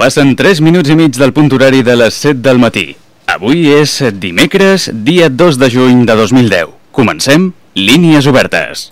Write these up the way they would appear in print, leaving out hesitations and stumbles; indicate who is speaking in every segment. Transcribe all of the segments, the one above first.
Speaker 1: Passen 3 minuts i mig del punt horari de les 7 del matí. Avui és dimecres, dia 2 de juny de 2010. Comencem Línies Obertes.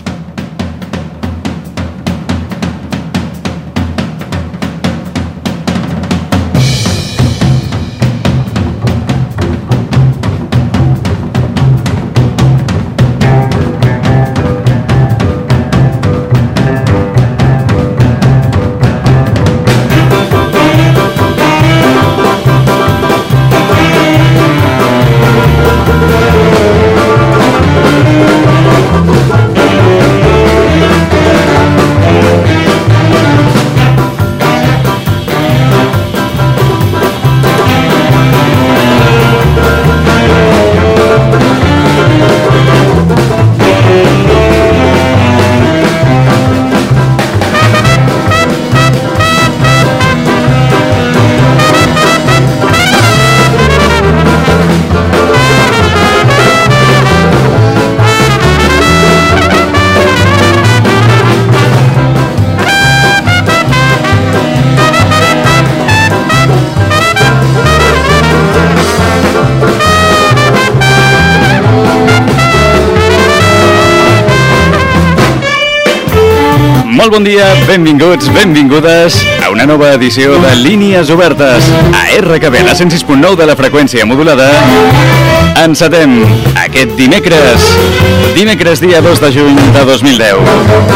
Speaker 1: Molt bon dia, benvinguts, benvingudes a una nova edició de Línies Obertes a RKB, la 106.9 de la freqüència modulada. Encetem aquest dimecres dia 2 de juny de 2010.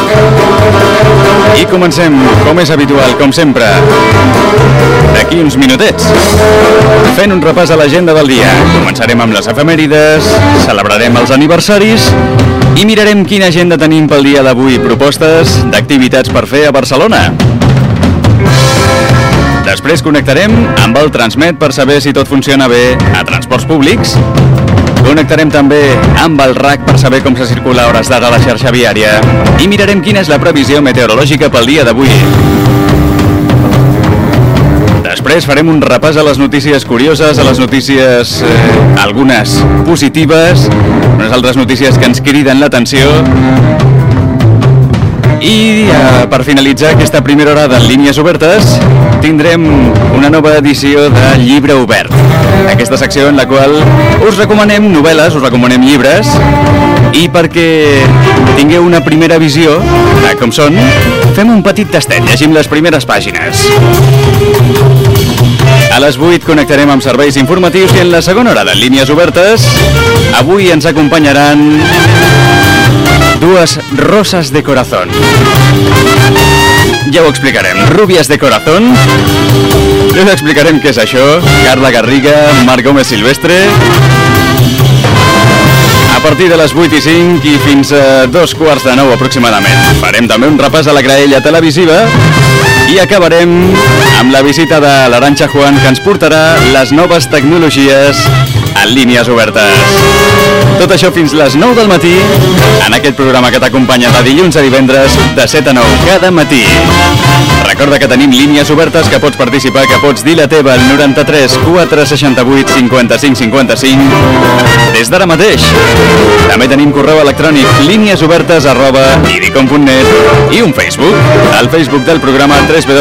Speaker 1: I comencem, com és habitual, com sempre, d'aquí uns minutets, fent un repàs a l'agenda del dia. Començarem amb les efemèrides, celebrarem els aniversaris i mirarem quina agenda tenim pel dia d'avui, propostes d'activitats per fer a Barcelona. Després connectarem amb el Transmet per saber si tot funciona bé a transports públics. Connectarem també amb el RAC per saber com se circula a hores d'ara a la xarxa viària. I mirarem quina és la previsió meteorològica pel dia d'avui. Després farem un repàs a les notícies curioses, a les notícies, algunes positives, unes altres notícies que ens criden l'atenció. I per finalitzar aquesta primera hora de Línies Obertes tindrem una nova edició de Llibre Obert, aquesta secció en la qual us recomanem novel·les, us recomanem llibres, i perquè tingueu una primera visió de com són, fem un petit tastet, llegim les primeres pàgines. A les 8 connectarem amb serveis informatius i en la segona hora de Línies Obertes avui ens acompanyaran dues rosas de corazón. Ja ho explicarem. Rubias de corazón. Ja us explicarem què és això. Carla Garriga, Marc Gómez Silvestre. A partir de les 8:05 i fins a 8:45 aproximadament. Farem també un repàs a la graella televisiva i acabarem amb la visita de l'Arantxa Juan, que ens portarà les noves tecnologies a Línies Obertes. Tot això fins les 9 del matí en aquest programa que t'acompanya de dilluns a divendres de 7 a 9 cada matí. Recorda que tenim línies obertes, que pots participar, que pots dir la teva al 93 468 55 55 des d'ara mateix. També tenim correu electrònic liniesobertes@idicom.net i un Facebook, el Facebook del programa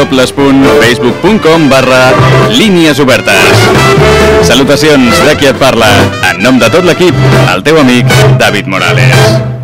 Speaker 1: www.facebook.com/líniesobertes. Salutacions de qui et parla, en nom de tot l'equip, el teu amic David Morales.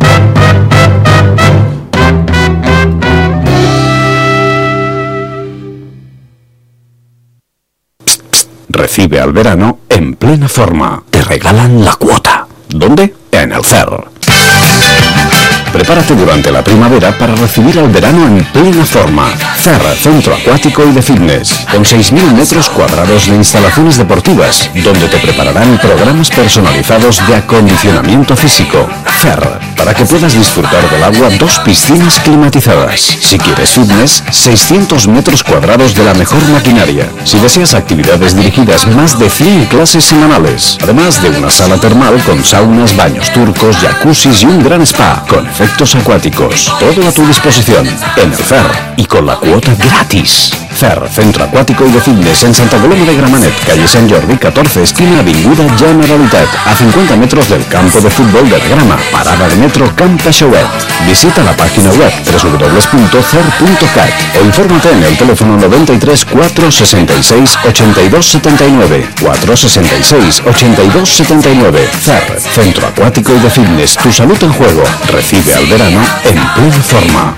Speaker 2: Recibe al verano en plena forma. Te regalan la cuota. ¿Dónde? En el CER. Prepárate durante la primavera para recibir al verano en plena forma. CER, centro acuático y de fitness, con 6.000 metros cuadrados de instalaciones deportivas, donde te prepararán programas personalizados de acondicionamiento físico. CER, para que puedas disfrutar del agua, 2 piscinas climatizadas. Si quieres fitness, 600 metros cuadrados de la mejor maquinaria. Si deseas actividades dirigidas, más de 100 clases semanales. Además de una sala termal con saunas, baños turcos, jacuzzis y un gran spa, con efectos acuáticos. Todo a tu disposición, en el CER y con la cuota gratis. CER, Centro Acuático y de Fitness en Santa Coloma de Gramenet, calle Sant Jordi 14, esquina Avinguda Generalitat, a 50 metros del campo de fútbol de la Grama, parada de metro Camp Taixauet. Visita la página web www.cer.cat o infórmate en el teléfono 93 466 82 79 466 82 79. CER, Centro Acuático y de Fitness, tu salud en juego. Recibe al verano en plena forma.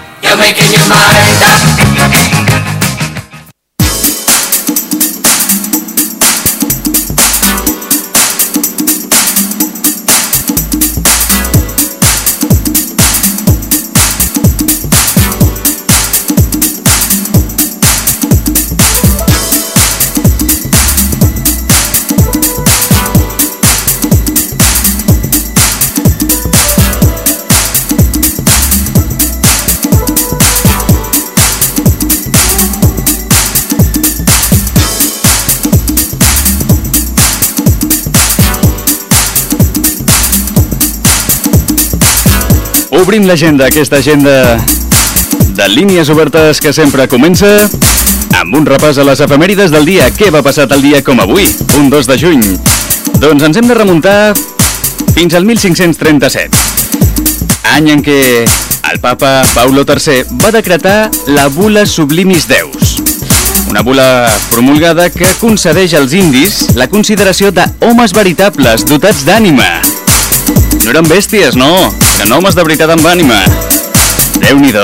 Speaker 1: Obrim l'agenda, aquesta agenda de línies obertes que sempre comença amb un repàs a les efemèrides del dia. Què va passar tal dia com avui, un 2 de juny? Doncs ens hem de remuntar fins al 1537, any en què el papa Paulo III va decretar la Bula Sublimis Deus, una bula promulgada que concedeix als indis la consideració d'homes veritables dotats d'ànima. No eren bèsties, no, eren homes de veritat amb ànima. Déu-n'hi-do.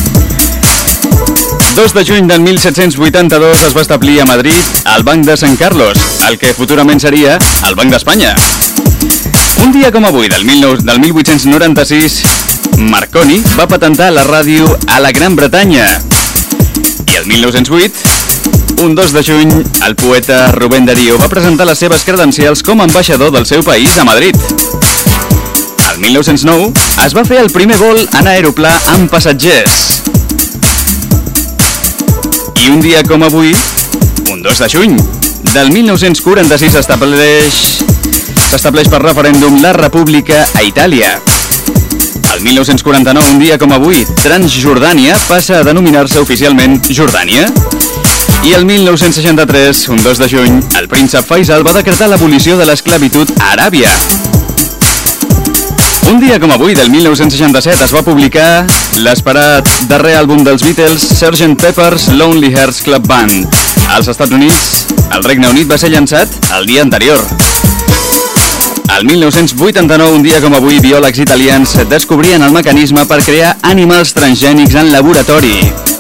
Speaker 1: 2 de juny del 1782 es va establir a Madrid el Banc de Sant Carlos, el que futurament seria el Banc d'Espanya. Un dia com avui, del 1896, Marconi va patentar la ràdio a la Gran Bretanya. I el 1908, un 2 de juny, el poeta Rubén Darío va presentar les seves credencials com a ambaixador del seu país a Madrid. El 1909 es va fer el primer vol en aeroplà amb passatgers. I un dia com avui, un 2 de juny, del 1946 s'estableix per referèndum la República a Itàlia. El 1949, un dia com avui, Transjordània passa a denominar-se oficialment Jordània. I el 1963, un 2 de juny, el príncep Faisal va decretar l'abolició de l'esclavitud a Aràbia. Un dia com avui, del 1967, es va publicar l'esperat darrer àlbum dels Beatles, Sgt. Pepper's Lonely Hearts Club Band. Als Estats Units, el Regne Unit va ser llançat el dia anterior. El 1989, un dia com avui, biòlegs italians descobrien el mecanisme per crear animals transgènics en laboratori.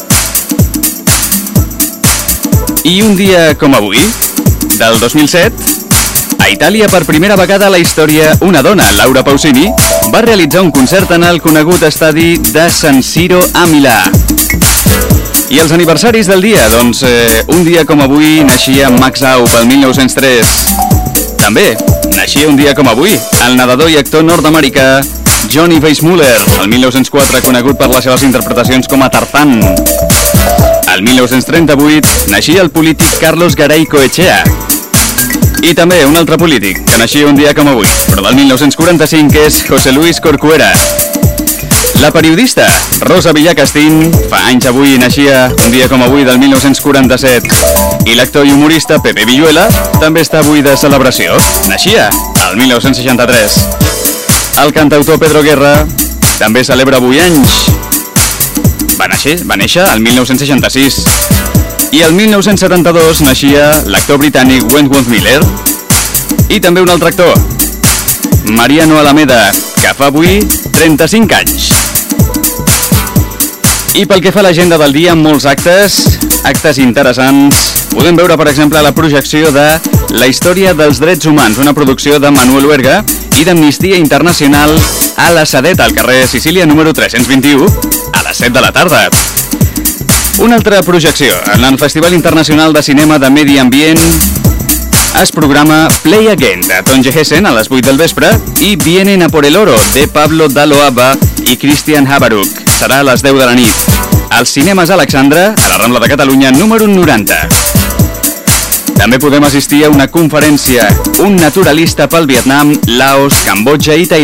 Speaker 1: I un dia com avui, del 2007, a Itàlia, per primera vegada a la història, una dona, Laura Pausini, va realitzar un concert en el conegut estadi de San Siro a Milà. I els aniversaris del dia, doncs, un dia com avui naixia Max Au pel 1903. També naixia un dia com avui el nedador i actor nord-americà Johnny Weissmuller, el 1904, conegut per les seves interpretacions com a Tarzan. El 1938 naixia el polític Carlos Garay Coechea. I també un altre polític que naixia un dia com avui, però del 1945, que és José Luis Corcuera. La periodista Rosa Villacastín, fa anys avui, naixia un dia com avui del 1947. I l'actor i humorista Pepe Villuela també està avui de celebració. Naixia el 1963. El cantautor Pedro Guerra també celebra avui anys. Va néixer el 1966. I el 1972 naixia l'actor britànic Wentworth Miller. I també un altre actor, Mariano Alameda, que fa avui 35 anys. I pel que fa a l'agenda del dia, molts actes interessants. Podem veure, per exemple, la projecció de La història dels drets humans, una producció de Manuel Huerga i d'Amnistia Internacional a la Sedeta, al carrer Sicília número 321, a les 7 de la tarda. Una altra projecció en el Festival Internacional de Cinema de Medi Ambient es programa Play Again de Tonje Hessen a les 8 del vespre i Vienen a por el oro de Pablo Daloaba i Christian Habaruk. Serà a les 10 de la nit als Cinemes Alexandra, a la Rambla de Catalunya número 90. També podem assistir a una conferència, un naturalista pel Vietnam, Laos, Cambodja i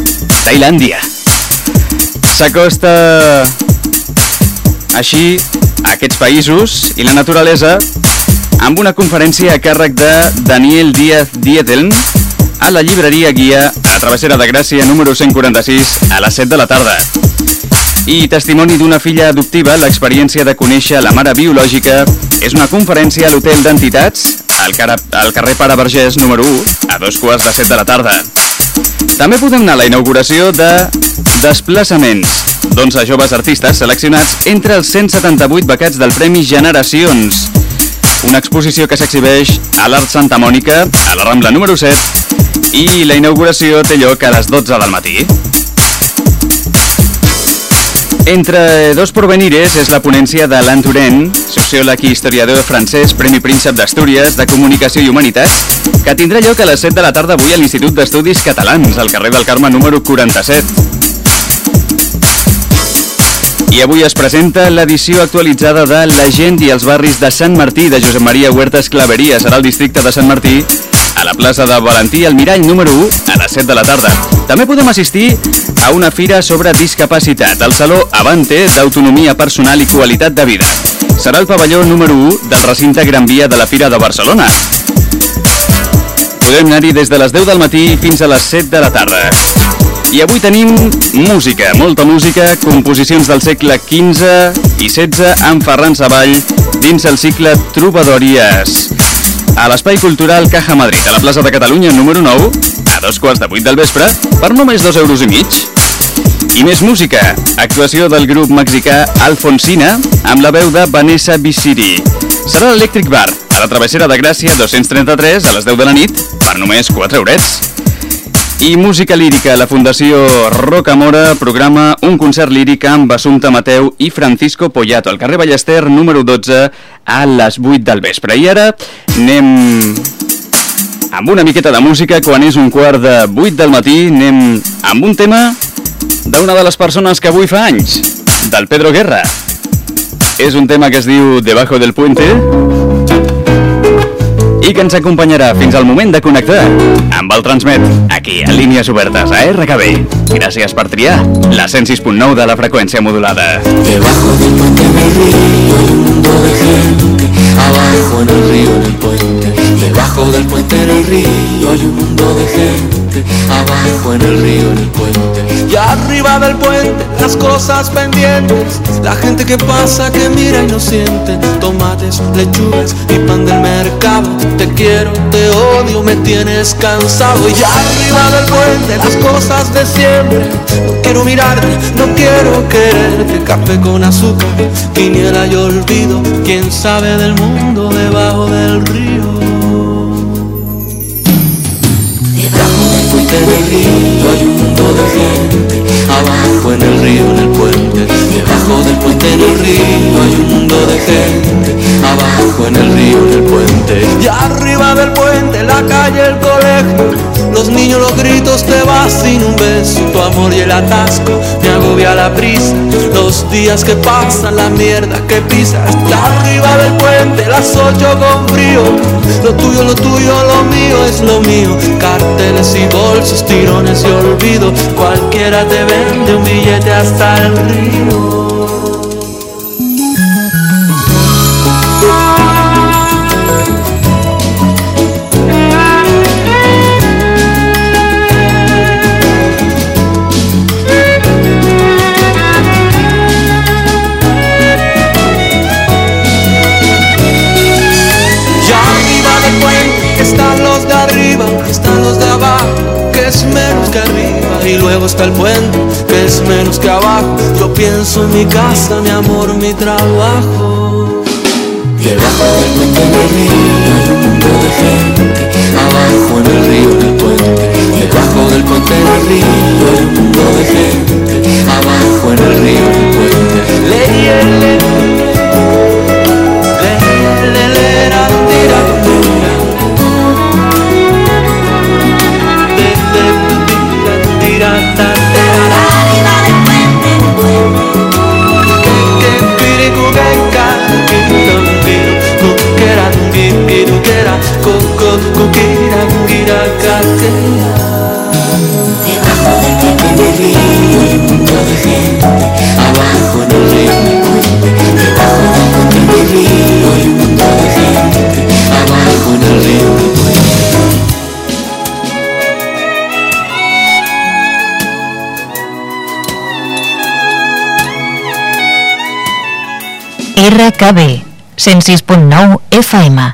Speaker 1: Tailàndia. S'acosta així aquests països i la naturalesa amb una conferència a càrrec de Daniel Díaz Dieteln a la llibreria Guia a Travessera de Gràcia número 146 a les 7 de la tarda. I testimoni d'una filla adoptiva, l'experiència de conèixer la mare biològica, és una conferència a l'Hotel d'Entitats al carrer Pare Vergés número 1 a 2:15 de la tarda. També podem anar a la inauguració de Desplaçaments d'11 joves artistes seleccionats entre els 178 becats del Premi Generacions. Una exposició que s'exhibeix a l'Art Santa Mònica, a la Rambla número 7, i la inauguració té lloc a les 12 del matí. Entre dos porvenires és la ponència de Alain Touraine, sociòleg i historiador francès, Premi Príncep d'Astúries de Comunicació i Humanitats, que tindrà lloc a les 7 de la tarda avui a l'Institut d'Estudis Catalans, al carrer del Carme número 47. I avui es presenta l'edició actualitzada de La gent i els barris de Sant Martí de Josep Maria Huertas Claveria. Serà al districte de Sant Martí, a la plaça de Valentí Almirall número 1 a les 7 de la tarda. També podem assistir a una fira sobre discapacitat, al Saló Avante d'Autonomia Personal i Qualitat de Vida. Serà el pavelló número 1 del recinte Gran Via de la Fira de Barcelona. Podem anar-hi des de les 10 del matí fins a les 7 de la tarda. I avui tenim música, molta música, composicions del segle XV i XVI amb Ferran Savall dins el cicle Trobadories. A l'Espai Cultural Caja Madrid, a la plaça de Catalunya número 9, a 2:15 del vespre, per només 2,5 €. I més música, actuació del grup mexicà Alfonsina amb la veu de Vanessa Bissiri. Serà a l'Electric Bar, a la Travessera de Gràcia 233 a les 10 de la nit, per només 4 €. I música lírica, la Fundació Rocamora programa un concert líric amb Assumpta Mateu i Francisco Poyato al carrer Ballester número 12 a les 8 del vespre. I ara anem amb una miqueta de música quan és 7:15 del matí. Anem amb un tema d'una de les persones que avui fa anys, del Pedro Guerra. És un tema que es diu Debajo del Puente i que ens acompanyarà fins al moment de connectar amb el Transmet, aquí a Línies Obertes a RKB. Gràcies per triar la 106.9 de la freqüència modulada.
Speaker 3: Debajo del puente en el río hay un mundo de gente, abajo en el río en el puente. Debajo del puente en el río hay un mundo de gente, abajo en el río en el puente. Y arriba del puente las cosas pendientes, la gente que pasa, que mira y no siente. Tomates, lechugas y pan del mercado. Te quiero, te odio, me tienes cansado. Y arriba del puente las cosas de siempre. No quiero mirarte, no quiero quererte. Café con azúcar, quiniela y olvido. Quién sabe del mundo debajo del río. Debajo del puente en el río hay un mundo de gente, abajo en el río en el puente. Debajo del puente en el río hay un mundo de gente, abajo en el río en el puente. Y arriba del puente la calle, el colegio, los niños, los gritos, te vas sin un beso. Tu amor y el atasco, me agobia la prisa. Los días que pasan, la mierda que pisas. Arriba del puente las 8 con frío. Lo tuyo, lo mío es lo mío. Carteles y bolsos, tirones y olvido. Cualquiera te vende un billete hasta el río. Están los de arriba, están los de abajo, que es menos que arriba. Y luego está el puente, que es menos que abajo. Yo pienso en mi casa, mi amor, mi trabajo. Debajo del puente en el río hay un mundo de gente, abajo en el río en el puente. Debajo del puente en el río hay un mundo de gente, abajo en el río en el puente. Leyele, debajo del puente
Speaker 4: RKB 106.9 FM.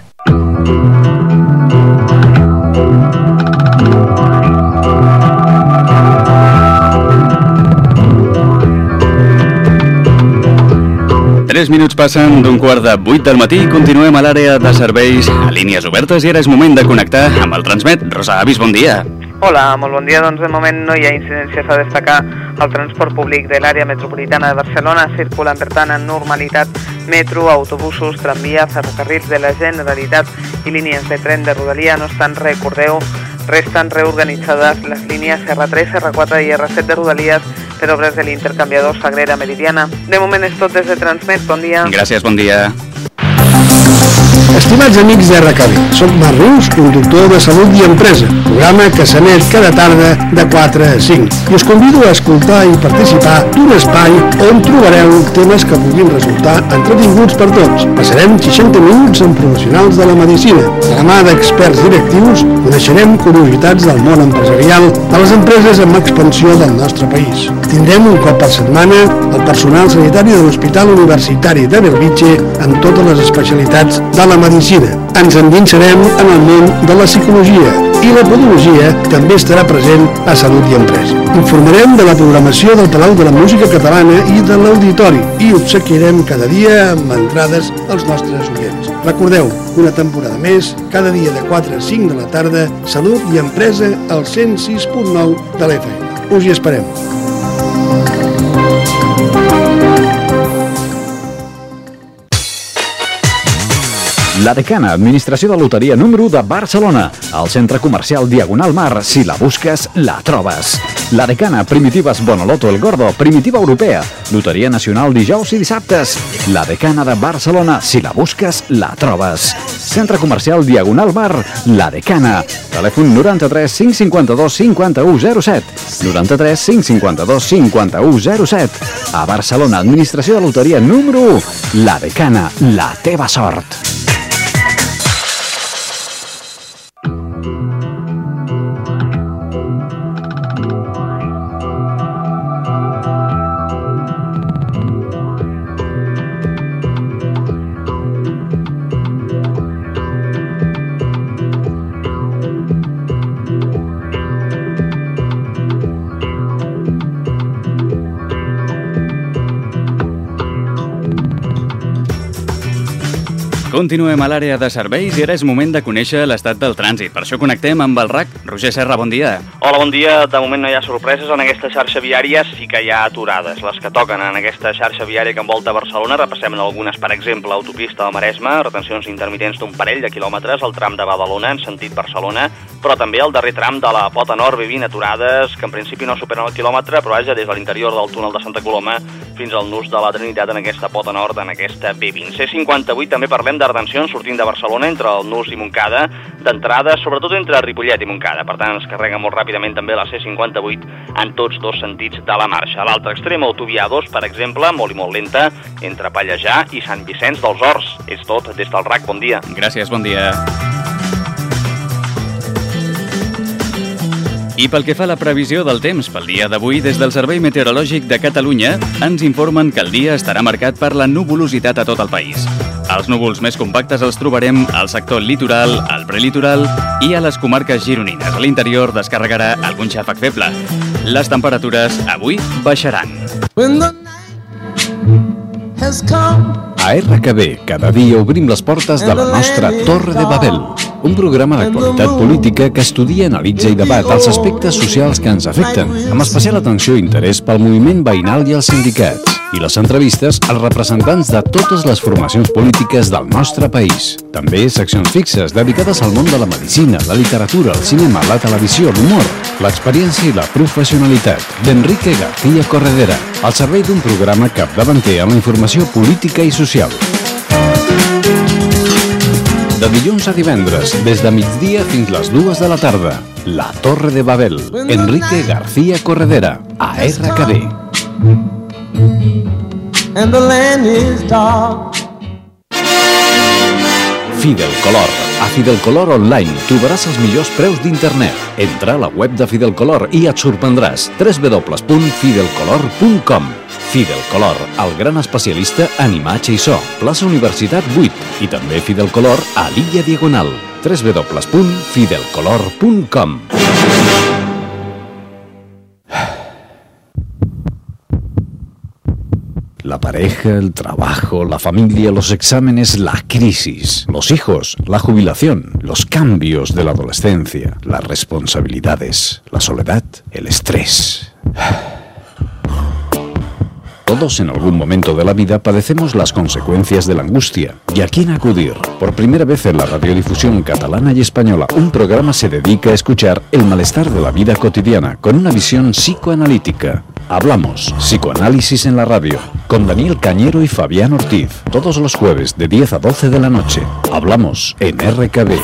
Speaker 1: Tres minuts passen d'un 7:15 del matí i continuem a l'àrea de serveis a línies obertes i ara és moment de connectar amb el Transmet. Rosa Avis, bon dia.
Speaker 5: Hola, molt bon dia. Doncs de moment no hi ha incidències a destacar. El transport públic de l'àrea metropolitana de Barcelona circulen, per tant, en normalitat metro, autobusos, tramvia, ferrocarrils de la Generalitat i línies de tren de Rodalia. No obstant, recordeu, resten reorganitzades les línies R3, R4 i R7 de Rodalies per obres de l'intercanviador Sagrera Meridiana. De moment és tot des de Transmet. Bon dia.
Speaker 1: Gràcies, bon dia.
Speaker 6: Estimats amics de RKB, soc Marc Rius, conductor de Salut i Empresa, programa que s'emet cada tarda de 4 a 5. I us convido a escoltar i participar d'un espai on trobareu temes que puguin resultar entretinguts per tots. Passarem 60 minuts amb professionals de la medicina. De la mà d'experts directius coneixerem curiositats del món empresarial de les empreses amb expansió del nostre país. Tindrem un cop per setmana el personal sanitari de l'Hospital Universitari de Bellvitge amb totes les especialitats de la medicina. Ens endinsarem en el món de la psicologia i la podologia també estarà present a Salut i Empresa. Informarem de la programació del Palau de la Música Catalana i de l'Auditori i obsequiarem cada dia amb entrades als nostres oients. Recordeu, una temporada més, cada dia de 4 a 5 de la tarda, Salut i Empresa al 106.9 de l'FM. Us hi esperem.
Speaker 2: La Decana, administració de loteria número 1 de Barcelona. Al centre comercial Diagonal Mar, si la busques, la trobes. La Decana, Primitives Bonoloto El Gordo, Primitiva Europea. Loteria nacional dijous i dissabtes. La Decana de Barcelona, si la busques, la trobes. Centre comercial Diagonal Mar, La Decana. Telèfon 93 552 5107. 93 552 5107. A Barcelona, administració de loteria número 1. La Decana, la teva sort.
Speaker 1: Continuem a l'àrea de serveis i ara és moment de conèixer l'estat del trànsit. Per això connectem amb el RAC. Roger Serra, bon dia.
Speaker 7: Hola, bon dia. De moment no hi ha sorpreses en aquesta xarxa viària, sí que hi ha aturades. Les que toquen en aquesta xarxa viària que envolta Barcelona, repassem algunes, per exemple, autopista del Maresme, retencions intermitents d'un parell de quilòmetres, el tram de Badalona en sentit Barcelona, però també el darrer tram de la Pota Nord vivint aturades, que en principi no superen el quilòmetre, però vaja, des de l'interior del túnel de Santa Coloma fins al nus de la Trinitat en aquesta Pota Nord, en aquesta B20. C58 també parlem de retencions sortint de Barcelona entre el nus i Montcada, d'entrada, sobretot entre Ripollet i Montcada. Per tant, es carrega molt ràpidament també la C58 en tots dos sentits de la marxa. A l'altre extrem, autovia A2, per exemple, molt i molt lenta, entre Pallejà i Sant Vicenç dels Horts. És tot des del RAC. Bon dia.
Speaker 1: Gràcies, bon dia. I pel que fa a la previsió del temps pel dia d'avui, des del Servei Meteorològic de Catalunya ens informen que el dia estarà marcat per la nuvolositat a tot el país. Els núvols més compactes els trobarem al sector litoral, al prelitoral i a les comarques gironines. A l'interior descarregarà algun xàfec feble. Les temperatures avui baixaran.
Speaker 2: A RKB, cada dia obrim les portes de la nostra Torre de Babel. Un programa d'actualitat política que estudia, analitza i debat els aspectes socials que ens afecten, amb especial atenció i interès pel moviment veïnal i els sindicats. I les entrevistes als representants de totes les formacions polítiques del nostre país. També seccions fixes dedicades al món de la medicina, la literatura, el cinema, la televisió, l'humor, l'experiència i la professionalitat, d'Enrique García Corredera, al servei d'un programa capdavanter amb la informació política i social. De dilluns a divendres, des de migdia fins les 2 de la tarda, La Torre de Babel, Enrique García Corredera, a RKB. Fidel Color. A Fidel Color Online trobaràs els millors preus d'internet. Entra a la web de Fidel Color i et sorprendràs. www.fidelcolor.com. Fidel Color, el gran especialista en imatge i so. Plaça Universitat 8 i també Fidel Color a l'Illa Diagonal. www.fidelcolor.com. La pareja, el trabajo, la familia, los exámenes, la crisis, los hijos, la jubilación, los cambios de la adolescencia, las responsabilidades, la soledad, el estrés. Todos en algún momento de la vida padecemos las consecuencias de la angustia. ¿Y a quién acudir? Por primera vez en la radiodifusión catalana y española, un programa se dedica a escuchar el malestar de la vida cotidiana con una visión psicoanalítica. Hablamos Psicoanálisis en la radio, con Daniel Cañero y Fabián Ortiz, todos los jueves de 10 a 12 de la noche. Hablamos en RKB.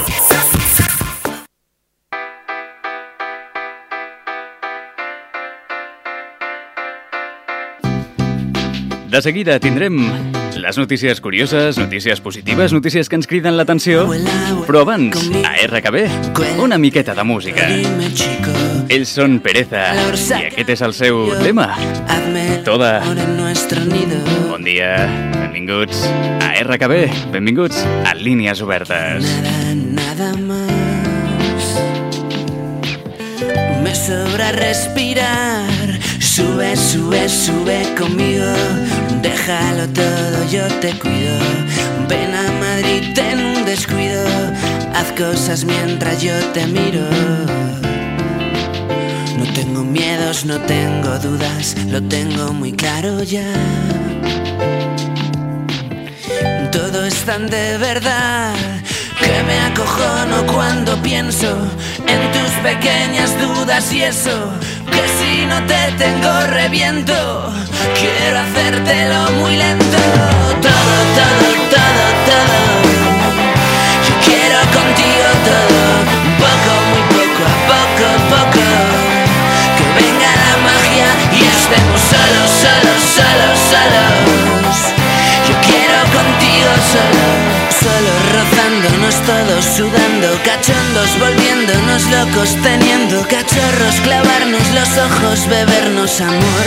Speaker 1: De seguida tindrem les notícies curioses, notícies positives, notícies que ens criden l'atenció, però abans, a RKB, una miqueta de música. Ells són Pereza, i aquest és el seu tema. Toda. Bon dia, benvinguts a RKB, benvinguts a Línies Obertes.
Speaker 8: Nada más me sobra respirar. Sube, sube, sube conmigo. Déjalo todo, yo te cuido. Ven a Madrid en un descuido. Haz cosas mientras yo te miro. No tengo miedos, no tengo dudas. Lo tengo muy claro ya. Todo es tan de verdad que me acojono cuando pienso en tus pequeñas dudas y eso. Que si no te tengo reviento. Quiero hacértelo muy lento. Todo, todo, todo, todo. Yo quiero contigo todo. Poco, muy poco, a poco, poco. Que venga la magia y estemos solos, solos, solos, solos. Yo quiero contigo solo. Solo rozándonos todos, sudando, cachondos, volviéndonos locos, teniendo cachorros, clavarnos los ojos, bebernos amor.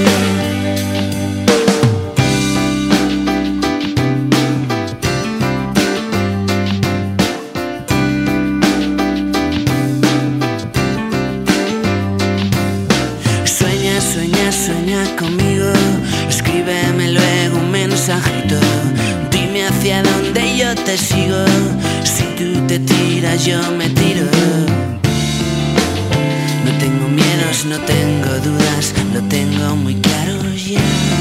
Speaker 8: Sueña, sueña, sueña conmigo, escríbeme luego un mensajito. Dime hacia dónde yo te sigo. Si tú te tiras yo me tiro. No tengo miedos, no tengo dudas. Lo tengo muy claro ya.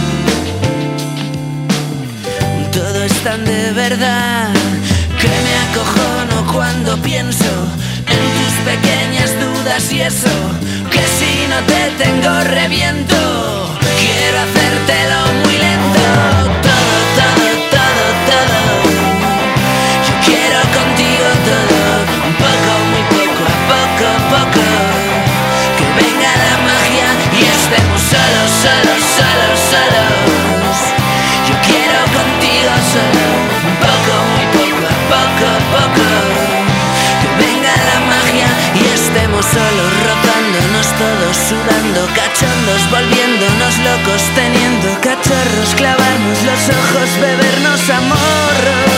Speaker 8: Todo es tan de verdad que me acojono cuando pienso en tus pequeñas dudas y eso. Que si no te tengo reviento. Quiero hacértelo muy lento. Todo, todo, todo, todo. Yo quiero contigo todo. Un poco, muy poco, a poco, poco. Que venga la magia y estemos solos, solos, solos, solos. Yo quiero contigo solo. Un poco, muy poco, a poco, poco. Que venga la magia y estemos solos, rotándonos todos, sudando, cachondos, volviéndonos locos, teniendo cachorros, clavarnos los ojos, bebernos amor.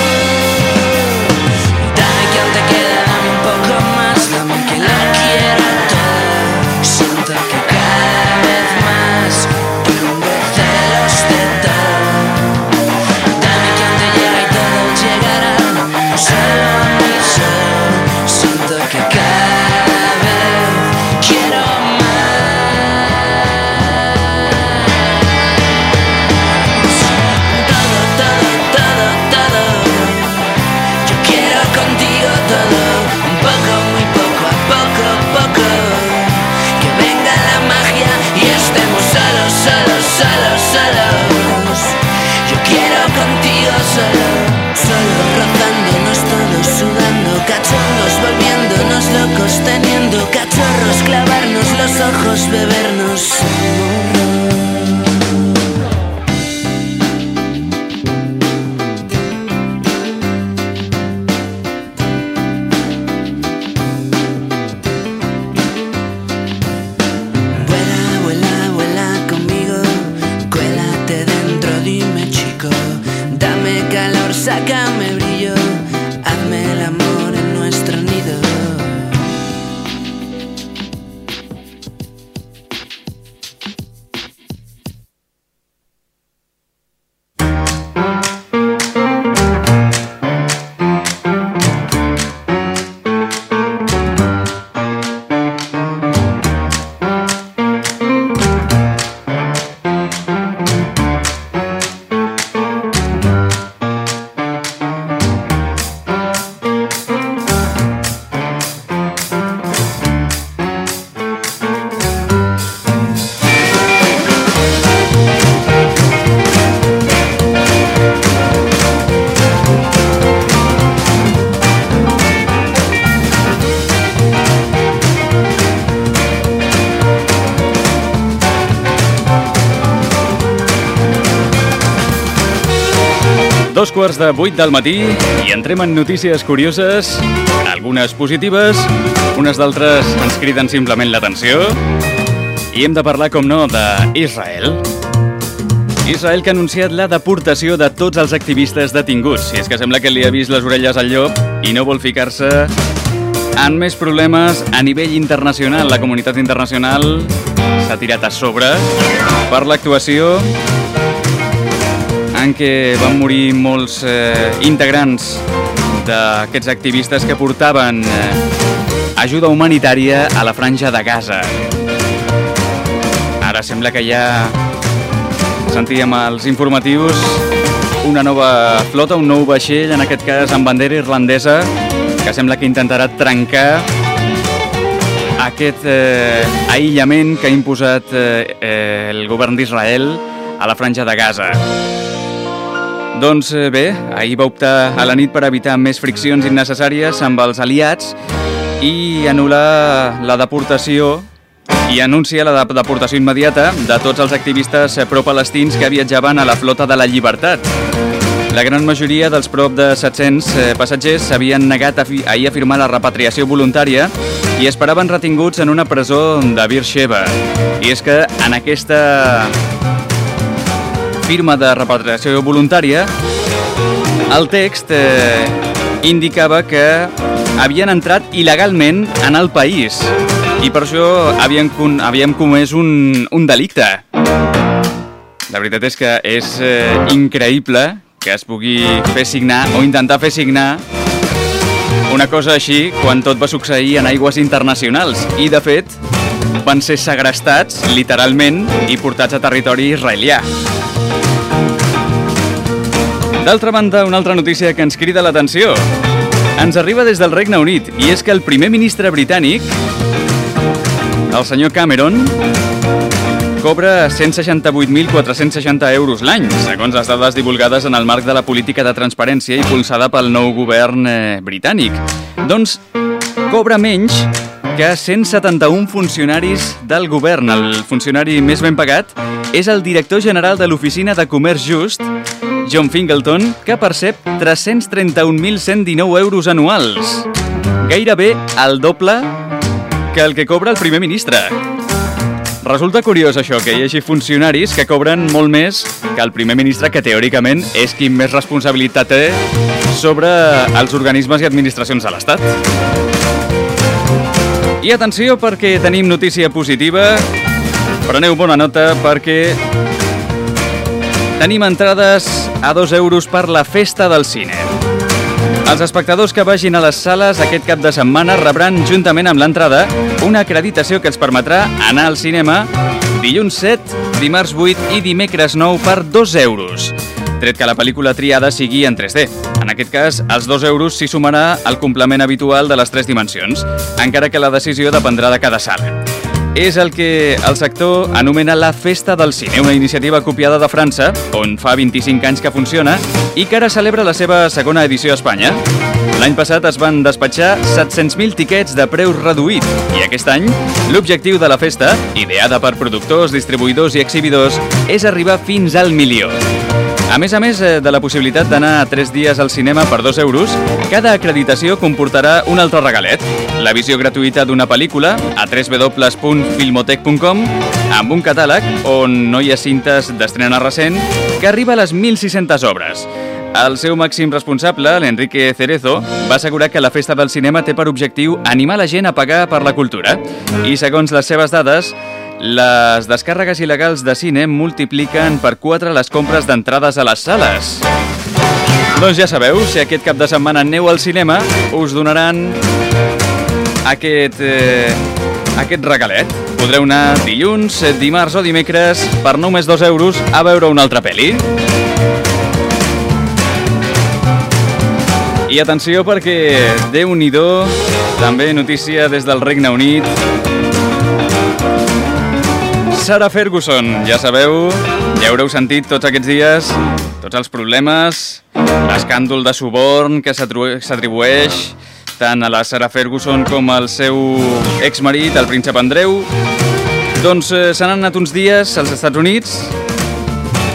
Speaker 8: Dame que aún te queda, dame un poco más, dame que lo quiero todo. Siento que cada vez más tengo celos de todo. Dame que aún te llega y todo llegará, solo a mí solo. Siento que cada vez quiero locos, teniendo cachorros, clavarnos los ojos, bebernos amor.
Speaker 1: 2:45 del matí i entrem en notícies curioses, algunes positives, unes d'altres ens criden simplement l'atenció i hem de parlar, com no, d'Israel. Israel que ha anunciat la deportació de tots els activistes detinguts. I és que sembla que li ha vist les orelles al llop i no vol ficar-se en més problemes a nivell internacional. La comunitat internacional s'ha tirat a sobre per l'actuació en què van morir molts integrants d'aquests activistes que portaven ajuda humanitària a la franja de Gaza. Ara sembla que ja sentíem als informatius una nova flota, un nou vaixell, en aquest cas amb bandera irlandesa, que sembla que intentarà trencar aquest aïllament que ha imposat el govern d'Israel a la franja de Gaza. Doncs bé, ahir va optar a la nit per evitar més friccions innecessàries amb els aliats i anul·lar la deportació i anuncia la deportació immediata de tots els activistes pro-palestins que viatjaven a la flota de la llibertat. La gran majoria dels prop de 700 passatgers s'havien negat ahir a firmar la repatriació voluntària i esperaven retinguts en una presó de Beersheba. I és que en aquesta firma de repatriació voluntària el text indicava que havien entrat il·legalment en el país i per això havíem comès un delicte. La veritat és que és increïble que es pugui fer signar o intentar fer signar una cosa així quan tot va succeir en aigües internacionals i, de fet, van ser segrestats, literalment, i portats a territori israelià. D'altra banda, una altra notícia que ens crida l'atenció ens arriba des del Regne Unit i és que el primer ministre britànic, el senyor Cameron, cobra 168.460 euros l'any, segons les dades divulgades en el marc de la política de transparència impulsada pel nou govern britànic. Doncs cobra menys que 171 funcionaris del govern. El funcionari més ben pagat és el director general de l'Oficina de Comerç Just, John Fingleton, que percep 331.119 euros anuals. Gairebé el doble que el que cobra el primer ministre. Resulta curiós això, que hi hagi funcionaris que cobren molt més que el primer ministre, que teòricament és qui més responsabilitat té sobre els organismes i administracions de l'Estat. I atenció, perquè tenim notícia positiva. Preneu bona nota perquè tenim entrades a 2 euros per la Festa del Cine. Els espectadors que vagin a les sales aquest cap de setmana rebran, juntament amb l'entrada, una acreditació que els permetrà anar al cinema dilluns 7, dimarts 8 i dimecres 9 per 2 euros, tret que la pel·lícula triada sigui en 3D. En aquest cas, als 2 euros s'hi sumarà el complement habitual de les 3 dimensions, encara que la decisió dependrà de cada sala. És el que el sector anomena la Festa del Cine, una iniciativa copiada de França, on fa 25 anys que funciona i que ara celebra la seva segona edició a Espanya. L'any passat es van despatxar 700.000 tiquets de preu reduït i aquest any l'objectiu de la festa, ideada per productors, distribuïdors i exhibidors, és arribar fins al 1.000.000. A més de la possibilitat d'anar 3 dies al cinema per 2 euros, cada acreditació comportarà un altre regalet. La visió gratuïta d'una pel·lícula a www.filmotech.com amb un catàleg on no hi ha cintes d'estrena recent que arriba a les 1.600 obres. El seu màxim responsable, l'Enrique Cerezo, va assegurar que la Festa del Cinema té per objectiu animar la gent a pagar per la cultura i, segons les seves dades, les descàrregues il·legals de cine multipliquen per 4 les compres d'entrades a les sales. Doncs ja sabeu, si aquest cap de setmana aneu al cinema, us donaran aquest regalet. Podreu anar dilluns, dimarts o dimecres per només 2 euros a veure una altra pel·li. I atenció perquè, Déu-n'hi-do, també notícia des del Regne Unit. Sarah Ferguson, ja sabeu, ja haureu sentit tots aquests dies, tots els problemes, l'escàndol de suborn que s'atribueix tant a la Sarah Ferguson com al seu exmarit, el príncep Andreu. Doncs se n'han anat uns dies als Estats Units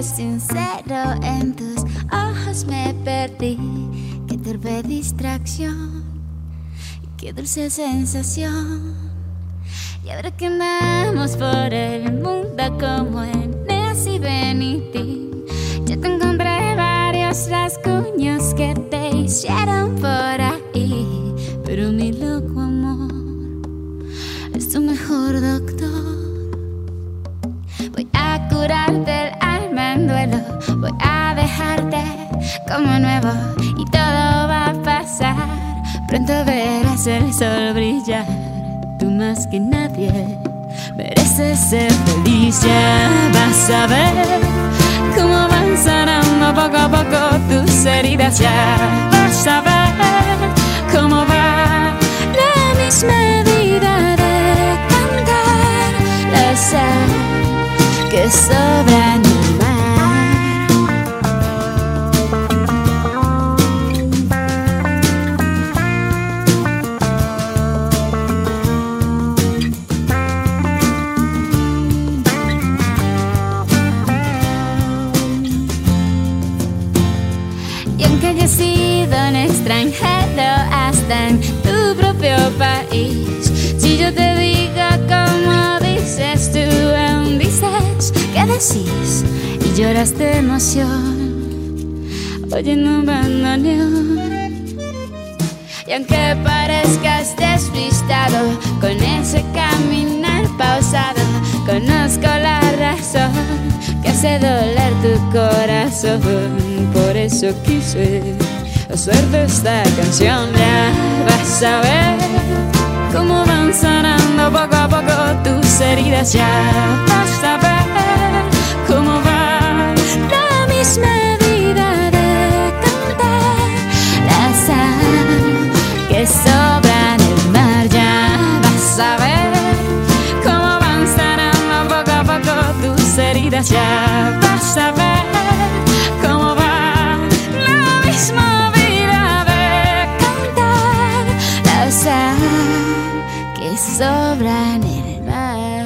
Speaker 9: fueras sincero, en tus ojos me perdí. Qué torpe distracción, qué dulce sensación. Y ahora que andamos por el mundo como en Nancy Benitín, yo te encontré varios rasguños que te hicieron por ahí. Pero mi loco amor es tu mejor doctor. Voy a curarte el alma en duelo, voy a dejarte como nuevo y todo va a pasar. Pronto verás el sol brillar. Tú más que nadie mereces ser feliz. Ya vas a ver cómo van sanando poco a poco tus heridas. Ya vas a ver cómo va la misma vida de cantar la sal que sobra en el mar. Y aunque haya sido un extranjero hasta en tu propio país, si yo te digo como dices, tú aún dices que decís y lloras de emoción oyendo un bandoneón. Y aunque parezcas despistado con ese caminar pausado, conozco la razón que hace doler tu corazón. Por eso quise hacerte esta canción. Ya vas a ver cómo van sanando poco a poco tus heridas. Ya vas a ver cómo va la misma vida de cantar la sal que sobra en el mar. Ya vas a ver cómo van sanando poco a poco tus heridas. Ya vas a ver cómo va la misma vida de cantar la sal que sobra en el mar.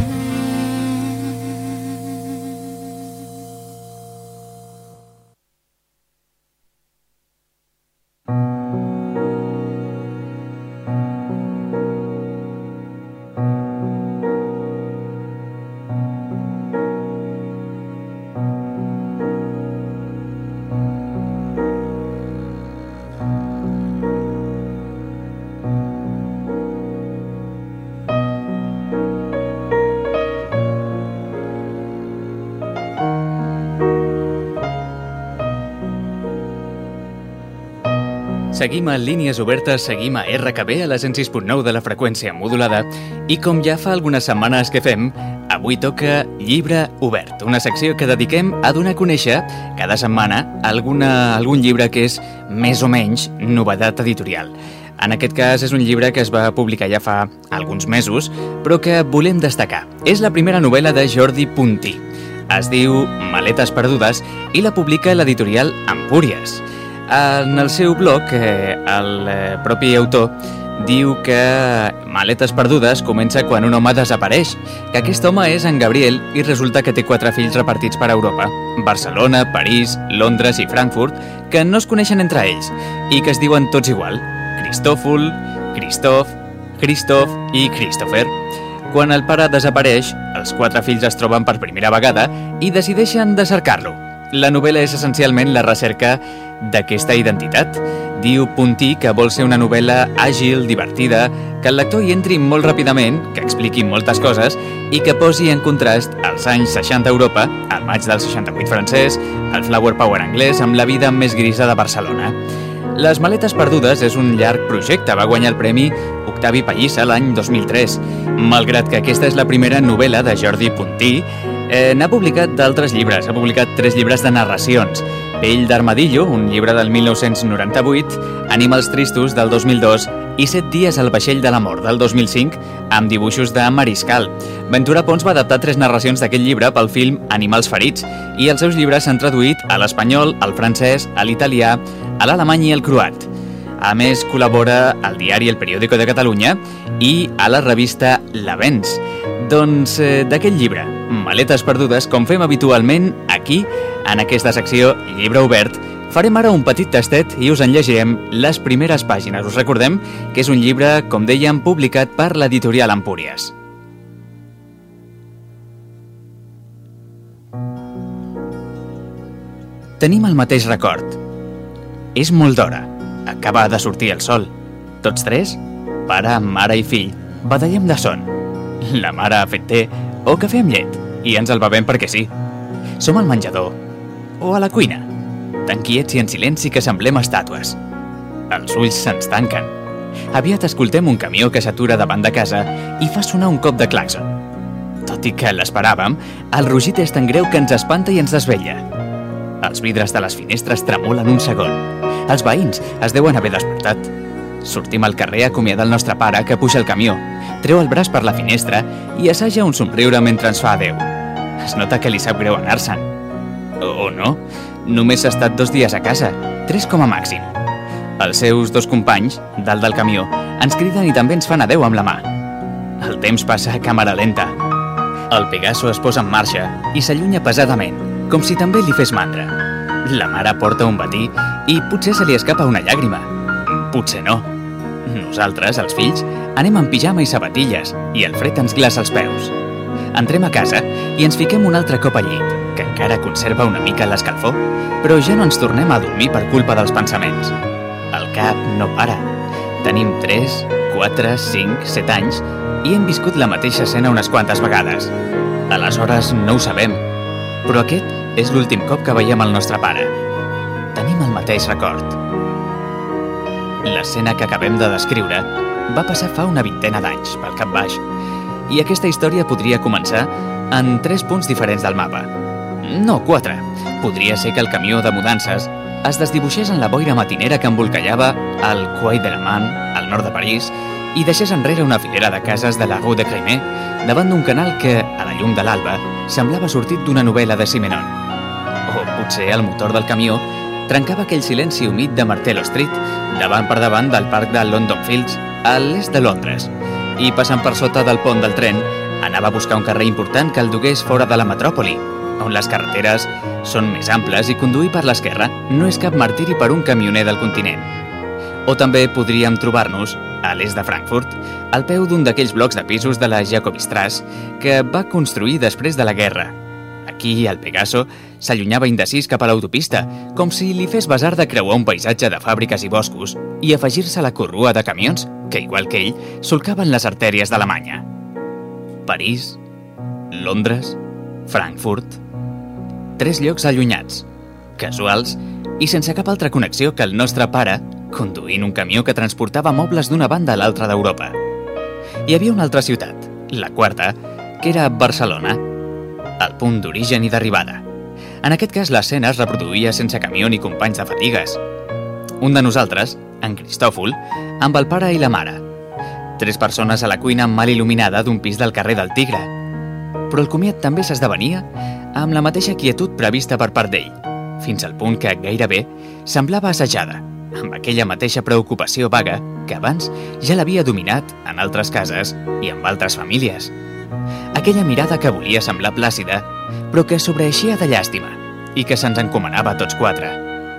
Speaker 1: Seguim a Línies Obertes, seguim a RKB a la 106.9 de la freqüència modulada i com ja fa algunes setmanes que fem, avui toca Llibre Obert, una secció que dediquem a donar a conèixer cada setmana algun llibre que és més o menys novetat editorial. En aquest cas és un llibre que es va publicar ja fa alguns mesos, però que volem destacar. És la primera novel·la de Jordi Puntí. Es diu Maletes perdudes i la publica l'editorial Empúries. En el seu blog, el propi autor diu que Maletes perdudes comença quan un home desapareix, que aquest home és en Gabriel i resulta que té 4 fills repartits per Europa, Barcelona, París, Londres i Frankfurt, que no es coneixen entre ells i que es diuen tots igual, Cristòfol, Christoph, Christoph i Christopher. Quan el pare desapareix, els 4 fills es troben per primera vegada i decideixen de cercar-lo. La novel·la és essencialment la recerca d'aquesta identitat. Diu Puntí que vol ser una novel·la àgil, divertida, que el lector hi entri molt ràpidament, que expliqui moltes coses i que posi en contrast els anys 60 a Europa, el maig del 68 francès, el Flower Power anglès amb la vida més grisa de Barcelona. Les Maletes perdudes és un llarg projecte, va guanyar el premi Octavi Pallissa l'any 2003. Malgrat que aquesta és la primera novel·la de Jordi Puntí, n'ha publicat d'altres llibres, ha publicat 3 llibres de narracions. Pell d'armadillo, un llibre del 1998, Animals tristos del 2002 i 7 dies al vaixell de l'amor del 2005 amb dibuixos de Mariscal. Ventura Pons va adaptar 3 narracions d'aquest llibre pel film Animals ferits i els seus llibres s'han traduït a l'espanyol, al francès, a l'italià, a l'alemany i al croat. A més, col·labora al diari El Periódico de Catalunya i a la revista L'Avenç. Doncs d'aquest llibre
Speaker 10: Maletes perdudes, com fem habitualment aquí, en aquesta secció Llibre Obert, farem ara un petit tastet i us en llegirem les primeres pàgines. Us recordem que és un llibre, com dèiem, publicat per l'editorial Empúries. Tenim el mateix record. És molt d'hora. Acaba de sortir el sol. Tots tres, pare, mare i fill, badallem de son. La mare ha fet té o cafè amb llet i ens el bevem perquè sí. Som al menjador o a la cuina, tan quiets i en silenci que semblem estàtues. Els ulls se'ns tanquen. Aviat escoltem un camió que s'atura davant de casa i fa sonar un cop de claxon. Tot i que l'esperàvem, el rugit és tan greu que ens espanta i ens desvella. Els vidres de les finestres tremolen un segon. Els veïns es deuen haver despertat. Sortim al carrer a acomiadar el nostre pare, que puja el camió, treu el braç per la finestra i assaja un somriure mentre ens fa adeu. Es nota que li sap greu anar-se'n. O no, només ha estat 2 dies a casa, 3 com a màxim. Els seus 2 companys, dalt del camió, ens criden i també ens fan adeu amb la mà. El temps passa a càmera lenta. El Pegaso es posa en marxa i s'allunya pesadament, com si també li fes mandra. La mare porta un batí i potser se li escapa una llàgrima. Potser no. Nosaltres, els fills, anem en pijama i sabatilles i el fred ens glaça els peus. Entrem a casa i ens fiquem un altre cop al llit, que encara conserva una mica l'escalfor, però ja no ens tornem a dormir per culpa dels pensaments. El cap no para. Tenim 3, 4, 5, 7 anys i hem viscut la mateixa escena unes quantes vegades. Aleshores no ho sabem, però aquest és l'últim cop que veiem el nostre pare. Tenim el mateix record. L'escena que acabem de descriure va passar fa una 20ena d'anys, pel cap baix, i aquesta història podria començar en 3 punts diferents del mapa. No, 4. Podria ser que el camió de mudances es desdibuixés en la boira matinera que embolcallava el Quai de la Man, al nord de París, i deixés enrere una filera de cases de la Rue de Crimée, davant d'un canal que, a la llum de l'alba, semblava sortit d'una novel·la de Simenon. O potser el motor del camió trencava aquell silenci humit de Martello Street, davant per davant del parc de London Fields, a l'est de Londres, i passant per sota del pont del tren, anava a buscar un carrer important que el dugués fora de la metròpoli, on les carreteres són més amples i conduir per l'esquerra no és cap martiri per un camioner del continent. O també podríem trobar-nos, a l'est de Frankfurt, al peu d'un d'aquells blocs de pisos de la Jacobstrasse que va construir després de la guerra. Aquí, el Pegaso s'allunyava indecis cap a l'autopista, com si li fes besar de creuar un paisatge de fàbriques i boscos i afegir-se a la corrua de camions que, igual que ell, solcaven les artèries d'Alemanya. París, Londres, Frankfurt... 3 llocs allunyats, casuals i sense cap altra connexió que el nostre pare conduint un camió que transportava mobles d'una banda a l'altra d'Europa. Hi havia una altra ciutat, la 4, que era Barcelona, el punt d'origen i d'arribada. En aquest cas, l'escena es reproduïa sense camió ni companys de fatigues. Un de nosaltres, en Cristòfol, amb el pare i la mare. 3 persones a la cuina mal il·luminada d'un pis del carrer del Tigre. Però el comiat també s'esdevenia amb la mateixa quietud prevista per part d'ell, fins al punt que gairebé semblava assajada, amb aquella mateixa preocupació vaga que abans ja l'havia dominat en altres cases i amb altres famílies. Aquella mirada que volia semblar plàcida, però que sobreeixia de llàstima i que se'ns encomanava a tots 4.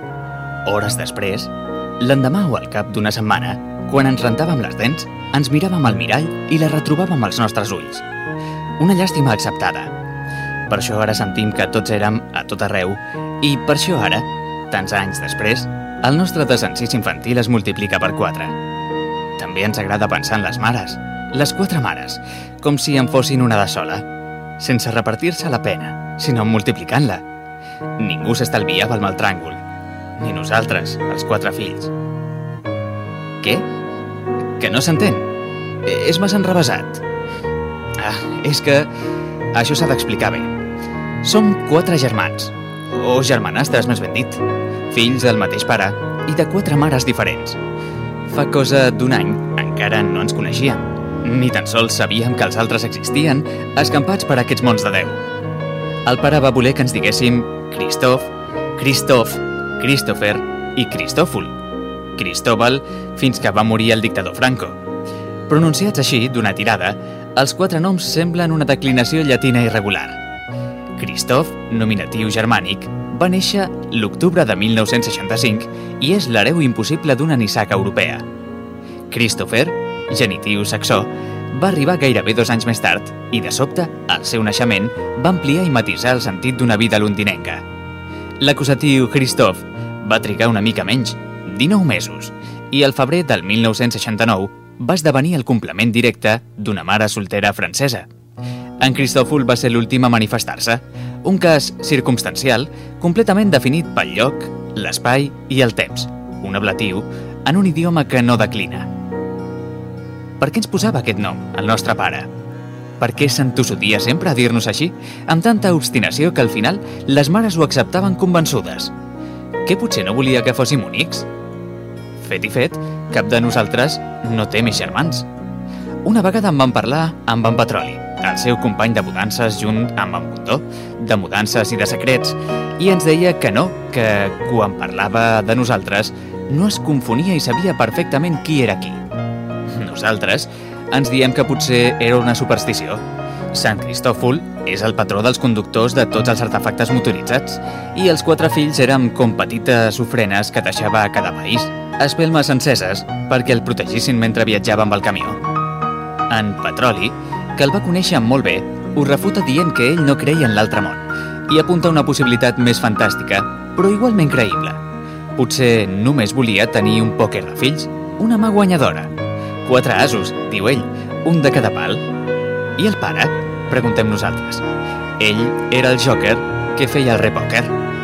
Speaker 10: Hores després, l'endemà o al cap d'una setmana, quan ens rentàvem les dents, ens miràvem al mirall i la retrobàvem als nostres ulls. Una llàstima acceptada. Per això ara sentim que tots érem a tot arreu i per això ara, tants anys després, el nostre desencís infantil es multiplica per 4. També ens agrada pensar en les mares, les 4 mares, com si en fossin una de sola, sense repartir-se la pena, sinó multiplicant-la. Ningú s'estalviava el mal tràngol, ni nosaltres, els 4 fills. Què? Que no s'entén? És massa enrevesat. És que això s'ha d'explicar bé. Som 4 germans, o germanastres més ben dit, fills del mateix pare i de 4 mares diferents. Fa cosa d'1 any encara no ens coneixíem, ni tan sols sabíem que els altres existien escampats per aquests mons de Déu. El pare va voler que ens diguéssim Christoph, Christopher i Cristòfol. Cristóbal fins que va morir el dictador Franco. Pronunciats així, d'una tirada, Els 4 noms semblen una declinació llatina irregular. Christoph, nominatiu germànic, va néixer l'octubre de 1965 i és l'hereu impossible d'una nissaga europea. Christopher, genitiu saxó, va arribar gairebé 2 anys més tard i, de sobte, el seu naixement va ampliar i matisar el sentit d'una vida londinenca. L'acusatiu Christoph va trigar una mica menys, 19 mesos, i al febrer del 1969 va esdevenir el complement directe d'una mare soltera francesa. En Christoffel va ser l'últim a manifestar-se, un cas circumstancial completament definit pel lloc, l'espai i el temps, un ablatiu en un idioma que no declina. Per què ens posava aquest nom, el nostre pare? Per què s'entossudia sempre a dir-nos així, amb tanta obstinació que al final les mares ho acceptaven convençudes? Què potser no volia que fóssim únics? Fet i fet, cap de nosaltres no té més germans. Una vegada en van parlar amb en Petroli, el seu company de mudances junt amb en Bundó, de mudances i de secrets, i ens deia que no, que quan parlava de nosaltres no es confonia i sabia perfectament qui era qui. Nosaltres ens diem que potser era una superstició. Sant Cristòfol és el patró dels conductors de tots els artefactes motoritzats i els 4 fills érem com petites ofrenes que deixava a cada país, espelmes enceses perquè el protegissin mentre viatjava amb el camió. En Petroli, que el va conèixer molt bé, ho refuta dient que ell no creia en l'altre món i apunta una possibilitat més fantàstica, però igualment creïble. Potser només volia tenir un pòquer de fills, una mà guanyadora. 4 asos, diu ell, un de cada pal. I el pare? Preguntem nosaltres. Ell era el jòquer que feia el repòquer.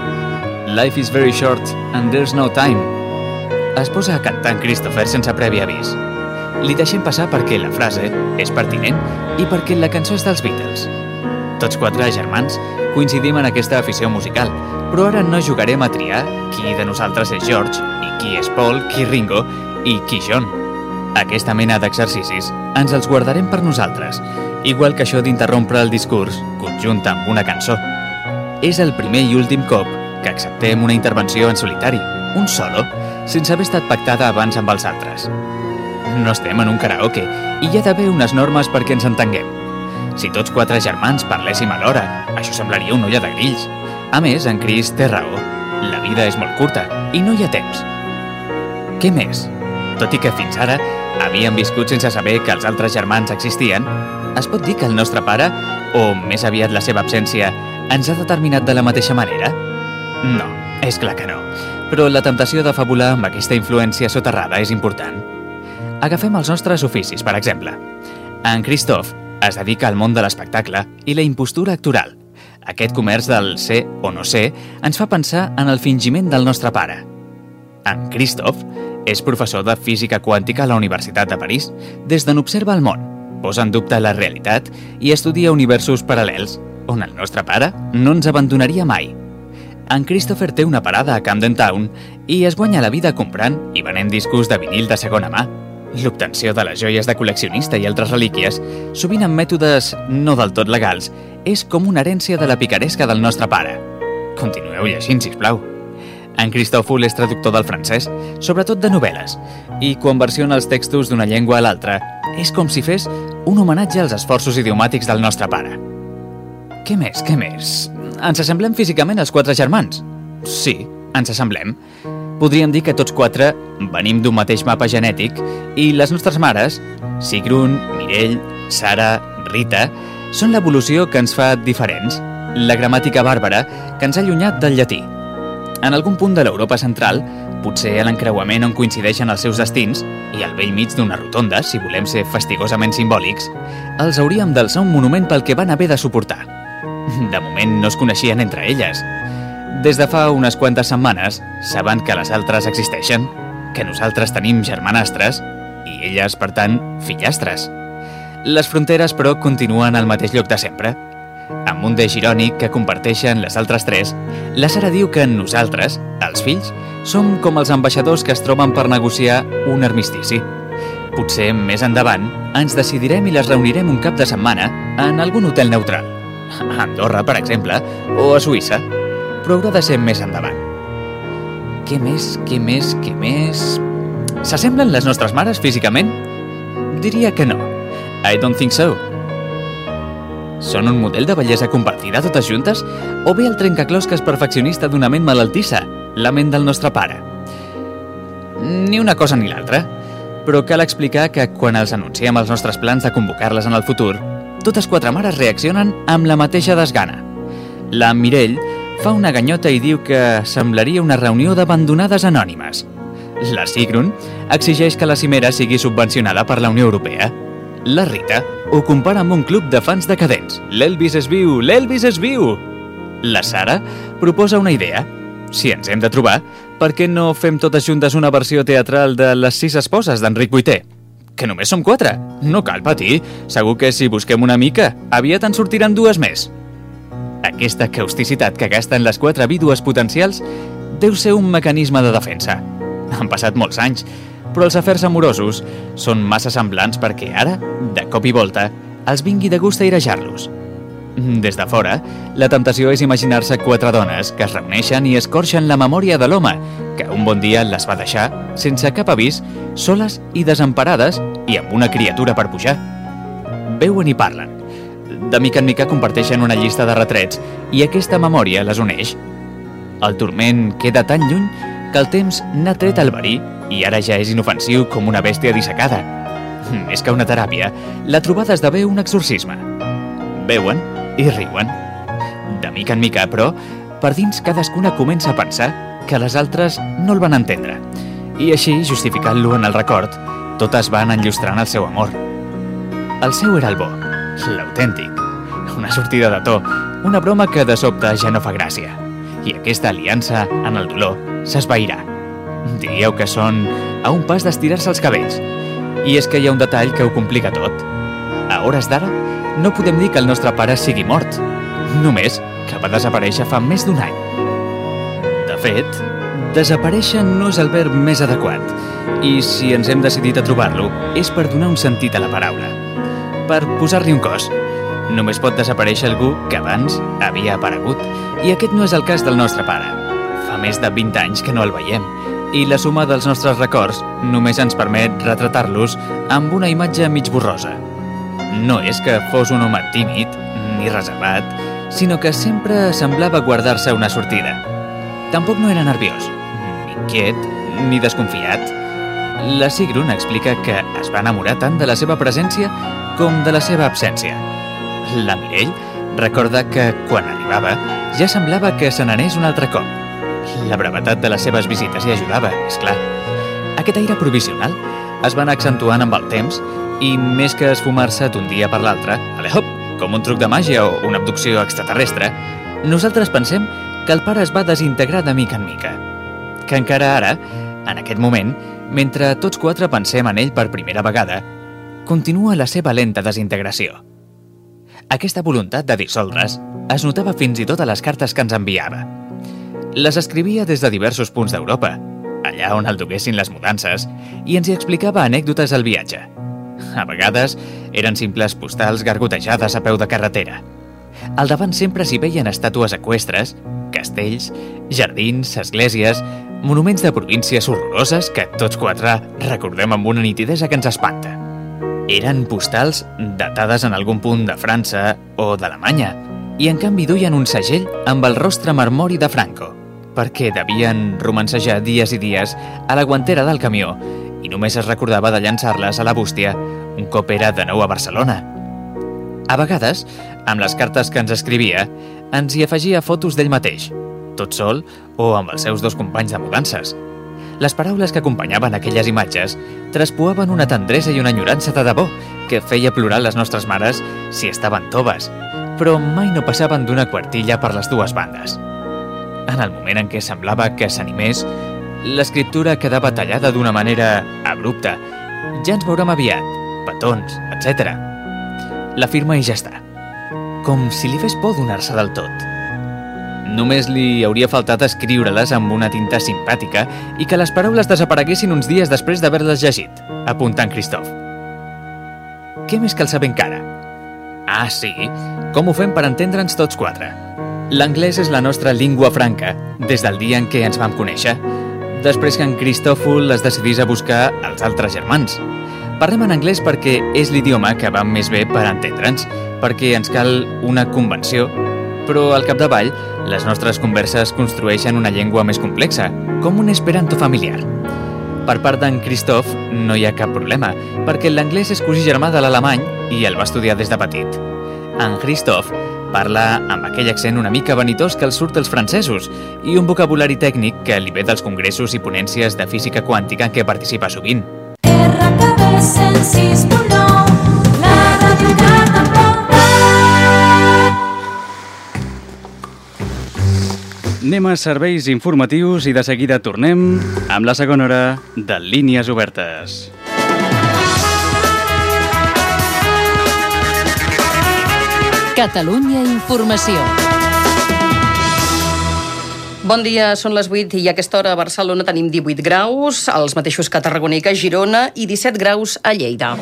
Speaker 10: Life is very short and there's no time. Es posa a cantar en Christopher sense previ avís. Li deixem passar perquè la frase és pertinent i perquè la cançó és dels Beatles. Tots 4 germans coincidim en aquesta afició musical, però ara no jugarem a triar qui de nosaltres és George i qui és Paul, qui Ringo i qui John. Aquesta mena d'exercicis ens els guardarem per nosaltres, igual que això d'interrompre el discurs conjunt amb una cançó. És el primer i últim cop que acceptem una intervenció en solitari, un solo, sense haver estat pactada abans amb els altres. No estem en un karaoke i hi ha d'haver unes normes perquè ens entenguem. Si tots 4 germans parléssim alhora, això semblaria una olla de grills. A més, en Chris té raó. La vida és molt curta i no hi ha temps. Què més? Tot i que fins ara havíem viscut sense saber que els altres germans existien, es pot dir que el nostre pare, o més aviat la seva absència, ens ha determinat de la mateixa manera? No, és clar que no. Però la temptació de fabular amb aquesta influència soterrada és important. Agafem els nostres oficis, per exemple. En Christoph es dedica al món de l'espectacle i la impostura actoral. Aquest comerç del ser o no ser ens fa pensar en el fingiment del nostre pare. En Christoph és professor de física quàntica a la Universitat de París, des d'on observa el món, posa en dubte la realitat i estudia universos paral·lels, on el nostre pare no ens abandonaria mai. En Christopher té una parada a Camden Town i es guanya la vida comprant i venent discos de vinil de segona mà. L'obtenció de les joies de col·leccionista i altres relíquies, sovint amb mètodes no del tot legals, és com una herència de la picaresca del nostre pare. Continueu llegint, sisplau. En Cristòfol és traductor del francès, sobretot de novel·les, i quan versiona els textos d'una llengua a l'altra, és com si fes un homenatge als esforços idiomàtics del nostre pare. Què més, què més? Ens assemblem físicament els 4 germans? Sí, ens assemblem. Podríem dir que tots 4 venim d'un mateix mapa genètic i les nostres mares, Sigrun, Mireille, Sara, Rita, són l'evolució que ens fa diferents, la gramàtica bàrbara que ens ha allunyat del llatí. En algun punt de l'Europa central, potser a l'encreuament on coincideixen els seus destins i al vell mig d'una rotonda, si volem ser fastigosament simbòlics, els hauríem d'alçar un monument pel que van haver de suportar. De moment no es coneixien entre elles. Des de fa unes quantes setmanes saben que les altres existeixen, que nosaltres tenim germanastres i elles, per tant, fillastres. Les fronteres, però, continuen al mateix lloc de sempre. Amb un deix irònic que comparteixen les altres 3, la Sara diu que nosaltres, els fills, som com els ambaixadors que es troben per negociar un armistici. Potser, més endavant, ens decidirem i les reunirem un cap de setmana en algun hotel neutral. A Andorra, per exemple, o a Suïssa. Però haurà de ser més endavant. Què més, què més, què més... S'assemblen les nostres mares físicament? Diria que no. I don't think so. Són un model de bellesa compartida totes juntes? O bé el trencaclosques perfeccionista d'una ment malaltissa, la ment del nostre pare? Ni una cosa ni l'altra. Però cal explicar que quan els anunciem els nostres plans de convocar-les en el futur, totes 4 mares reaccionen amb la mateixa desgana. La Mireille fa una ganyota i diu que semblaria una reunió d'abandonades anònimes. La Sigrun exigeix que la cimera sigui subvencionada per la Unió Europea. La Rita ho compara amb un club de fans decadents. L'Elvis és viu, l'Elvis és viu! La Sara proposa una idea. Si ens hem de trobar, per què no fem totes juntes una versió teatral de Les 6 esposes d'Enric VIII? Que només som 4. No cal patir. Segur que si busquem una mica, aviat en sortiran 2 més. Aquesta causticitat que gasten les 4 vídues potencials deu ser un mecanisme de defensa. Han passat molts anys, però els afers amorosos són massa semblants perquè ara, de cop i volta, els vingui de gust airejar-los. Des de fora, la temptació és imaginar-se 4 dones que es reuneixen i escorxen la memòria de l'home, que un bon dia les va deixar, sense cap avís, soles i desemparades i amb una criatura per pujar. Veuen i parlen. De mica en mica comparteixen una llista de retrets i aquesta memòria les uneix. El turment queda tan lluny que el temps n'ha tret el verí i ara ja és inofensiu com una bèstia dissecada. Més que una teràpia, la trobada esdevé un exorcisme. Beuen i riuen. De mica en mica, però, per dins cadascuna comença a pensar que les altres no el van entendre. I així, justificant-lo en el record, totes van enllustrant el seu amor. El seu era el bo, l'autèntic. Una sortida de to, una broma que de sobte ja no fa gràcia. I aquesta aliança en el dolor s'esvairà. Diríeu que són a un pas d'estirar-se els cabells. I és que hi ha un detall que ho complica tot. A hores d'ara, no podem dir que el nostre pare sigui mort, només que va desaparèixer fa més d'1 any. De fet, desaparèixer no és el verb més adequat, i si ens hem decidit a trobar-lo és per donar un sentit a la paraula, per posar-li un cos. Només pot desaparèixer algú que abans havia aparegut, i aquest no és el cas del nostre pare. Fa més de 20 anys que no el veiem, i la suma dels nostres records només ens permet retratar-los amb una imatge mig borrosa. No és que fos un home tímid ni reservat, sinó que sempre semblava guardar-se una sortida. Tampoc no era nerviós, ni inquiet, ni desconfiat. La Sigrun explica que es va enamorar tant de la seva presència com de la seva absència. La Mireille recorda que, quan arribava, ja semblava que se n'anés un altre cop. La brevetat de les seves visites hi ajudava, és clar. Aquest aire provisional es va anar accentuant amb el temps i, més que esfumar-se d'un dia per l'altre, ale-hop, com un truc de màgia o una abducció extraterrestre, nosaltres pensem que el pare es va desintegrar de mica en mica. Que encara ara, en aquest moment, mentre tots 4 pensem en ell per primera vegada, continua la seva lenta desintegració. Aquesta voluntat de dissoldre's es notava fins i tot a les cartes que ens enviava. Les escrivia des de diversos punts d'Europa, allà on el duguessin les mudances, i ens hi explicava anècdotes al viatge. A vegades eren simples postals gargotejades a peu de carretera. Al davant sempre s'hi veien estàtues eqüestres, castells, jardins, esglésies, monuments de províncies horroroses que tots 4 recordem amb una nitidesa que ens espanta. Eren postals datades en algun punt de França o d'Alemanya, i en canvi duien un segell amb el rostre marmori de Franco, perquè devien romancejar dies i dies a la guantera del camió i només es recordava de llançar-les a la bústia un cop era de nou a Barcelona. A vegades, amb les cartes que ens escrivia, ens hi afegia fotos d'ell mateix, tot sol o amb els seus 2 companys de mudances. Les paraules que acompanyaven aquelles imatges traspuaven una tendresa i una enyorança de debò que feia plorar les nostres mares si estaven toves, però mai no passaven d'una quartilla per les 2 bandes. En el moment en què semblava que s'animés, l'escriptura quedava tallada d'una manera abrupta. Ja ens veurem aviat, petons, etc. La firma i ja està. Com si li fes por donar-se del tot. Només li hauria faltat escriure-les amb una tinta simpàtica i que les paraules desapareguessin uns dies després d'haver-les llegit, apuntant Christophe. Què més cal saber encara? Ah, sí, com ho fem per entendre'ns tots 4? L'anglès és la nostra língua franca des del dia en què ens vam conèixer, després que en Cristòfol es decidís a buscar els altres germans. Parlem en anglès perquè és l'idioma que va més bé per entendre'ns, perquè ens cal una convenció, però al capdavall les nostres converses construeixen una llengua més complexa, com un esperanto familiar. Per part d'en Christoph no hi ha cap problema, perquè l'anglès és cosí germà de l'alemany i el va estudiar des de petit. En Christoph parla amb aquell accent una mica vanitós que els surt als francesos i un vocabulari tècnic que li ve dels congressos i ponències de física quàntica en què participa sovint.
Speaker 1: Anem a serveis informatius i de seguida tornem amb la segona hora de Línies Obertes.
Speaker 11: Catalunya Informació.
Speaker 12: Bon dia, són les 8 i a aquesta hora a Barcelona tenim 18 graus, els mateixos que a Tarragona i que a Girona, i 17 graus a Lleida.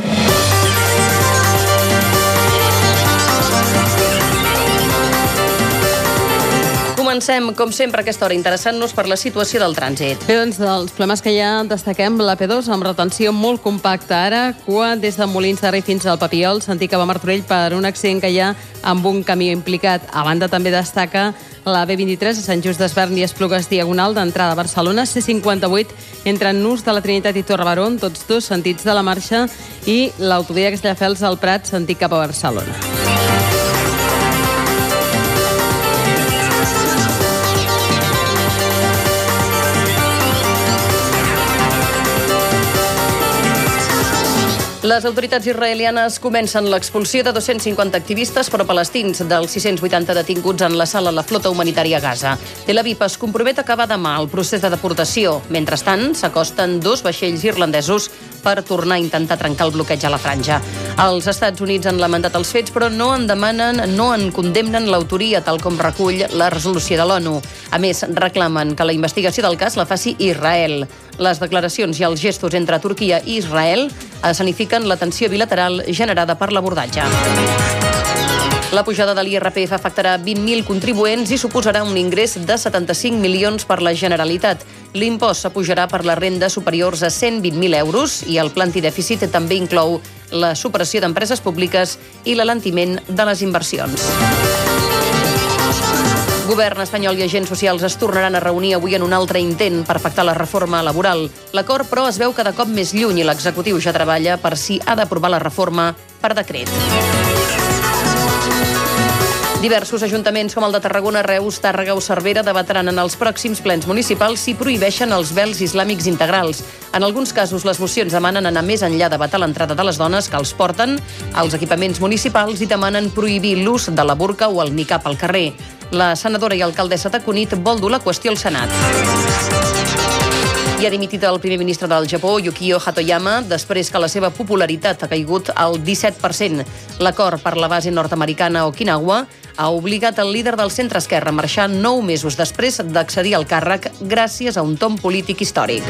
Speaker 12: Comencem, com sempre, a aquesta hora, interessant-nos per la situació del trànsit.
Speaker 13: Bé, doncs, dels problemes que hi ha, destaquem la P2 amb retenció molt compacta. Ara, cua des de Molins de Rei fins al Papiol, sentit cap a Martorell per un accident que hi ha amb un camió implicat. A banda, també destaca la B23 a Sant Just d'Esvern i Esplugues diagonal d'entrada a Barcelona, C58 entre Nus de la Trinitat i Torrebarón, tots dos sentits de la marxa, i l'autovia Castelldefels al Prat, sentit cap a Barcelona.
Speaker 12: Les autoritats israelianes comencen l'expulsió de 250 activistes pro-palestins dels 680 detinguts en la sala La Flota Humanitària a Gaza. Tel Aviv es compromet a acabar demà el procés de deportació. Mentrestant, s'acosten 2 vaixells irlandesos per tornar a intentar trencar el bloqueig a la franja. Els Estats Units han lamentat els fets, però no en condemnen l'autoria, tal com recull la resolució de l'ONU. A més, reclamen que la investigació del cas la faci Israel. Les declaracions i els gestos entre Turquia i Israel escenifiquen la tensió bilateral generada per l'abordatge. La pujada de l'IRPF afectarà 20.000 contribuents i suposarà un ingrés de 75 milions per la Generalitat. L'impost s'apujarà per les rendes superiors a 120.000 euros i el pla antidèficit també inclou la superació d'empreses públiques i l'alentiment de les inversions. Govern espanyol i agents socials es tornaran a reunir avui en un altre intent per pactar la reforma laboral. L'acord, però, es veu cada cop més lluny i l'executiu ja treballa per si ha d'aprovar la reforma per decret. Diversos ajuntaments com el de Tarragona, Reus, Tàrrega o Cervera debatran en els pròxims plens municipals si prohibeixen els vels islàmics integrals. En alguns casos, les mocions demanen anar més enllà de vetar l'entrada de les dones que els porten als equipaments municipals i demanen prohibir l'ús de la burca o el niqab al carrer. La senadora i alcaldessa de Cunit vol dur la qüestió al Senat. I ha dimitit el primer ministre del Japó, Yukio Hatoyama, després que la seva popularitat ha caigut al 17%. L'acord per la base nord-americana a Okinawa ha obligat el líder del centre-esquerra a marxar 9 mesos després d'accedir al càrrec gràcies a un tom polític històric.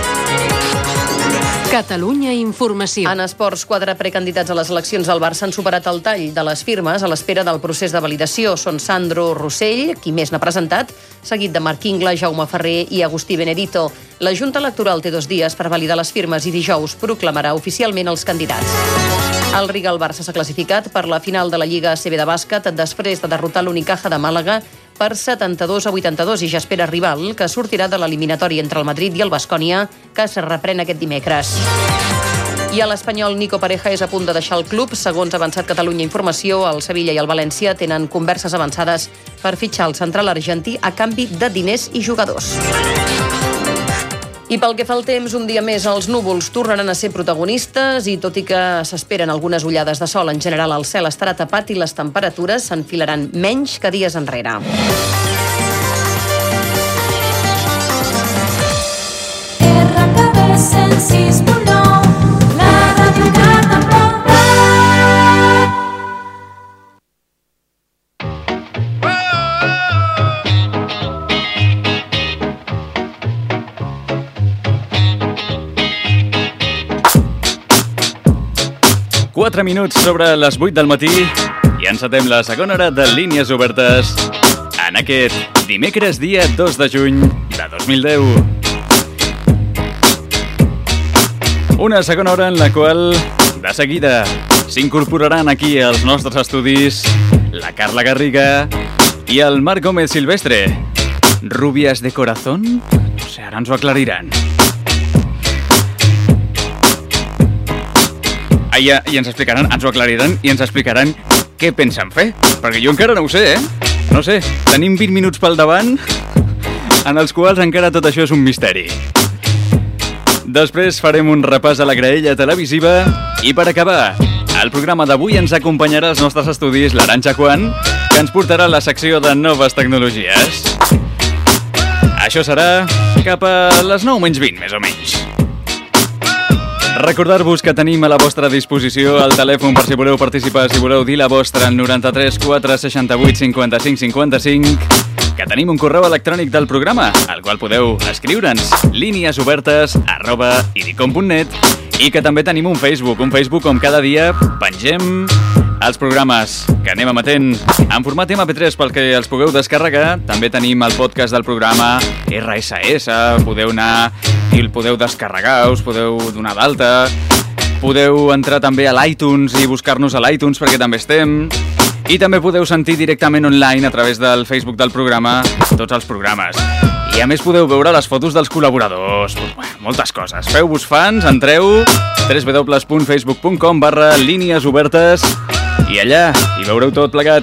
Speaker 11: Catalunya Informació.
Speaker 12: En esports, 4 precandidats a les eleccions del Barça han superat el tall de les firmes a l'espera del procés de validació. Són Sandro Rossell, qui més n'ha presentat, seguit de Marc Ingla, Jaume Ferrer i Agustí Benedito. La Junta Electoral té 2 dies per validar les firmes i dijous proclamarà oficialment els candidats. El Riga Barça s'ha classificat per la final de la Lliga ACB de bàsquet després de derrotar l'Unicaja de Màlaga per 72-82 i ja espera rival que sortirà de l'eliminatòria entre el Madrid i el Baskonia, que es reprèn aquest dimecres. I a l'Espanyol, Nico Pareja és a punt de deixar el club. Segons ha avançat Catalunya Informació, el Sevilla i el València tenen converses avançades per fitxar el central argentí a canvi de diners i jugadors. I pel que fa al temps, un dia més els núvols tornaran a ser protagonistes i tot i que s'esperen algunes ullades de sol, en general el cel estarà tapat i les temperatures s'enfilaran menys que dies enrere.
Speaker 1: Quatre minuts sobre les 8 del matí i encetem la segona hora de Línies Obertes en aquest dimecres dia 2 de juny de 2010. Una segona hora en la qual, de seguida, s'incorporaran aquí als nostres estudis la Carla Garriga i el Marc Gómez Silvestre. Rubias de corazón? No sé, ara ens ho aclariran. I ens explicaran, ens ho aclariran i ens explicaran què pensen fer. Perquè jo encara no ho sé, No sé, tenim 20 minuts pel davant en els quals encara tot això és un misteri. Després farem un repàs a la graella televisiva i per acabar, al programa d'avui ens acompanyarà als nostres estudis l'Arantxa Juan, que ens portarà a la secció de noves tecnologies. Això serà cap a les 9:20, més o menys. Recordar-vos que tenim a la vostra disposició el telèfon per si voleu participar, si voleu dir la vostra, al 93 468 55 55, que tenim un correu electrònic del programa, al qual podeu escriure'ns líniesobertes@idicom.net, i que també tenim un Facebook on cada dia pengem els programes que anem emetent en format MP3 pel que els pugueu descarregar. També tenim el podcast del programa RSS, podeu anar i el podeu descarregar, us podeu donar d'alta, podeu entrar també a l'iTunes i buscar-nos a l'iTunes perquè també estem, i també podeu sentir directament online a través del Facebook del programa tots els programes. I a més podeu veure les fotos dels col·laboradors, moltes coses. Feu-vos fans, entreu www.facebook.com/líniesobertes i allà hi veureu tot plegat.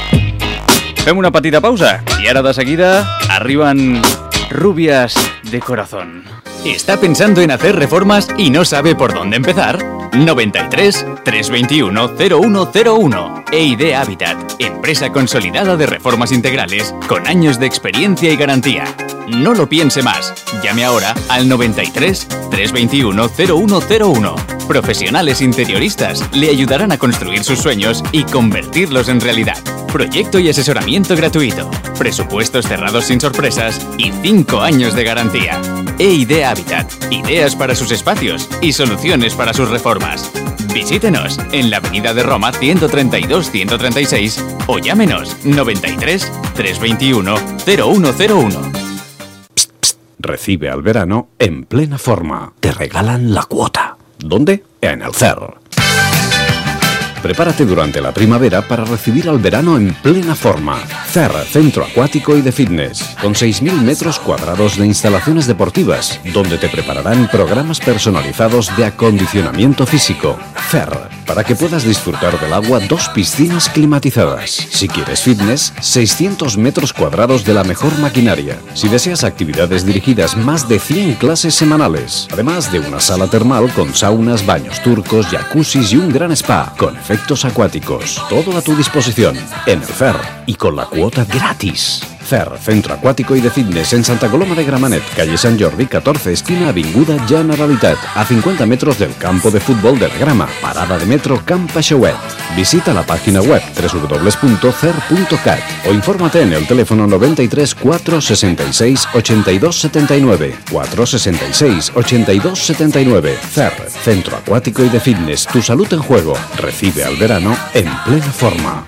Speaker 1: Fem una petita pausa i ara de seguida arriben Rubias de corazón.
Speaker 10: ¿Está pensando en hacer reformas y no sabe por dónde empezar? 93 321 0101. EID Habitat, empresa consolidada de reformas integrales con años de experiencia y garantía. No lo piense más. Llame ahora al 93 321 0101. Profesionales interioristas le ayudarán a construir sus sueños y convertirlos en realidad. Proyecto y asesoramiento gratuito. Presupuestos cerrados sin sorpresas y 5 años de garantía. EID Habitat. Ideas para sus espacios y soluciones para sus reformas. Visítenos en la Avenida de Roma 132-136 o llámenos 93 321 0101.
Speaker 2: Psst, psst. Recibe al verano en plena forma. Te regalan la cuota. ¿Dónde? En el CER. Prepárate durante la primavera para recibir al verano en plena forma. CER, centro acuático y de fitness, con 6.000 metros cuadrados de instalaciones deportivas, donde te prepararán programas personalizados de acondicionamiento físico. CER, para que puedas disfrutar del agua, 2 piscinas climatizadas. Si quieres fitness, 600 metros cuadrados de la mejor maquinaria. Si deseas actividades dirigidas, más de 100 clases semanales. Además de una sala termal con saunas, baños turcos, jacuzzis y un gran spa, con efectos acuáticos. Todo a tu disposición en el CER y con la cuota gratis. CER, centro acuático y de fitness en Santa Coloma de Gramenet, calle Sant Jordi 14, esquina Avinguda Generalitat, a 50 metros del campo de fútbol de la Grama, parada de metro Camp Peixauet. Visita la página web www.cer.cat o infórmate en el teléfono 93 466 82 79, 466 82 79. CER, centro acuático y de fitness, tu salud en juego. Recibe al verano en plena forma.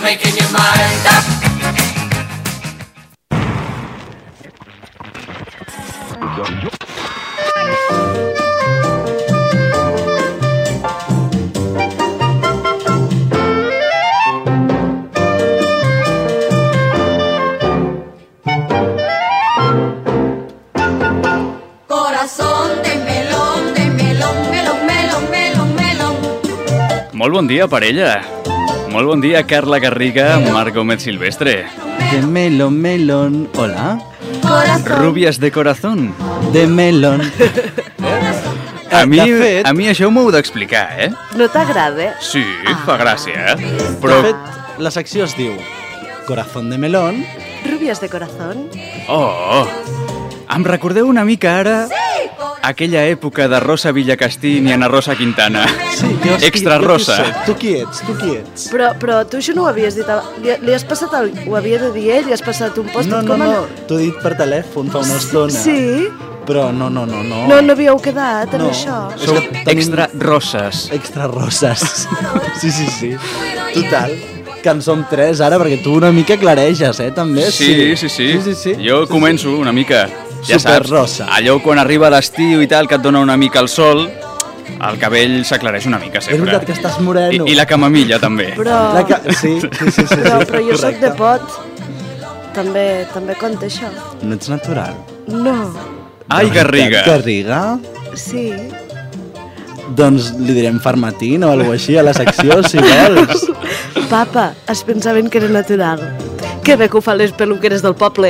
Speaker 1: Molt bon dia, parella. Molt bon dia, Carla Garriga, Marc Gómez Silvestre.
Speaker 14: De melón, melón, hola.
Speaker 15: Corazón.
Speaker 1: Rubias de corazón.
Speaker 14: De melón.
Speaker 1: A mi això m'ho heu d'explicar,
Speaker 15: No t'agrada?
Speaker 1: Sí, fa gràcia, Però...
Speaker 14: De fet, la secció es diu Corazón de melón.
Speaker 15: Rubias de corazón.
Speaker 1: Oh, em recordeu una mica ara aquella època de Rosa Villacastín i Ana Rosa Quintana.
Speaker 14: Sí,
Speaker 1: Extra Rosa.
Speaker 14: Tu qui ets?
Speaker 15: Però tu això no ho havies dit. Li has passat ho havia de dir ell? Li has passat un post?
Speaker 14: No, t'ho he dit per telèfon fa una estona.
Speaker 15: Sí?
Speaker 14: Però no.
Speaker 15: No havíeu quedat en això?
Speaker 1: Sou extra roses.
Speaker 14: Extra roses. Sí. Total, que en som 3 ara, perquè tu una mica clareges, també?
Speaker 1: Sí. Jo començo una mica. Ja saps,
Speaker 14: rosa.
Speaker 1: allò quan arriba l'estiu i tal, que et dona una mica el sol, el cabell s'aclareix una mica, sempre.
Speaker 14: És veritat que estàs moreno.
Speaker 1: I la camamilla, també.
Speaker 15: Però...
Speaker 14: Sí.
Speaker 15: Però jo soc de pot. També compta això.
Speaker 14: No ets natural?
Speaker 15: No.
Speaker 1: Ai, Garriga.
Speaker 14: Garriga?
Speaker 15: Sí.
Speaker 14: Doncs li direm Farmatín o alguna així a la secció, si vols.
Speaker 15: Papa, es pensaven que era natural. Que bé que ho fan les peluqueres del poble,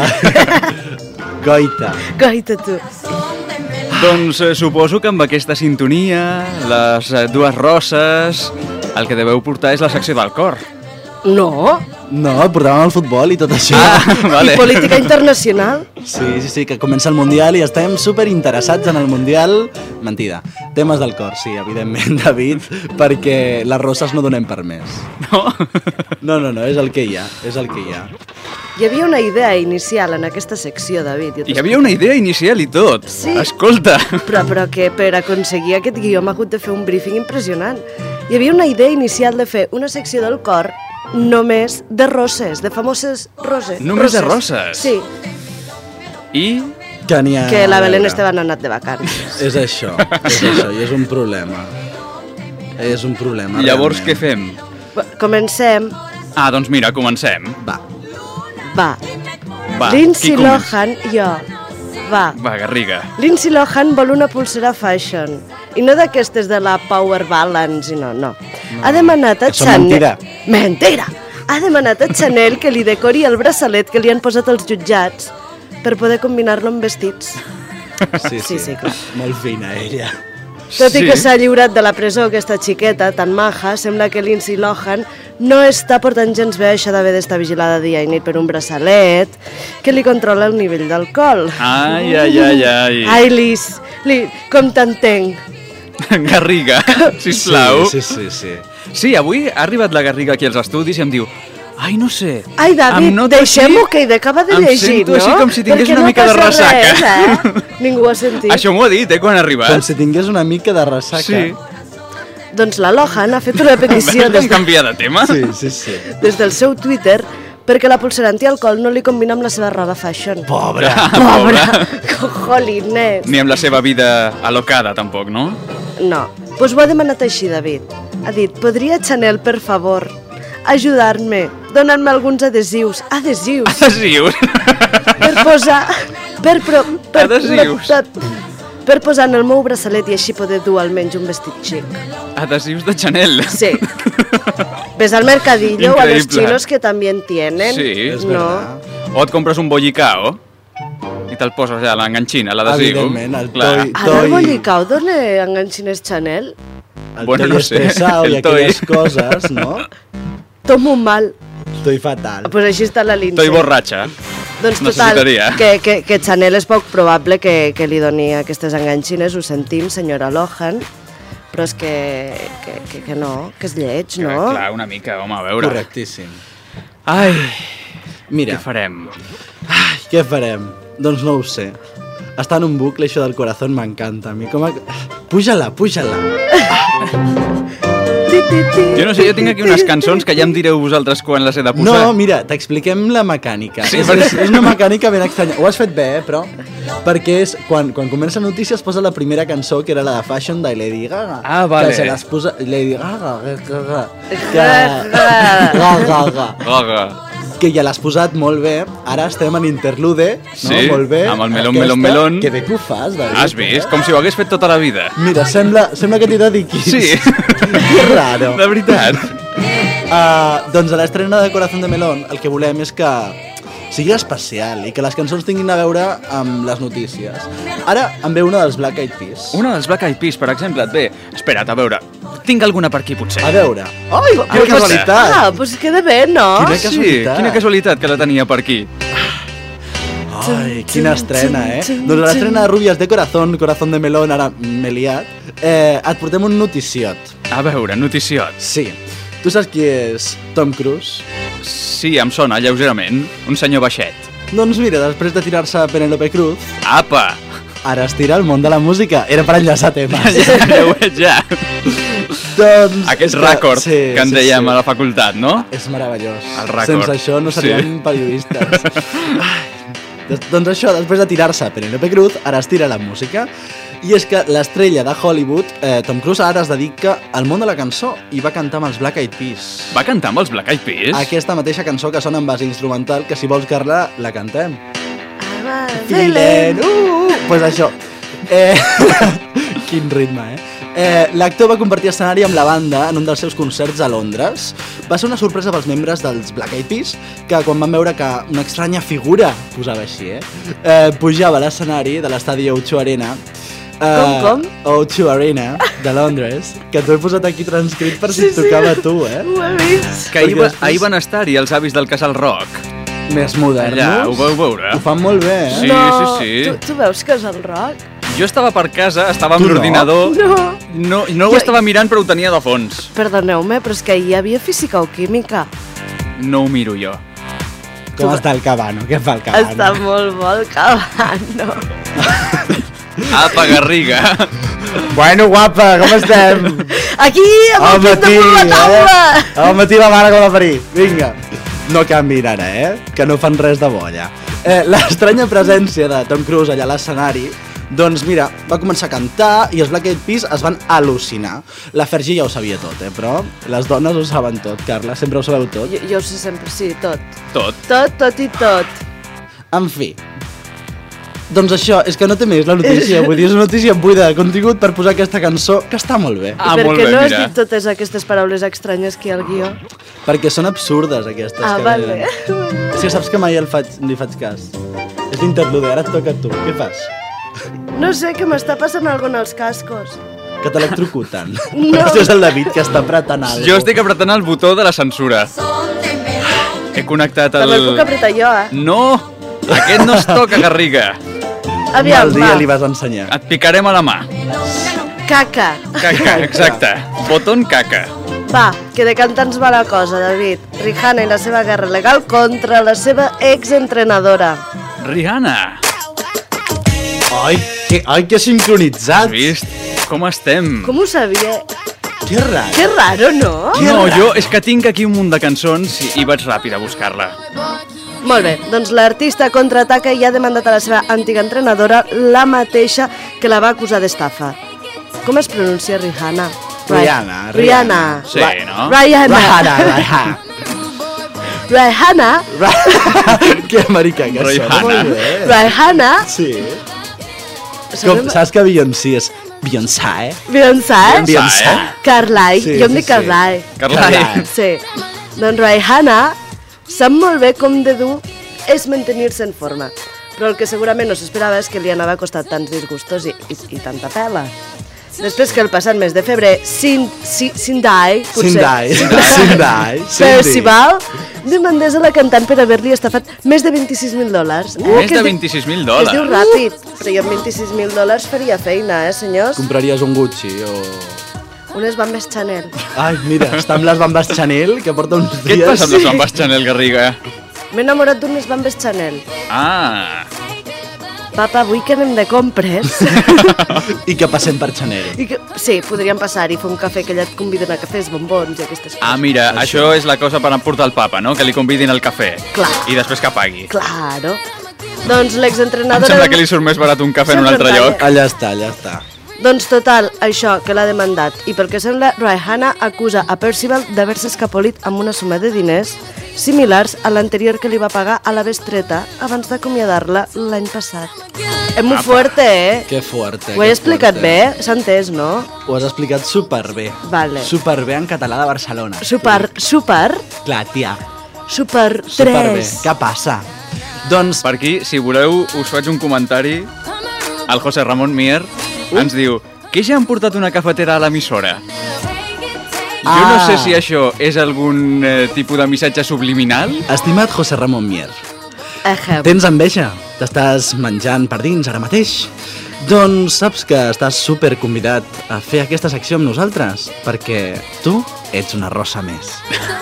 Speaker 14: Goita.
Speaker 15: Goita, tu.
Speaker 1: Doncs suposo que amb aquesta sintonia, les dues rosses, el que deveu portar és la secció del cor.
Speaker 15: No.
Speaker 14: No, portàvem el futbol i tot això.
Speaker 1: Vale.
Speaker 15: I política internacional.
Speaker 14: Sí, que comença el Mundial i estem superinteressats en el Mundial. Mentida. Temes del cor, sí, evidentment, David, perquè les rosses no donem per més.
Speaker 1: No?
Speaker 14: No, és el que hi ha,
Speaker 15: Hi havia una idea inicial en aquesta secció, David.
Speaker 1: Hi havia una idea inicial i tot.
Speaker 15: Sí.
Speaker 1: Escolta.
Speaker 15: Però que per aconseguir aquest guió hem hagut de fer un briefing impressionant. Hi havia una idea inicial de fer una secció del cor només de roses, de famoses roses.
Speaker 1: Només de roses?
Speaker 15: Sí.
Speaker 1: I?
Speaker 15: Que la Belén Esteban ha anat de vacances.
Speaker 14: És això, i és un problema.
Speaker 1: Llavors què fem?
Speaker 15: Comencem.
Speaker 1: Doncs mira, comencem.
Speaker 15: Va.
Speaker 1: qui
Speaker 15: Lindsay
Speaker 1: comença?
Speaker 15: Lohan, jo. Va,
Speaker 1: Garriga.
Speaker 15: Lindsay Lohan vol una pulsera fashion. I no d'aquestes de la Power Balance, no. Ha demanat a Chanel... Mentira! Ha demanat a Chanel que li decori el braçalet que li han posat els jutjats per poder combinar-lo amb vestits. Sí, clar.
Speaker 14: Molt fina, ella.
Speaker 15: Tot i que s'ha lliurat de la presó aquesta xiqueta tan maja, sembla que Lindsay Lohan no està portant gens bé això d'haver d'estar vigilada dia i nit per un braçalet que li controla el nivell d'alcohol.
Speaker 1: Ai.
Speaker 15: Ai, Liz, com t'entenc.
Speaker 1: Garriga, sisplau.
Speaker 14: Sí.
Speaker 1: Sí, avui ha arribat la Garriga aquí als estudis i em diu: ai, no sé.
Speaker 15: Ai, David, deixem-ho que acaba de llegir, no?
Speaker 1: Em sento així com si tingués una mica de ressaca.
Speaker 15: Res, Ningú ho ha sentit.
Speaker 1: Això m'ho ha dit, quan ha arribat.
Speaker 14: Com si tingués una mica de ressaca.
Speaker 1: Sí.
Speaker 15: Doncs la Lohan ha fet una petició
Speaker 1: Veus com canvia de tema?
Speaker 14: Sí.
Speaker 15: des del seu Twitter perquè la pulsera antialcohol no li combina amb la seva roba fashion.
Speaker 1: Pobra.
Speaker 15: Jolines.
Speaker 1: Ni amb la seva vida alocada, tampoc, no?
Speaker 15: No. Doncs ho ha demanat així, David. Ha dit, podria Chanel, per favor, ajudar-me, donant-me alguns adhesius. Adhesius? Per posar...
Speaker 1: Adhesius?
Speaker 15: Per posar en el meu braçalet i així poder dur almenys un vestit xic.
Speaker 1: Adhesius de Chanel.
Speaker 15: Sí. Ves al mercadillo o a los
Speaker 1: Increïble.
Speaker 15: chinos que también tienen.
Speaker 1: Sí, és
Speaker 15: no.
Speaker 1: O et compres un bollicao i te'l poses allà a l'enganxina, l'adhesiu.
Speaker 14: Evidentment, el
Speaker 1: Clar.
Speaker 15: Ara el bollicau d'on enganxines Chanel?
Speaker 14: El
Speaker 1: Bueno,
Speaker 14: toi
Speaker 1: no sé.
Speaker 14: estressau i
Speaker 1: El toi.
Speaker 14: aquelles coses, no?
Speaker 15: Tomo mal.
Speaker 14: Estoy fatal.
Speaker 15: Pues així està la Lindsay.
Speaker 1: Estoy borratxa.
Speaker 15: Doncs total,
Speaker 1: Necessitaria.
Speaker 15: que Chanel és poc probable que li doni aquestes enganxines, ho sentim, senyora Lohan, però és que no, que és lleig, no?
Speaker 1: Clar, una mica, home, a veure.
Speaker 14: Correctíssim.
Speaker 1: Ai,
Speaker 14: mira.
Speaker 1: Què farem?
Speaker 14: Què farem? Doncs no ho sé. Està en un bucle, això del corazón m'encanta a mi. Puja-la.
Speaker 1: Jo no sé, jo tinc aquí unes cançons que ja em direu vosaltres quan les he de posar.
Speaker 14: No, mira, t'expliquem la mecànica.
Speaker 1: Sí,
Speaker 14: és una mecànica ben estranya. Ho has fet bé, però... Perquè és, quan comença la notícia es posa la primera cançó, que era la de Fashion de Lady Gaga.
Speaker 1: Ah, vale.
Speaker 14: Que se les posa... Lady Gaga.
Speaker 1: Gaga.
Speaker 14: Que ja l'has posat molt bé. Ara estem en interlude, no?
Speaker 1: Sí,
Speaker 14: Molt bé.
Speaker 1: amb el melón,
Speaker 14: Aquesta,
Speaker 1: melón.
Speaker 14: Que bé que ho fas, David.
Speaker 1: Has vist? Com si ho hagués fet tota la vida.
Speaker 14: Mira, sembla que t'hi dediquis.
Speaker 1: Sí.
Speaker 14: Que raro.
Speaker 1: De veritat.
Speaker 14: Doncs a l'estrena de Corazón de Melón el que volem és que sigui especial i que les cançons tinguin a veure amb les notícies. Ara em ve una dels Black Eyed Peas.
Speaker 1: Una dels Black Eyed Peas, per exemple, et ve. Espera't, a veure. Tinc alguna per aquí, potser.
Speaker 14: A veure. Ai, quina casualitat.
Speaker 15: Doncs queda bé, no?
Speaker 14: Quina casualitat.
Speaker 1: Quina casualitat que la tenia per aquí.
Speaker 14: Ai, quina estrena, Doncs a l'estrena de Rubias de Corazón de Melón, ara m'he liat, et portem un noticiot.
Speaker 1: A veure, noticiot.
Speaker 14: Sí. Tu saps qui és Tom Cruise?
Speaker 1: Sí, em sona, lleugerament. Un senyor baixet.
Speaker 14: Doncs mira, després de tirar-se a Penélope Cruz...
Speaker 1: Apa!
Speaker 14: Ara es tira al món de la música. Era per enllaçar temes.
Speaker 1: Ja ho veig, ja.
Speaker 14: Doncs...
Speaker 1: Aquest rècord que en dèiem a la facultat, no?
Speaker 14: És meravellós.
Speaker 1: El rècord.
Speaker 14: Sense això no seríem periodistes. Doncs això, després de tirar-se a Penélope Cruz, ara es tira la música. I és que l'estrella de Hollywood, Tom Cruise, ara es dedica al món de la cançó i va cantar amb els Black Eyed Peas.
Speaker 1: Va cantar amb els Black Eyed Peas?
Speaker 14: Aquesta mateixa cançó que sona en base instrumental, que si vols, Carla, la cantem.
Speaker 15: Feeling.
Speaker 14: Pues això. Quin ritme, L'actor va compartir escenari amb la banda en un dels seus concerts a Londres. Va ser una sorpresa pels membres dels Black Eyed Peas, que quan van veure que una estranya figura, posava així, pujava a l'escenari de l'estadi O2 Arena.
Speaker 15: Com?
Speaker 14: O2 Arena, de Londres, que t'ho he posat aquí transcrit per si et tocava a tu,
Speaker 15: Ho he vist.
Speaker 1: Que ahir van estar-hi els avis del Casal Rock.
Speaker 14: Més modernos.
Speaker 1: Allà, ho vau veure?
Speaker 14: Ho fan molt bé,
Speaker 1: Sí,
Speaker 15: No,
Speaker 1: sí.
Speaker 15: Tu veus que és el rock?
Speaker 1: Jo estava per casa, estava amb
Speaker 14: Tu no?
Speaker 1: l'ordinador.
Speaker 15: No.
Speaker 1: No ho estava mirant, però ho tenia de fons.
Speaker 15: Perdoneu-me, però és que hi havia física o química.
Speaker 1: No ho miro jo.
Speaker 14: Com està el Cabano? Què fa el Cabano?
Speaker 15: Està molt bo el Cabano.
Speaker 1: Apa, Garriga.
Speaker 14: Bueno, guapa, com estem?
Speaker 15: Aquí, amb el pit damunt la taula.
Speaker 14: Al matí la mare com la parir. Vinga. No canviïn ara, que no fan res de bo allà. L'estranya presència de Tom Cruise allà a l'escenari, doncs mira, va començar a cantar i els Black Eyed Peas es van al·lucinar. La Fergie ja ho sabia tot, però les dones ho saben tot, Carla, sempre ho sabeu tot.
Speaker 15: Jo ho sé sempre, sí, tot.
Speaker 1: Tot?
Speaker 15: Tot i tot.
Speaker 14: En fi, doncs això, és que no té més la notícia, vull dir, és una notícia buida de contingut per posar aquesta cançó, que està molt bé.
Speaker 15: I per què no has dit totes aquestes paraules estranyes que hi ha al guió?
Speaker 14: Perquè són absurdes, aquestes.
Speaker 15: Vale.
Speaker 14: Si saps que mai li faig cas. És l'interlude, ara et toca a tu. Què fas?
Speaker 15: No sé, que m'està passant alguna als cascos.
Speaker 14: Que t'electrocuten.
Speaker 15: No.
Speaker 14: Això és el David, que està apretant alguna cosa.
Speaker 1: Jo estic apretant el botó de la censura. He connectat el...
Speaker 15: També el puc apretar jo,
Speaker 1: No! Aquest no es toca, Garriga.
Speaker 15: Aviam,
Speaker 14: Mal dia
Speaker 15: va.
Speaker 14: li vas ensenyar.
Speaker 1: Et picarem a la mà.
Speaker 15: Caca.
Speaker 1: Caca, exacte. Botón caca.
Speaker 15: Va, que de cantar ens va la cosa, David. Rihanna i la seva guerra legal contra la seva exentrenadora.
Speaker 1: Rihanna.
Speaker 14: Ai, que sincronitzat.
Speaker 1: Has vist? Com estem?
Speaker 15: Com ho sabia?
Speaker 14: Que raro.
Speaker 15: Que raro, no?
Speaker 1: No, jo és que tinc aquí un munt de cançons i vaig ràpid a buscar-la.
Speaker 15: Molt bé, doncs l'artista contraataca i ha demandat a la seva antiga entrenadora, la mateixa que la va acusar d'estafa. Com es pronuncia Rihanna? Rihanna.
Speaker 1: Sí, no?
Speaker 15: Rihanna.
Speaker 14: Que americà que sona. Molt bé.
Speaker 15: Rihanna.
Speaker 14: Sí. Saps que Beyoncé és Beyoncé?
Speaker 15: Beyoncé? Carlai.
Speaker 14: Sí,
Speaker 15: Jo em
Speaker 14: sí,
Speaker 15: dic Carlai.
Speaker 14: sí. Carlai.
Speaker 15: Sí. Doncs Rihanna sap molt bé com de dur és mantenir-se en forma. Però el que segurament no s'esperava és que li anava a costar tants disgustos i tanta pela. Després que el passat mes de febrer, Sindai Percival demandés a la cantant per haver-li estafat més de $26.000.
Speaker 1: Més de $26.000?
Speaker 15: Es diu ràpid, però jo amb $26.000 faria feina, senyors?
Speaker 14: Compraries un Gucci o...
Speaker 15: Unes bambes Chanel.
Speaker 14: Ai, mira, està amb les bambes Chanel, que porta uns dies...
Speaker 1: Què et passa amb les bambes Chanel, Garriga?
Speaker 15: M'he enamorat d'unes bambes Chanel.
Speaker 1: Ah.
Speaker 15: Papa, vull que anem de compres.
Speaker 14: I que passem per Chanel.
Speaker 15: Sí, podríem passar-hi, fer un cafè, que allà et conviden a cafès, bombons i aquestes coses.
Speaker 1: Ah, mira, això és la cosa per emportar el papa, no? Que li convidin al cafè.
Speaker 15: Clar.
Speaker 1: I després que pagui.
Speaker 15: Claro. Doncs
Speaker 1: Em
Speaker 15: l'exentrenadora...
Speaker 1: sembla que li surt més barat un cafè en un altre lloc.
Speaker 14: Allà està.
Speaker 15: Doncs total, això, que l'ha demandat. I pel que sembla, Rihanna acusa a Percival d'haver-se escapolit amb una suma de diners similars a l'anterior que li va pagar a la bestreta abans d'acomiadar-la l'any passat. És molt fuerte,
Speaker 14: Que fuerte.
Speaker 15: Ho he explicat bé? S'ha entès, no?
Speaker 14: Ho has explicat superbé.
Speaker 15: Vale.
Speaker 14: Superbé en català de Barcelona.
Speaker 15: Super.
Speaker 14: Clar, tia.
Speaker 15: Super 3.
Speaker 14: Superbé. Què passa? Doncs...
Speaker 1: Per aquí, si voleu, us faig un comentari. El José Ramon Mier ens diu que ja han portat una cafetera a l'emissora. Jo no sé si això és algun tipus de missatge subliminal.
Speaker 14: Estimat José Ramon Mier, tens enveja? T'estàs menjant per dins ara mateix? Doncs saps que estàs super convidat a fer aquesta secció amb nosaltres, perquè tu ets una rosa més.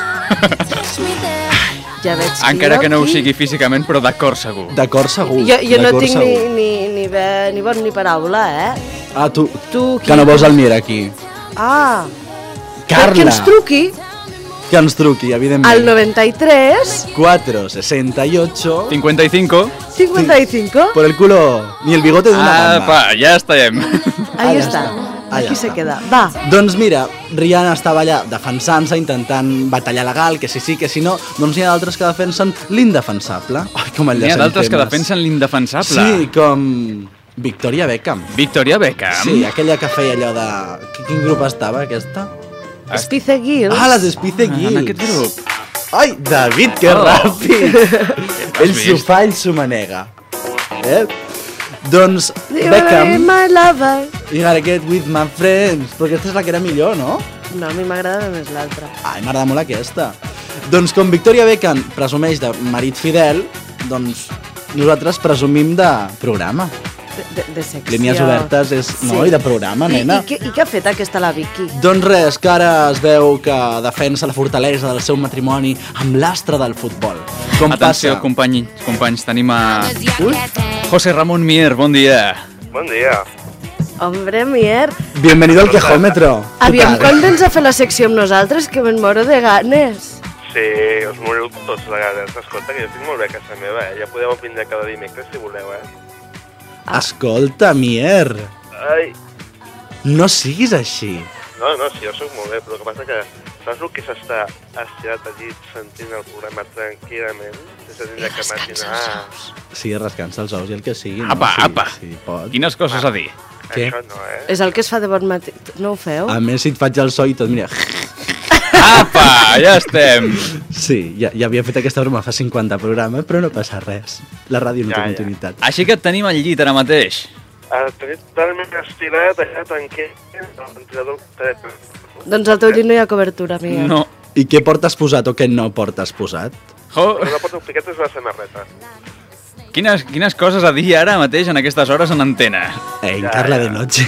Speaker 15: Ja veig
Speaker 14: Encara que no ho
Speaker 1: sigui físicament, però d'acord segur.
Speaker 14: D'acord segur.
Speaker 15: Jo no tinc ni bon ni paraula,
Speaker 14: Ah, tu
Speaker 15: qui?
Speaker 14: que no vols el Mier aquí.
Speaker 15: Ah,
Speaker 14: Carla!
Speaker 15: que ens truqui.
Speaker 14: Que ens truqui, evidentment.
Speaker 15: Al 93...
Speaker 14: 468...
Speaker 1: 55.
Speaker 14: Por el culo, ni el bigote d'una gamba.
Speaker 1: Apa, ja estem.
Speaker 15: Ahí està. Aquí se queda. Va.
Speaker 14: Doncs mira, Rihanna estava allà defensant-se, intentant batallar legal, que si sí, que si no, doncs n'hi ha d'altres que defensen l'indefensable. Ai, com
Speaker 1: N'hi ha d'altres que defensen l'indefensable.
Speaker 14: Sí, com Victoria Beckham.
Speaker 1: Victoria Beckham?
Speaker 14: Sí, aquella que feia allò de... Quin grup estava, aquesta?
Speaker 15: Spice Girls.
Speaker 14: Ah, les Spice Girls.
Speaker 1: En aquest grup.
Speaker 14: Ai, David, que ràpid. Ell s'ho fa, ell s'ho manega. Doncs Beckham...
Speaker 15: My lover.
Speaker 14: You gotta get with my friends. Però aquesta és la que era millor, no?
Speaker 15: No, a mi m'agrada més l'altra.
Speaker 14: Ai, m'agrada molt aquesta. Doncs com Victoria Beckham presumeix de marit fidel, doncs nosaltres presumim de programa.
Speaker 15: De secció.
Speaker 14: Línies obertes és... No, i de programa, nena.
Speaker 15: I què ha fet aquesta la Vicky?
Speaker 14: Doncs res, que ara es veu que defensa la fortalesa del seu matrimoni amb l'astre del futbol. Com
Speaker 1: Atenció,
Speaker 14: passa?
Speaker 1: companys, tenim a... José Ramón Mier, bon dia.
Speaker 16: Bon dia.
Speaker 15: Hombre, Mier.
Speaker 14: Bienvenido al quejómetro.
Speaker 15: Aviam, quan vens a fer la secció amb nosaltres, que me'n moro de ganes.
Speaker 16: Sí, us moreu tots les ganes. Escolta, que jo estic molt bé a casa meva, Ja podeu vindre cada dimecres si voleu,
Speaker 14: Escolta, Mier,
Speaker 16: Ai,
Speaker 14: no siguis així.
Speaker 16: no, sí, jo soc molt bé, però el que passa que saps el que s'està estirat al llit sentint el programa tranquil·lament? Sense tindre que imaginar...
Speaker 14: Sí, rascant-se els ous i el que sigui.
Speaker 1: Apa,
Speaker 14: no?
Speaker 1: apa.
Speaker 14: Sí, pot.
Speaker 1: Quines coses a dir?
Speaker 14: Què?
Speaker 16: Això no,
Speaker 15: És el que es fa de bon matí. No ho feu?
Speaker 14: A més, si et faig el so i tot, mira...
Speaker 1: Apa, ja estem.
Speaker 14: Sí, ja havia fet aquesta broma fa 50 programes, però no passa res. La ràdio no té continuïtat.
Speaker 1: Així que et tenim al llit ara mateix.
Speaker 16: El tenim totalment estirat, allà tranquil, el ventilador...
Speaker 15: Doncs al teu llit no hi ha cobertura, Mier.
Speaker 1: No.
Speaker 14: I què portes posat o què no portes posat?
Speaker 16: No porto piquetes a la samarreta.
Speaker 1: Quines coses a dir ara mateix en aquestes hores en antena?
Speaker 14: Carla de noche.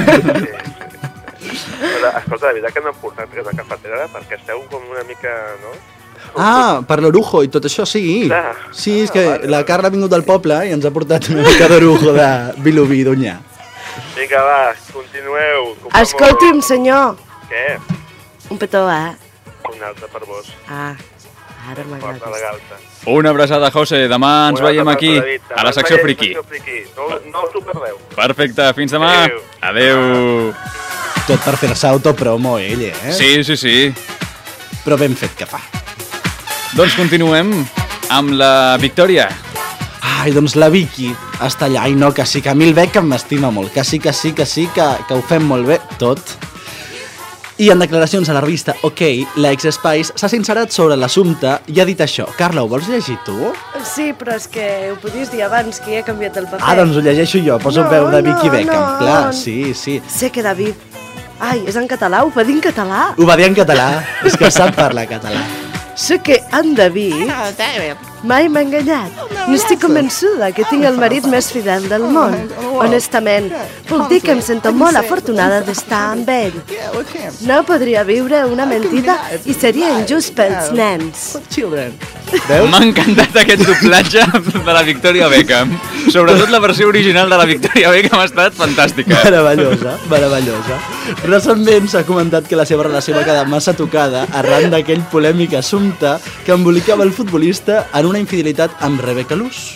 Speaker 16: Però, escolta, la veritat que no hem portat res de cafetera perquè esteu com una mica, no?
Speaker 14: Ah, per l'orujo i tot això, sí.
Speaker 16: Clar.
Speaker 14: Sí, és que la Carla ha vingut del poble i ens ha portat una mica d'orujo de Vilobí d'Onyà.
Speaker 16: Vinga, va, continueu.
Speaker 15: Escolti'm, senyor.
Speaker 16: Què?
Speaker 15: Un petó,
Speaker 16: Un altre per vos.
Speaker 15: Ah, ara m'agrada.
Speaker 16: Porta la galta.
Speaker 1: Una abraçada, José. Demà ens
Speaker 16: Una
Speaker 1: veiem
Speaker 16: altra
Speaker 1: aquí,
Speaker 16: per David.
Speaker 1: a la secció friki.
Speaker 16: No us ho perdeu.
Speaker 1: Perfecte, fins demà. Adeu.
Speaker 14: Tot per fer-se autopromo, ell,
Speaker 1: Sí.
Speaker 14: Però ben fet que fa.
Speaker 1: Doncs continuem amb la Victòria.
Speaker 14: Ai, doncs la Vicky està allà. Ai, no, que sí, que a mi el Beckham m'estima molt. Que sí, que ho fem molt bé, tot. I en declaracions a la revista OK, l'ex-Spice s'ha sincerat sobre l'assumpte i ha dit això. Carla, ho vols llegir tu?
Speaker 15: Sí, però és que ho podies dir abans, que ja he canviat el paper.
Speaker 14: Ah, doncs ho llegeixo jo, poso veu de Vicky Beckham.
Speaker 15: no.
Speaker 14: Clar, sí.
Speaker 15: Sé que David... Ai, és en català, ho va dir en català.
Speaker 14: Ho va dir en català, és que sap parlar català.
Speaker 15: Sé que en David mai m'ha enganyat. N'estic convençuda que tinc el marit més fidel del món. Honestament, puc dir que em sento molt afortunada d'estar amb ell. No podria viure una mentida i seria injust pels nens.
Speaker 1: M'ha encantat aquest doblatge de la Victoria Beckham. Sobretot la versió original de la Victoria Beckham ha estat fantàstica.
Speaker 14: Meravellosa. Recentment s'ha comentat que la seva relació va quedar massa tocada arran d'aquell polèmic assumpte que embolicava el futbolista en una infidelitat amb Rebecca Luz.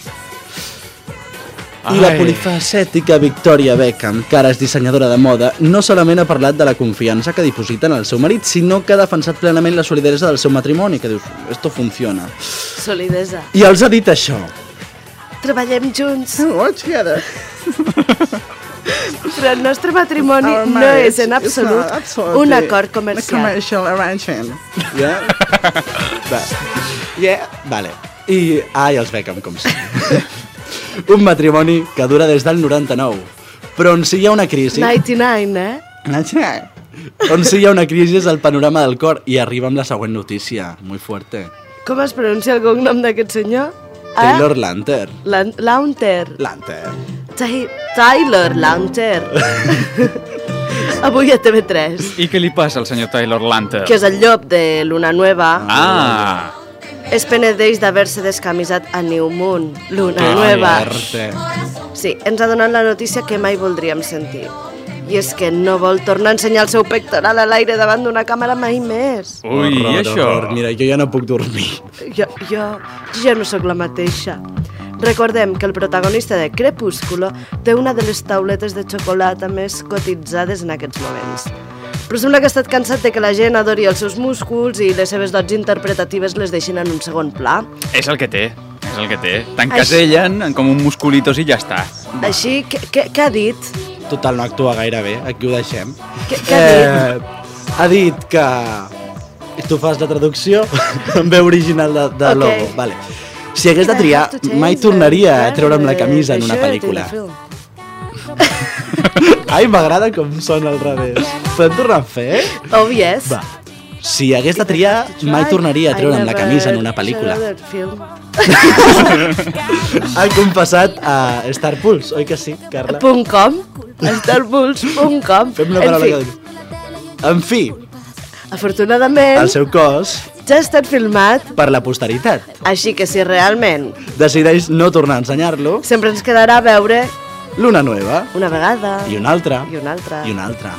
Speaker 14: I la polifacètica Victoria Beckham, que ara és dissenyadora de moda, no solament ha parlat de la confiança que diposita en el seu marit, sinó que ha defensat plenament la solidesa del seu matrimoni, que dius, esto funciona.
Speaker 15: Solidesa.
Speaker 14: I els ha dit això.
Speaker 15: Treballem junts. Però el nostre matrimoni no és en absolut un acord comercial.
Speaker 14: Vale. I, els Beckham, com sempre. Un matrimoni que dura des del 99, però on si hi ha una crisi...
Speaker 15: 99,
Speaker 14: On si hi ha una crisi és el panorama del cor, i arriba amb la següent notícia, muy fuerte.
Speaker 15: Com es pronuncia el cognom d'aquest senyor?
Speaker 14: Taylor Lautner.
Speaker 15: Lautner. Taylor Lautner. Avui a TV3.
Speaker 1: I què li passa al senyor Taylor Lautner?
Speaker 15: Que és el llop de Luna Nueva.
Speaker 1: Ah!
Speaker 15: Es penedeix d'haver-se descamisat a New Moon, Luna Nueva. Sí, ens ha donat la notícia que mai voldríem sentir. I és que no vol tornar a ensenyar el seu pectoral a l'aire davant d'una càmera mai més.
Speaker 1: Ui, i això?
Speaker 14: Mira, jo ja no puc dormir.
Speaker 15: Jo ja no sóc la mateixa. Recordem que el protagonista de Crepúsculo té una de les tauletes de xocolata més cotitzades en aquests moments. Però sembla que ha estat cansat de que la gent adori els seus músculs i les seves dots interpretatives les deixin en un segon pla.
Speaker 1: És el que té. T'encasellen com un musculitos i ja està.
Speaker 15: Així, què ha dit?
Speaker 14: Total, no actua gaire bé, aquí ho deixem.
Speaker 15: Què ha dit?
Speaker 14: Ha dit que... Tu fas la traducció en veu original de logo. Vale. Si hagués de triar, mai tornaria a treure'm la camisa en una pel·lícula. Ai, m'agrada com sona al revés. Podem tornar a fer?
Speaker 15: Oh, yes.
Speaker 14: Va. Si hagués de triar, mai tornaria a treure'm la camisa en una pel·lícula. Ha confessat a Star Pulse, oi que sí, Carla?
Speaker 15: .com, starpulse.com.
Speaker 14: Fem la paraula. En fi.
Speaker 15: Afortunadament,
Speaker 14: el seu cos
Speaker 15: ja ha estat filmat
Speaker 14: per la posteritat.
Speaker 15: Així que si realment
Speaker 14: decideix no tornar a ensenyar-lo,
Speaker 15: sempre ens quedarà a veure
Speaker 14: l'una nueva.
Speaker 15: Una vegada.
Speaker 14: I una altra.
Speaker 15: I una altra.
Speaker 14: I una altra.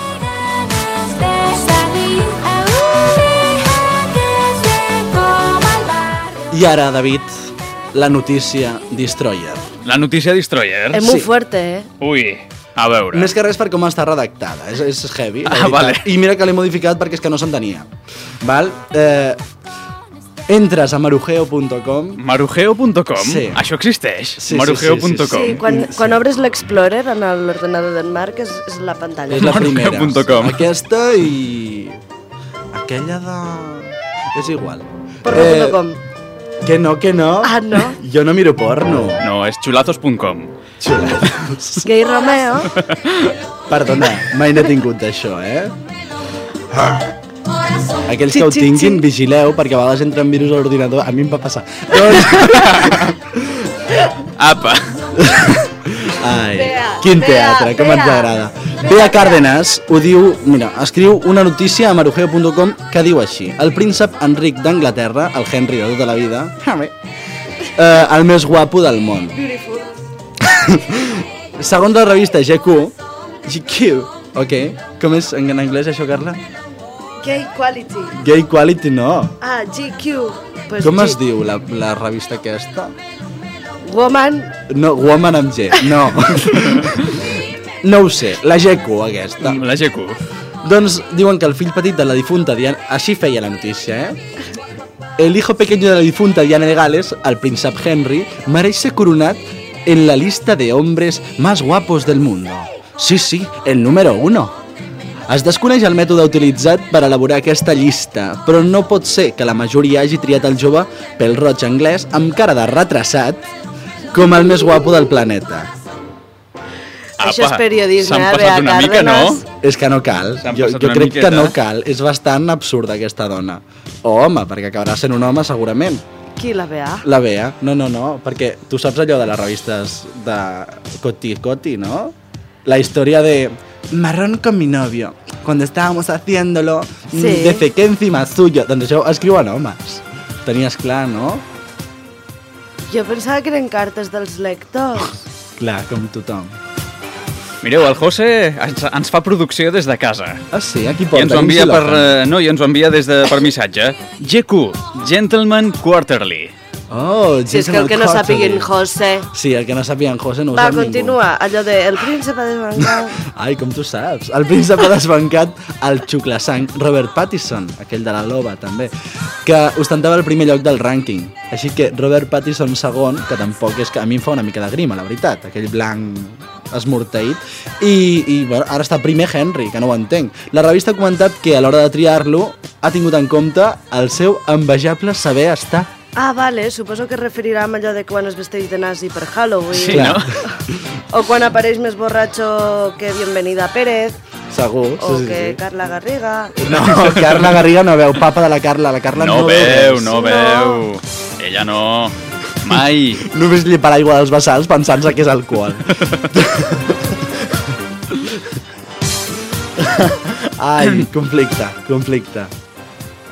Speaker 14: I ara, David, la notícia Destroyer.
Speaker 1: La notícia Destroyer?
Speaker 15: És molt fuerte, eh?
Speaker 1: Ui, a veure.
Speaker 14: Més que res per com està redactada, és heavy.
Speaker 1: Vale.
Speaker 14: I mira que l'he modificat perquè és que no s'entenia. Val? Entres a marujeo.com.
Speaker 1: Marujeo.com?
Speaker 14: Sí.
Speaker 1: Això existeix?
Speaker 14: Sí,
Speaker 1: marujeo.com.
Speaker 15: Sí, quan obres l'Explorer en l'ordenador d'en Marc és la pantalla.
Speaker 14: És la primera.
Speaker 1: Marujeo.com.
Speaker 14: Aquesta i... aquella de... És igual.
Speaker 15: Porno.com.
Speaker 14: Que no.
Speaker 15: Ah, no?
Speaker 14: Jo no miro porno.
Speaker 1: No, és chulazos.com.
Speaker 14: Chulazos.
Speaker 15: Gay Romeo.
Speaker 14: Perdona, mai n'he tingut d'això, eh? Aquells que ho tinguin, vigileu, perquè a vegades entren virus a l'ordinador. A mi em va passar.
Speaker 1: Apa.
Speaker 14: Ai, quin teatre, com ens agrada. Bea Cárdenas ho diu, mira, escriu una notícia a marujeo.com que diu així: el príncep Enric d'Anglaterra, el Henry de tota la vida, el més guapo del món. Segons la revista GQ, ok, com és en anglès això, Carla?
Speaker 15: Gay Quality.
Speaker 14: Gay Quality no.
Speaker 15: Ah, GQ. Pues
Speaker 14: com es diu la revista aquesta?
Speaker 15: Woman.
Speaker 14: No, Woman amb G, no. No ho sé, la GQ aquesta.
Speaker 1: La GQ.
Speaker 14: Doncs diuen que el fill petit de la difunta Diana... Així feia la notícia, El hijo pequeño de la difunta Diana de Gales, el príncep Henry, mereix ser coronat en la lista de hombres más guapos del mundo. Sí, el número 1. Es desconeix el mètode utilitzat per elaborar aquesta llista, però no pot ser que la majoria hagi triat el jove pèl roig anglès amb cara de retrasat com el més guapo del planeta.
Speaker 15: Això és periodisme,
Speaker 1: s'han passat una mica, no?
Speaker 14: És que no cal. Jo crec que no cal. És bastant absurda aquesta dona. O home, perquè acabarà sent un home segurament.
Speaker 15: Qui, la Bea?
Speaker 14: La Bea. No, perquè tu saps allò de les revistes de Coti, ¿no? La història de marrón con mi novio, cuando estábamos haciéndolo, defequé encima suyo. Doncs això ho escriuen homes. Tenies clar, no?
Speaker 15: Jo pensava que eren cartes dels lectors.
Speaker 14: Clar, com tothom.
Speaker 1: Mireu, el José ens fa producció des de casa.
Speaker 14: Ah, sí? Aquí porta.
Speaker 1: I ens ho envia ens ho envia per missatge. GQ, Gentleman Quarterly.
Speaker 14: Oh,
Speaker 15: si és que el que no sàpiguen José.
Speaker 14: Sí, el que no sàpiguen José no ho
Speaker 15: va,
Speaker 14: sap ningú.
Speaker 15: continua, allò de el príncep ha desbancat.
Speaker 14: Ai, com tu saps. El príncep ha desbancat el xuclasang Robert Pattinson, aquell de la loba també, que ostentava el primer lloc del rànquing. Així que Robert Pattinson segon, que tampoc és que a mi em fa una mica de grima, la veritat, aquell blanc esmorteït, i bueno, ara està primer Henry, que no ho entenc. La revista ha comentat que a l'hora de triar-lo ha tingut en compte el seu envejable saber estar.
Speaker 15: Ah, vale, suposo que es referirà a allò de quan es vesteix de nazi per Halloween.
Speaker 1: Sí, no?
Speaker 15: O quan apareix més borratxo que Bienvenida Pérez.
Speaker 14: Segur,
Speaker 15: o que Carla Garriga.
Speaker 14: No, Carla Garriga no veu, papa de la Carla no veu.
Speaker 1: No veu. Ella no. Mai.
Speaker 14: Només li para aigua dels vessals pensant-se que és alcohol. Ai, conflicte.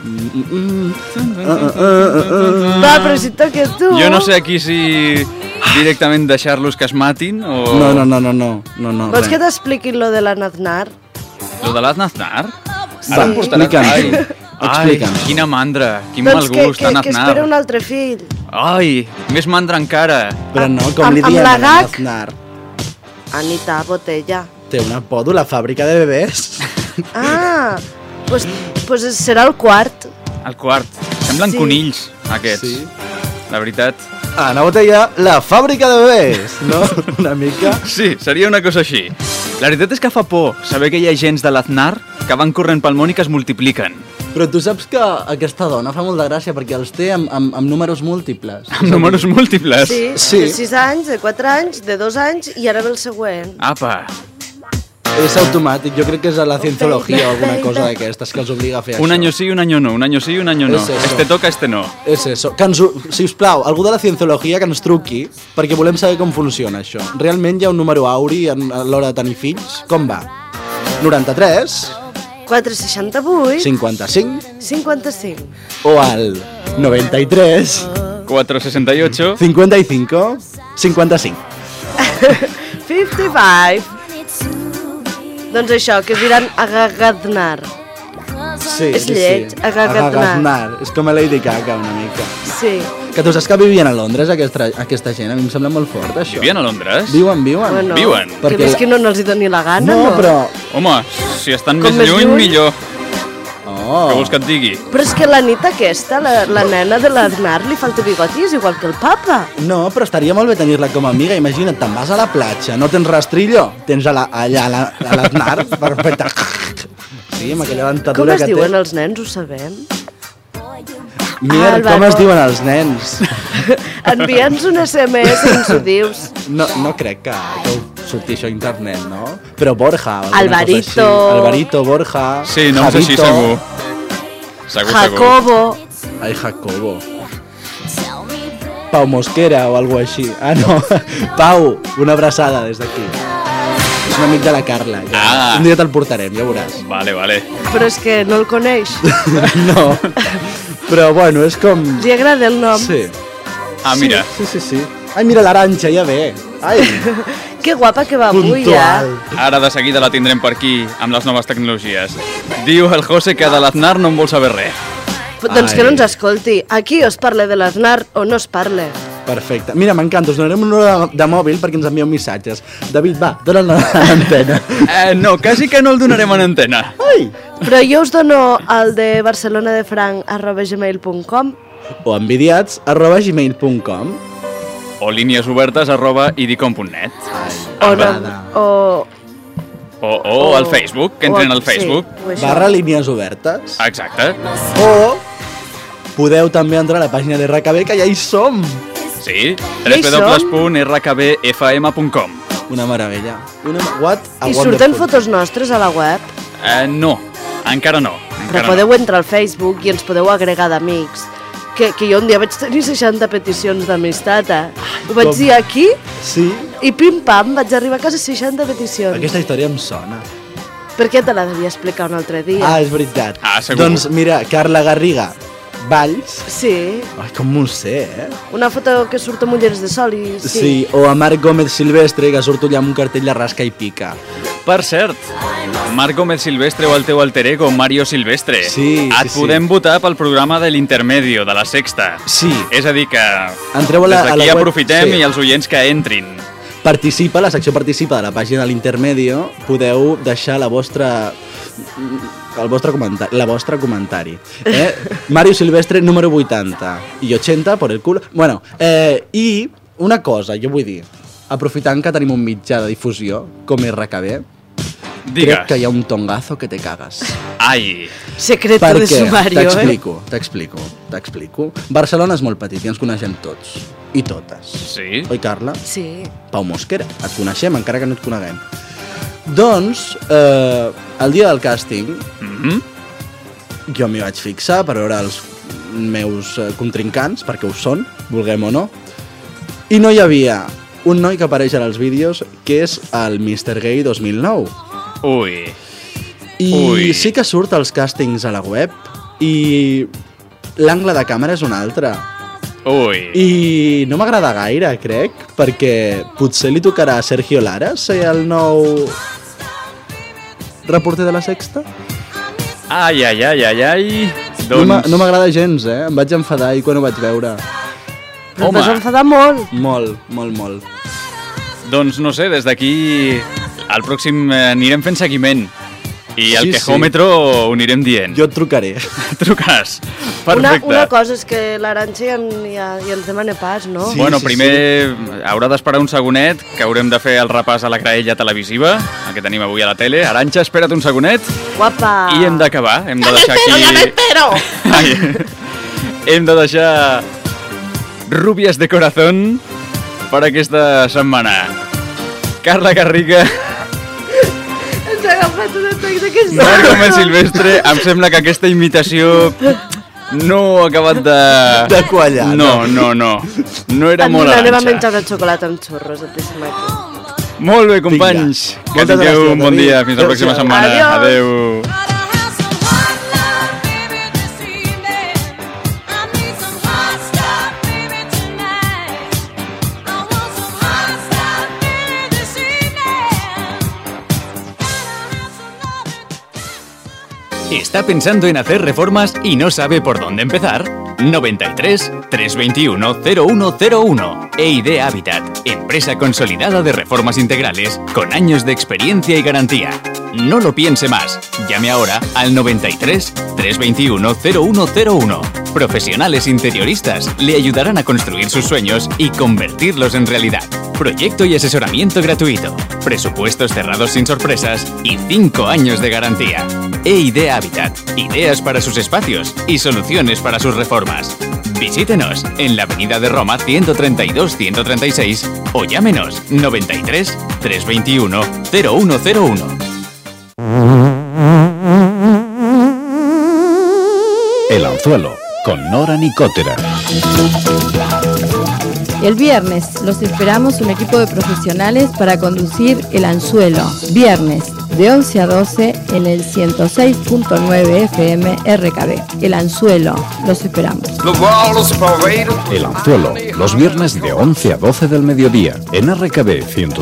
Speaker 15: Va, però si toques tu.
Speaker 1: Jo no sé aquí si... directament deixar-los que es matin o...
Speaker 14: No.
Speaker 15: Vols que t'expliquin lo de l'Aznar?
Speaker 1: Lo de l'Aznar?
Speaker 14: Va, explica'm.
Speaker 1: Ai, quina mandra, quin mal gust,
Speaker 15: Doncs que espera un
Speaker 1: Aznar.
Speaker 15: altre fill.
Speaker 1: Ai, més mandra encara.
Speaker 14: Però no, com li diem a l'Aznar.
Speaker 15: Anita Botella.
Speaker 14: Té un apodo, la fàbrica de bebès.
Speaker 15: Ah, pues serà el quart.
Speaker 1: El quart. Semblen
Speaker 15: Sí.
Speaker 1: conills, aquests.
Speaker 14: Sí.
Speaker 1: La veritat.
Speaker 14: Ana Botella, la fàbrica de bebès, no? Una mica.
Speaker 1: Sí, seria una cosa així. La veritat és que fa por saber que hi ha gens de l'Aznar que van corrent pel món i que es multipliquen.
Speaker 14: Però tu saps que aquesta dona fa molt de gràcia perquè els té amb números múltiples.
Speaker 1: Amb números múltiples?
Speaker 15: Sí, de 6 anys, de 4 anys, de 2 anys i ara ve el següent.
Speaker 1: Apa.
Speaker 14: És automàtic, jo crec que és a la cienciologia o alguna cosa d'aquestes que els obliga a fer
Speaker 1: Un
Speaker 14: això.
Speaker 1: año sí, un año no, un año sí, un año no.
Speaker 14: És eso.
Speaker 1: Este toca, este no.
Speaker 14: És eso. Si us plau, algú de la cienciologia que ens truqui perquè volem saber com funciona això. Realment hi ha un número auri a l'hora de tenir fills? Com va? 93
Speaker 15: 468
Speaker 14: 55
Speaker 15: 55
Speaker 14: o al 93
Speaker 1: 468
Speaker 14: 55 55.
Speaker 15: 55. Doncs això, que es diran Agagadnar.
Speaker 14: Sí,
Speaker 15: És lleig, Agagadnar.
Speaker 14: És com a Lady Gaga, una mica.
Speaker 15: Sí.
Speaker 14: Que tu saps que vivien a Londres, aquesta gent? A mi em sembla molt fort, això.
Speaker 1: Vivien a Londres?
Speaker 14: Viuen.
Speaker 15: Bueno,
Speaker 1: Viuen.
Speaker 15: Que visquin on els hi doni la gana,
Speaker 14: No,
Speaker 15: no?
Speaker 14: però...
Speaker 1: Home, si estan
Speaker 15: Com
Speaker 1: més
Speaker 15: més
Speaker 1: lluny,
Speaker 15: lluny?
Speaker 1: millor.
Speaker 14: Oh.
Speaker 1: Què vols que et digui?
Speaker 15: Però és que la nit aquesta, la nena de l'Aznar, li falta bigoti, és igual que el papa.
Speaker 14: No, però estaria molt bé tenir-la com a amiga. Imagina't, te'n vas a la platja, no tens rastrillo, tens allà a l'Aznar, perfecte. Sí, amb aquella
Speaker 15: Com
Speaker 14: dentadura
Speaker 15: es
Speaker 14: que té.
Speaker 15: diuen els nens, ho sabem?
Speaker 14: Mier, com
Speaker 15: Álvaro.
Speaker 14: es diuen els nens?
Speaker 15: Envia'ns un SMS i ens ho dius.
Speaker 14: No crec que surti això a internet, no? Però Borja, o alguna
Speaker 15: Alvarito.
Speaker 14: cosa així. Alvarito, Borja,
Speaker 1: Sí, noms així
Speaker 14: Javito.
Speaker 1: segur. Segur.
Speaker 15: Jacobo.
Speaker 14: Ai, Jacobo. Pau Mosquera o alguna així. Ah, no. Pau, una abraçada des d'aquí. És un amic de la Carla. Ja.
Speaker 1: Ah.
Speaker 14: Un dia te'l portarem, ja veuràs.
Speaker 1: Vale.
Speaker 15: Però és que no el coneix.
Speaker 14: No. Però bueno, és com...
Speaker 15: Li agrada el nom.
Speaker 14: Sí.
Speaker 1: Ah, mira.
Speaker 14: Sí. Ai, mira l'Arantxa, ja ve. Ai,
Speaker 15: Que guapa que va avui,
Speaker 14: puntual.
Speaker 1: Ara de seguida la tindrem per aquí, amb les noves tecnologies. Diu el José que de l'Aznar no en vol saber res.
Speaker 15: Doncs que no ens escolti. Aquí o es parla de l'Aznar o no es parla.
Speaker 14: Perfecte. Mira, m'encanta, us donarem un número de mòbil perquè ens envieu missatges. David, va, dona'l a l'antena.
Speaker 1: No, quasi que no el donarem en antena.
Speaker 14: Ai!
Speaker 15: Però jo us dono el de barcelonadefranc@gmail.com.
Speaker 14: O envidiats@gmail.com.
Speaker 1: O líniesobertes@idicom.net. O al Facebook, que entren al Facebook.
Speaker 14: Barra línies obertes.
Speaker 1: Exacte.
Speaker 14: O podeu també entrar a la pàgina de RKB, que ja hi som.
Speaker 1: Sí,
Speaker 15: Ja hi som.
Speaker 1: www.rkbfm.com.
Speaker 14: Una meravella. What a
Speaker 15: I
Speaker 14: wonderful.
Speaker 15: surten fotos nostres a la web.
Speaker 1: No, encara no.
Speaker 15: Però podeu entrar al Facebook i ens podeu agregar d'amics. Que jo un dia vaig tenir 60 peticions d'amistat, Ho vaig
Speaker 14: Com?
Speaker 15: dir aquí
Speaker 14: Sí?
Speaker 15: i pim-pam, vaig arribar a casa 60 peticions.
Speaker 14: Aquesta història em sona.
Speaker 15: Per què te la devia explicar un altre dia?
Speaker 14: Ah, és veritat.
Speaker 1: Ah, segur.
Speaker 14: Doncs mira, Carla Garriga, Valls.
Speaker 15: Sí,
Speaker 14: Ai, com m'ho sé,
Speaker 15: una foto que surt amb ulleres de sol i...
Speaker 14: Sí, o a Marc Gómez Silvestre, que surt allà amb un cartell de rasca i pica.
Speaker 1: Per cert, Marc Gómez Silvestre o el teu alter ego, Mario Silvestre.
Speaker 14: Sí,
Speaker 1: Et podem votar pel programa de l'Intermedio, de la Sexta.
Speaker 14: Sí.
Speaker 1: És a dir que
Speaker 14: Entreu a
Speaker 1: des
Speaker 14: la
Speaker 1: d'aquí
Speaker 14: web,
Speaker 1: aprofitem
Speaker 14: sí.
Speaker 1: i els oients que entrin.
Speaker 14: Participa, la secció participa de la pàgina de l'Intermedio, podeu deixar el vostre comentari. Mario Silvestre, número 80 i 80 por el culo. Bueno, i una cosa, jo vull dir, aprofitant que tenim un mitjà de difusió com RKB,
Speaker 1: Digues.
Speaker 14: crec que hi ha un tongazo que te cagues.
Speaker 1: Ai.
Speaker 15: Secreto de sumario,
Speaker 14: T'explico. Barcelona és molt petit i ens coneixem tots. I totes.
Speaker 1: Sí?
Speaker 14: Oi, Carla?
Speaker 15: Sí.
Speaker 14: Pau Mosquera, et coneixem, encara que no et coneguem. Doncs, el dia del càsting, jo m'hi vaig fixar per veure els meus contrincants, perquè ho són, vulguem o no, i no hi havia un noi que apareix als vídeos, que és el Mr. Gay 2009.
Speaker 1: Ui.
Speaker 14: I sí que surt als càstings a la web, i l'angle de càmera és un altre.
Speaker 1: Ui.
Speaker 14: I no m'agrada gaire, crec. perquè potser li tocarà a Sergio Lara ser el nou reporter de La Sexta?
Speaker 1: Ai.
Speaker 14: Doncs... No m'agrada gens, Em vaig enfadar ahir quan ho vaig veure.
Speaker 15: Però et vas enfadar molt.
Speaker 14: Molt.
Speaker 1: Doncs no sé, des d'aquí al pròxim anirem fent seguiment. I el quejòmetro ho anirem dient.
Speaker 14: Jo et trucaré.
Speaker 1: Trucaràs. Perfecte.
Speaker 15: Una cosa és que l'Arantxa ja ens demana pas, no?
Speaker 1: Bueno, primer haurà d'esperar un segonet, que haurem de fer el repàs a la graella televisiva, el que tenim avui a la tele. Arantxa, espera't un segonet.
Speaker 15: Guapa.
Speaker 1: I hem d'acabar. Hem de deixar aquí...
Speaker 15: Ja m'espero!
Speaker 1: Hem de deixar Rubias de Corazón per aquesta setmana. Carla Garriga...
Speaker 15: Ens ha agafat un atac d'aquesta...
Speaker 1: Marc Gómez Silvestre, em sembla que aquesta imitació no ha acabat de
Speaker 14: quallar.
Speaker 1: No era molt
Speaker 15: Anem a
Speaker 1: Arantxa.
Speaker 15: menjar una xocolata amb xurros, et deixem aquí.
Speaker 1: Molt bé, companys. Que tingueu un bon dia. Fins la pròxima setmana. Adéu.
Speaker 10: ¿Está pensando en hacer reformas y no sabe por dónde empezar? 93 321 0101. EID Habitat, empresa consolidada de reformas integrales con años de experiencia y garantía. No lo piense más. Llame ahora al 93 321 0101. Profesionales interioristas le ayudarán a construir sus sueños y convertirlos en realidad. Proyecto y asesoramiento gratuito. Presupuestos cerrados sin sorpresas y 5 años de garantía. EID Habitat. Ideas para sus espacios y soluciones para sus reformas. Visítenos en la Avenida de Roma 132-136 o llámenos 93 321 0101.
Speaker 2: El Anzuelo, con Nora Nicotera.
Speaker 17: El viernes los esperamos un equipo de profesionales para conducir El Anzuelo. Viernes, de 11 a 12 en el 106.9 FM RKB. El Anzuelo, los esperamos.
Speaker 2: El Anzuelo, los viernes de 11 a 12 del mediodía en RKB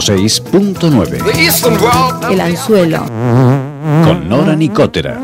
Speaker 2: 106.9.
Speaker 17: El Anzuelo.
Speaker 2: Con Nora Nicotera.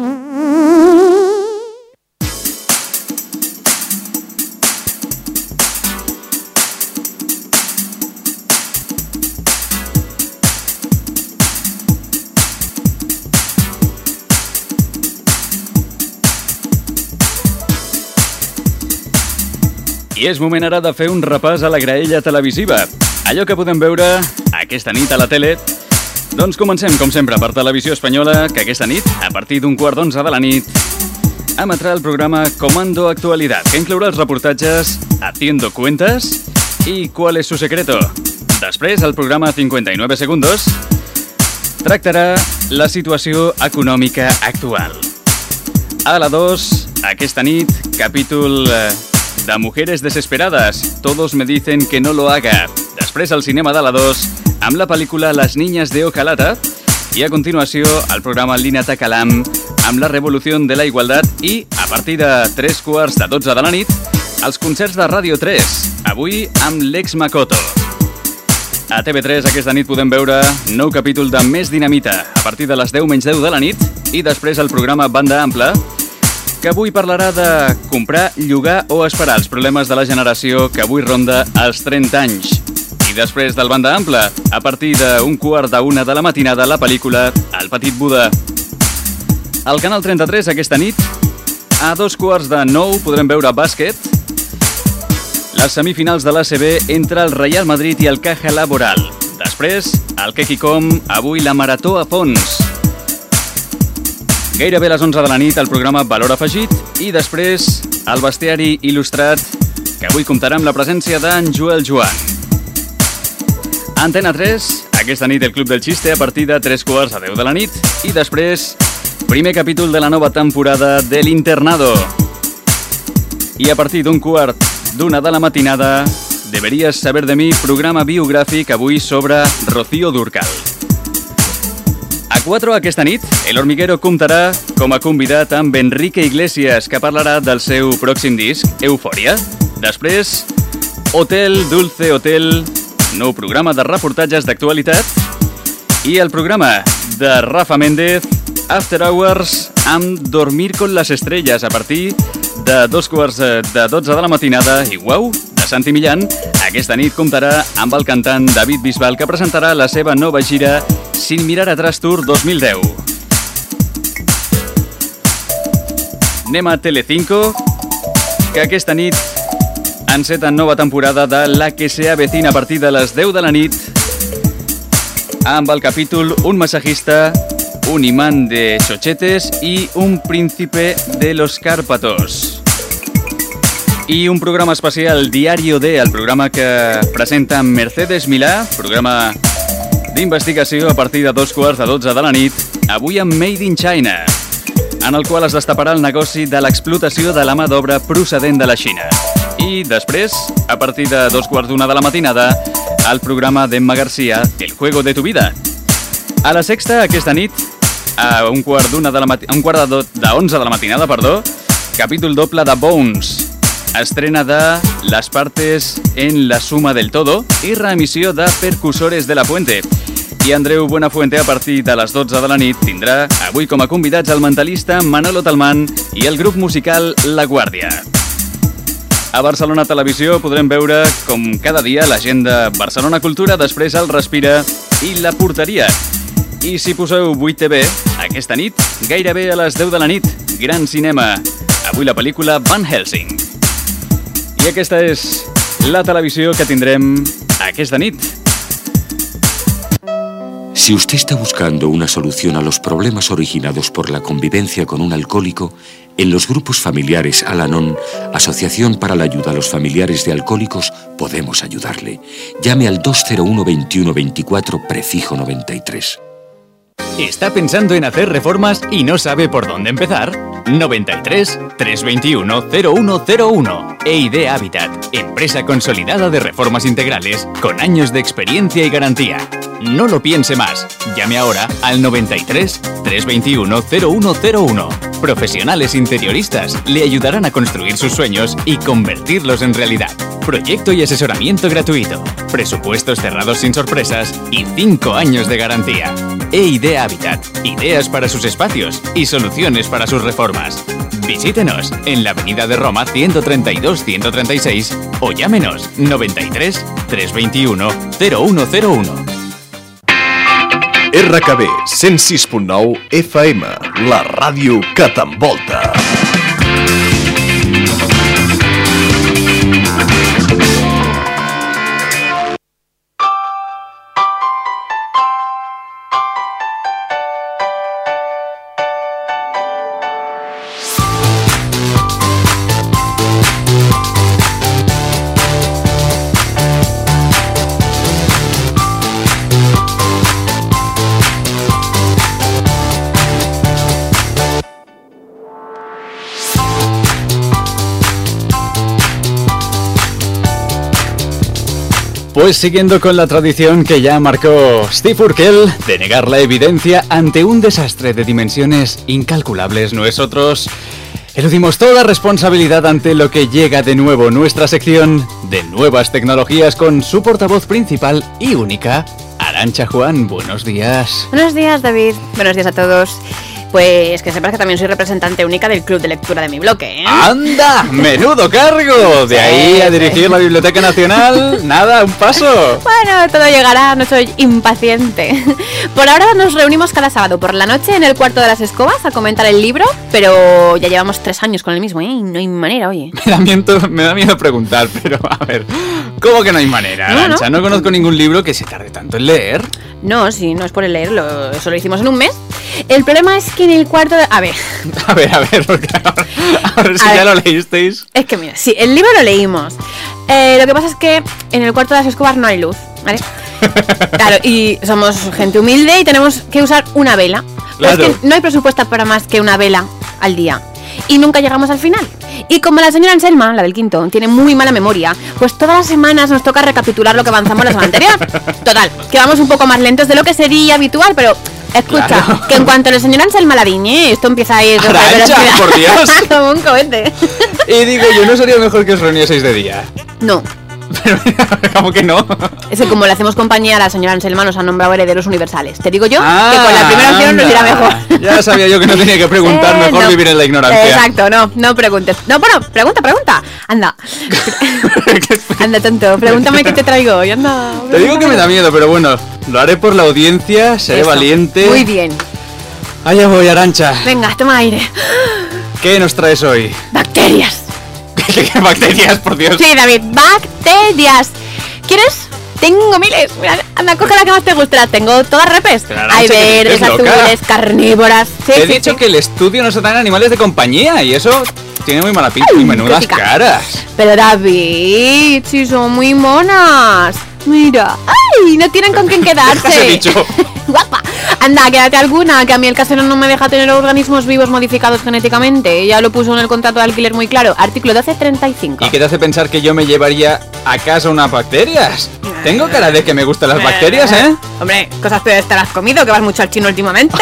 Speaker 1: I és moment ara de fer un repàs a la graella televisiva. Allò que podem veure aquesta nit a la tele. Doncs comencem, com sempre, per Televisió Espanyola, que aquesta nit, a partir d'un 11:15 de la nit, emetrà el programa Comando Actualidad, que inclourà els reportatges Haciendo Cuentas i ¿Cuál es su secreto? Després, el programa 59 segundos tractarà la situació econòmica actual. A la 2, aquesta nit, capítol de Mujeres Desesperadas, Todos me dicen que no lo haga. Després al cinema de la 2, amb la pel·lícula Las niñas de Ojalata, i a continuació el programa Lina Takalam amb la revolució de la igualtat i, a partir de 11:45 de la nit, els concerts de Ràdio 3, avui amb l'Ex Makoto. A TV3 aquesta nit podem veure nou capítol de Més Dinamita, a partir de les 10:10 de la nit, i després el programa Banda Ampla, que avui parlarà de comprar, llogar o esperar, els problemes de la generació que avui ronda els 30 anys. I després del Banda Ampla, a partir d'un 12:45 de la matinada, la pel·lícula El Petit Buda. Al Canal 33 aquesta nit, a 8:45 podrem veure bàsquet, les semifinals de l'ACB entre el Real Madrid i el Caja Laboral. Després, al Kekicom, avui la Marató a fons. Gairebé a les 11 de la nit el programa Valor Afegit i després el bestiari il·lustrat, que avui comptarà amb la presència d'en Joel Joan. Antena 3, aquesta nit el Club del Xiste a partir de 9:45 de la nit i després primer capítol de la nova temporada de l'Internado. I a partir d'1:15 de la matinada, Deberías saber de mi, programa biogràfic avui sobre Rocío Dúrcal. A 4 aquesta nit, El Hormiguero comptarà com a convidat amb Enrique Iglesias, que parlarà del seu pròxim disc, Eufòria. Després, Hotel Dulce Hotel, nou programa de reportatges d'actualitat, i el programa de Rafa Méndez, After Hours, amb Dormir con las estrellas, a partir de 2:12 de la matinada, i uau, de Santi Millán, aquesta nit comptarà amb el cantant David Bisbal, que presentarà la seva nova gira Sin mirar atrás Tour 2010. Anem a Telecinco, que aquesta nit enceta nova temporada de La que se avecina a partir de les 10 de la nit, amb el capítol Un masajista, un imán de chochetes i un príncipe de los Cárpatos. I un programa especial, Diario D, el programa que presenta Mercedes Milà, programa d'investigació a partir de 2:15 de la nit, avui amb Made in China, en el qual es destaparà el negoci de l'explotació de la mà d'obra procedent de la Xina. I després, a partir de 2:15 de la matinada, el programa d'Emma García, El juego de tu vida. A la Sexta, aquesta nit, a un quart de 11 de la matinada, capítol doble de Bones, estrena de Las partes en la suma del todo i reemissió de Percussores de la Fuente. I Andreu Buenafuente, a partir de les 12 de la nit, tindrà avui com a convidats el mentalista Manolo Talmán i el grup musical La Guàrdia. A Barcelona Televisió podrem veure, com cada dia, l'agenda Barcelona Cultura, després el Respira i la Porteria. I si poseu 8TV, aquesta nit, gairebé a les 10 de la nit, gran cinema. Avui la pel·lícula Van Helsing. I aquesta és la televisió que tindrem aquesta nit.
Speaker 18: Si usted está buscando una solución a los problemas originados por la convivencia con un alcohólico, en los grupos familiares Al-Anon, Asociación para la Ayuda a los Familiares de Alcohólicos, podemos ayudarle. Llame al 201 21 24 prefijo 93.
Speaker 10: ¿Está pensando en hacer reformas y no sabe por dónde empezar? 93 321 0101. EID Habitat, empresa consolidada de reformas integrales con años de experiencia y garantía. No lo piense más. Llame ahora al 93 321 0101. Profesionales interioristas le ayudarán a construir sus sueños y convertirlos en realidad. Proyecto y asesoramiento gratuito. Presupuestos cerrados sin sorpresas y 5 años de garantía. EID Habitat. Ideas para sus espacios y soluciones para sus reformas. Visítenos en la Avenida de Roma 132-136 o llámenos 93 321 0101.
Speaker 19: RKB 106.9 FM, la ràdio que t'envolta.
Speaker 1: Pues siguiendo con la tradición que ya marcó Steve Urkel de negar la evidencia ante un desastre de dimensiones incalculables, nosotros eludimos toda responsabilidad ante lo que llega de nuevo, nuestra sección de nuevas tecnologías con su portavoz principal y única, Arantxa Juan. Buenos días.
Speaker 20: Buenos días, David. Buenos días a todos. Pues que sepas que también soy representante única del club de lectura de mi bloque, ¿eh?
Speaker 1: ¡Anda! ¡Menudo cargo! De ahí a dirigir la Biblioteca Nacional, nada, un paso.
Speaker 20: Bueno, todo llegará, no soy impaciente. Por ahora nos reunimos cada sábado por la noche en el Cuarto de las Escobas a comentar el libro, pero ya llevamos 3 años con el mismo, ¿eh? Y no hay manera, oye.
Speaker 1: Me da miedo preguntar, pero a ver, ¿cómo que no hay manera, Arantxa? No conozco ningún libro que se tarde tanto en leer.
Speaker 20: No, sí, no es por el leerlo, eso lo hicimos en un mes. El problema es que en el cuarto de... A ver,
Speaker 1: porque ahora si ya lo leísteis.
Speaker 20: Es que mira, sí, el libro lo leímos. Lo que pasa es que en el Cuarto de las Escobas no hay luz, ¿vale? Claro, y somos gente humilde y tenemos que usar una vela. Claro. Pero es que no hay presupuesto para más que una vela al día. Y nunca llegamos al final. Y como la señora Anselma, la del quinto, tiene muy mala memoria, pues todas las semanas nos toca recapitular lo que avanzamos la semana anterior. Total, que vamos un poco más lentos de lo que sería habitual, pero... Escucha, claro, que en cuanto el señor Anselma la diñe, esto empieza a ir...
Speaker 1: ¡Arantxa, por Dios!
Speaker 20: Como un cohete.
Speaker 1: Y digo yo, ¿no sería mejor que os reunieseis de día?
Speaker 20: No,
Speaker 10: ¿Cómo que no?
Speaker 20: Es que como le hacemos compañía a la señora Anselma, nos han nombrado herederos universales. Te digo yo que con la primera opción nos irá mejor.
Speaker 1: Ya sabía yo que no tenía que preguntar, mejor vivir en la ignorancia.
Speaker 20: Exacto, no preguntes. No, bueno, pregunta. Anda. Anda, tonto, pregúntame qué te traigo hoy, anda.
Speaker 1: Te digo que me da miedo, pero bueno, lo haré por la audiencia, seré valiente.
Speaker 20: Muy bien.
Speaker 1: Allá voy, Arantxa.
Speaker 20: Venga, toma aire.
Speaker 1: ¿Qué nos traes hoy?
Speaker 20: Bacterias.
Speaker 1: ¿Qué bacterias, por Dios?
Speaker 20: Sí, David, bacterias. ¿Quieres? Tengo miles. Mira, anda, coge la que más te guste. Tengo todas repes. Hay verdes, azules, carnívoras. Sí,
Speaker 1: Te he dicho que el estudio no se dan animales de compañía y eso tiene muy mala pinta y menudas caras.
Speaker 20: Pero David, si son muy monas. Mira. ¡Ay! No tienen con quién quedarse.
Speaker 1: ¿Qué has dicho?
Speaker 20: Guapa. Anda, quédate alguna, que a mí el casero no me deja tener organismos vivos modificados genéticamente. Ya lo puso en el contrato de alquiler muy claro. Artículo 1235.
Speaker 1: ¿Y qué te hace pensar que yo me llevaría a casa unas bacterias? Tengo cara de que me gustan las bacterias, ¿eh?
Speaker 20: Hombre, cosas peores te las has comido, que vas mucho al chino últimamente.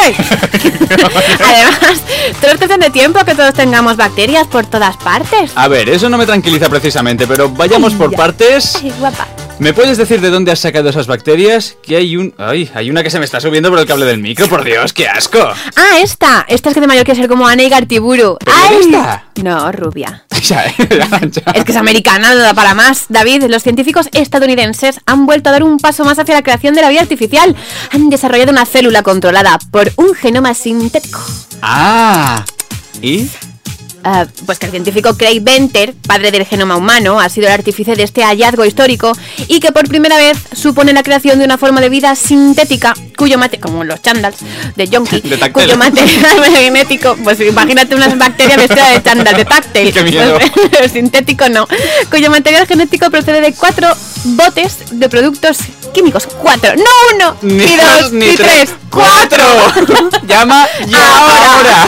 Speaker 20: Además, todo es cuestión de tiempo que todos tengamos bacterias por todas partes.
Speaker 1: A ver, eso no me tranquiliza precisamente, pero vayamos por partes.
Speaker 20: Ay, guapa.
Speaker 1: ¿Me puedes decir de dónde has sacado esas bacterias? Que hay hay una que se me está subiendo por el cable del micro, por Dios, qué asco.
Speaker 20: Ah, esta es que de mayor quiere ser como Ana y Gartiburu.
Speaker 1: ¿Pero esta?
Speaker 20: No, rubia. Es que es americana, no da para más. David, los científicos estadounidenses han vuelto a dar un paso más hacia la creación de la vida artificial. Han desarrollado una célula controlada por un genoma sintético.
Speaker 1: Ah, ¿y?
Speaker 20: Pues que el científico Craig Venter, padre del genoma humano, ha sido el artífice de este hallazgo histórico y que por primera vez supone la creación de una forma de vida sintética cuyo material, como los chándals de Yonki, cuyo material genético, pues imagínate unas bacterias vestidas de chándal de táctil.
Speaker 1: ¡Qué miedo!
Speaker 20: Pues, sintético no, cuyo material genético procede de 4 botes de productos químicos. 4, no 1, ni 2, ni 3, 4.
Speaker 1: Llama ya ahora.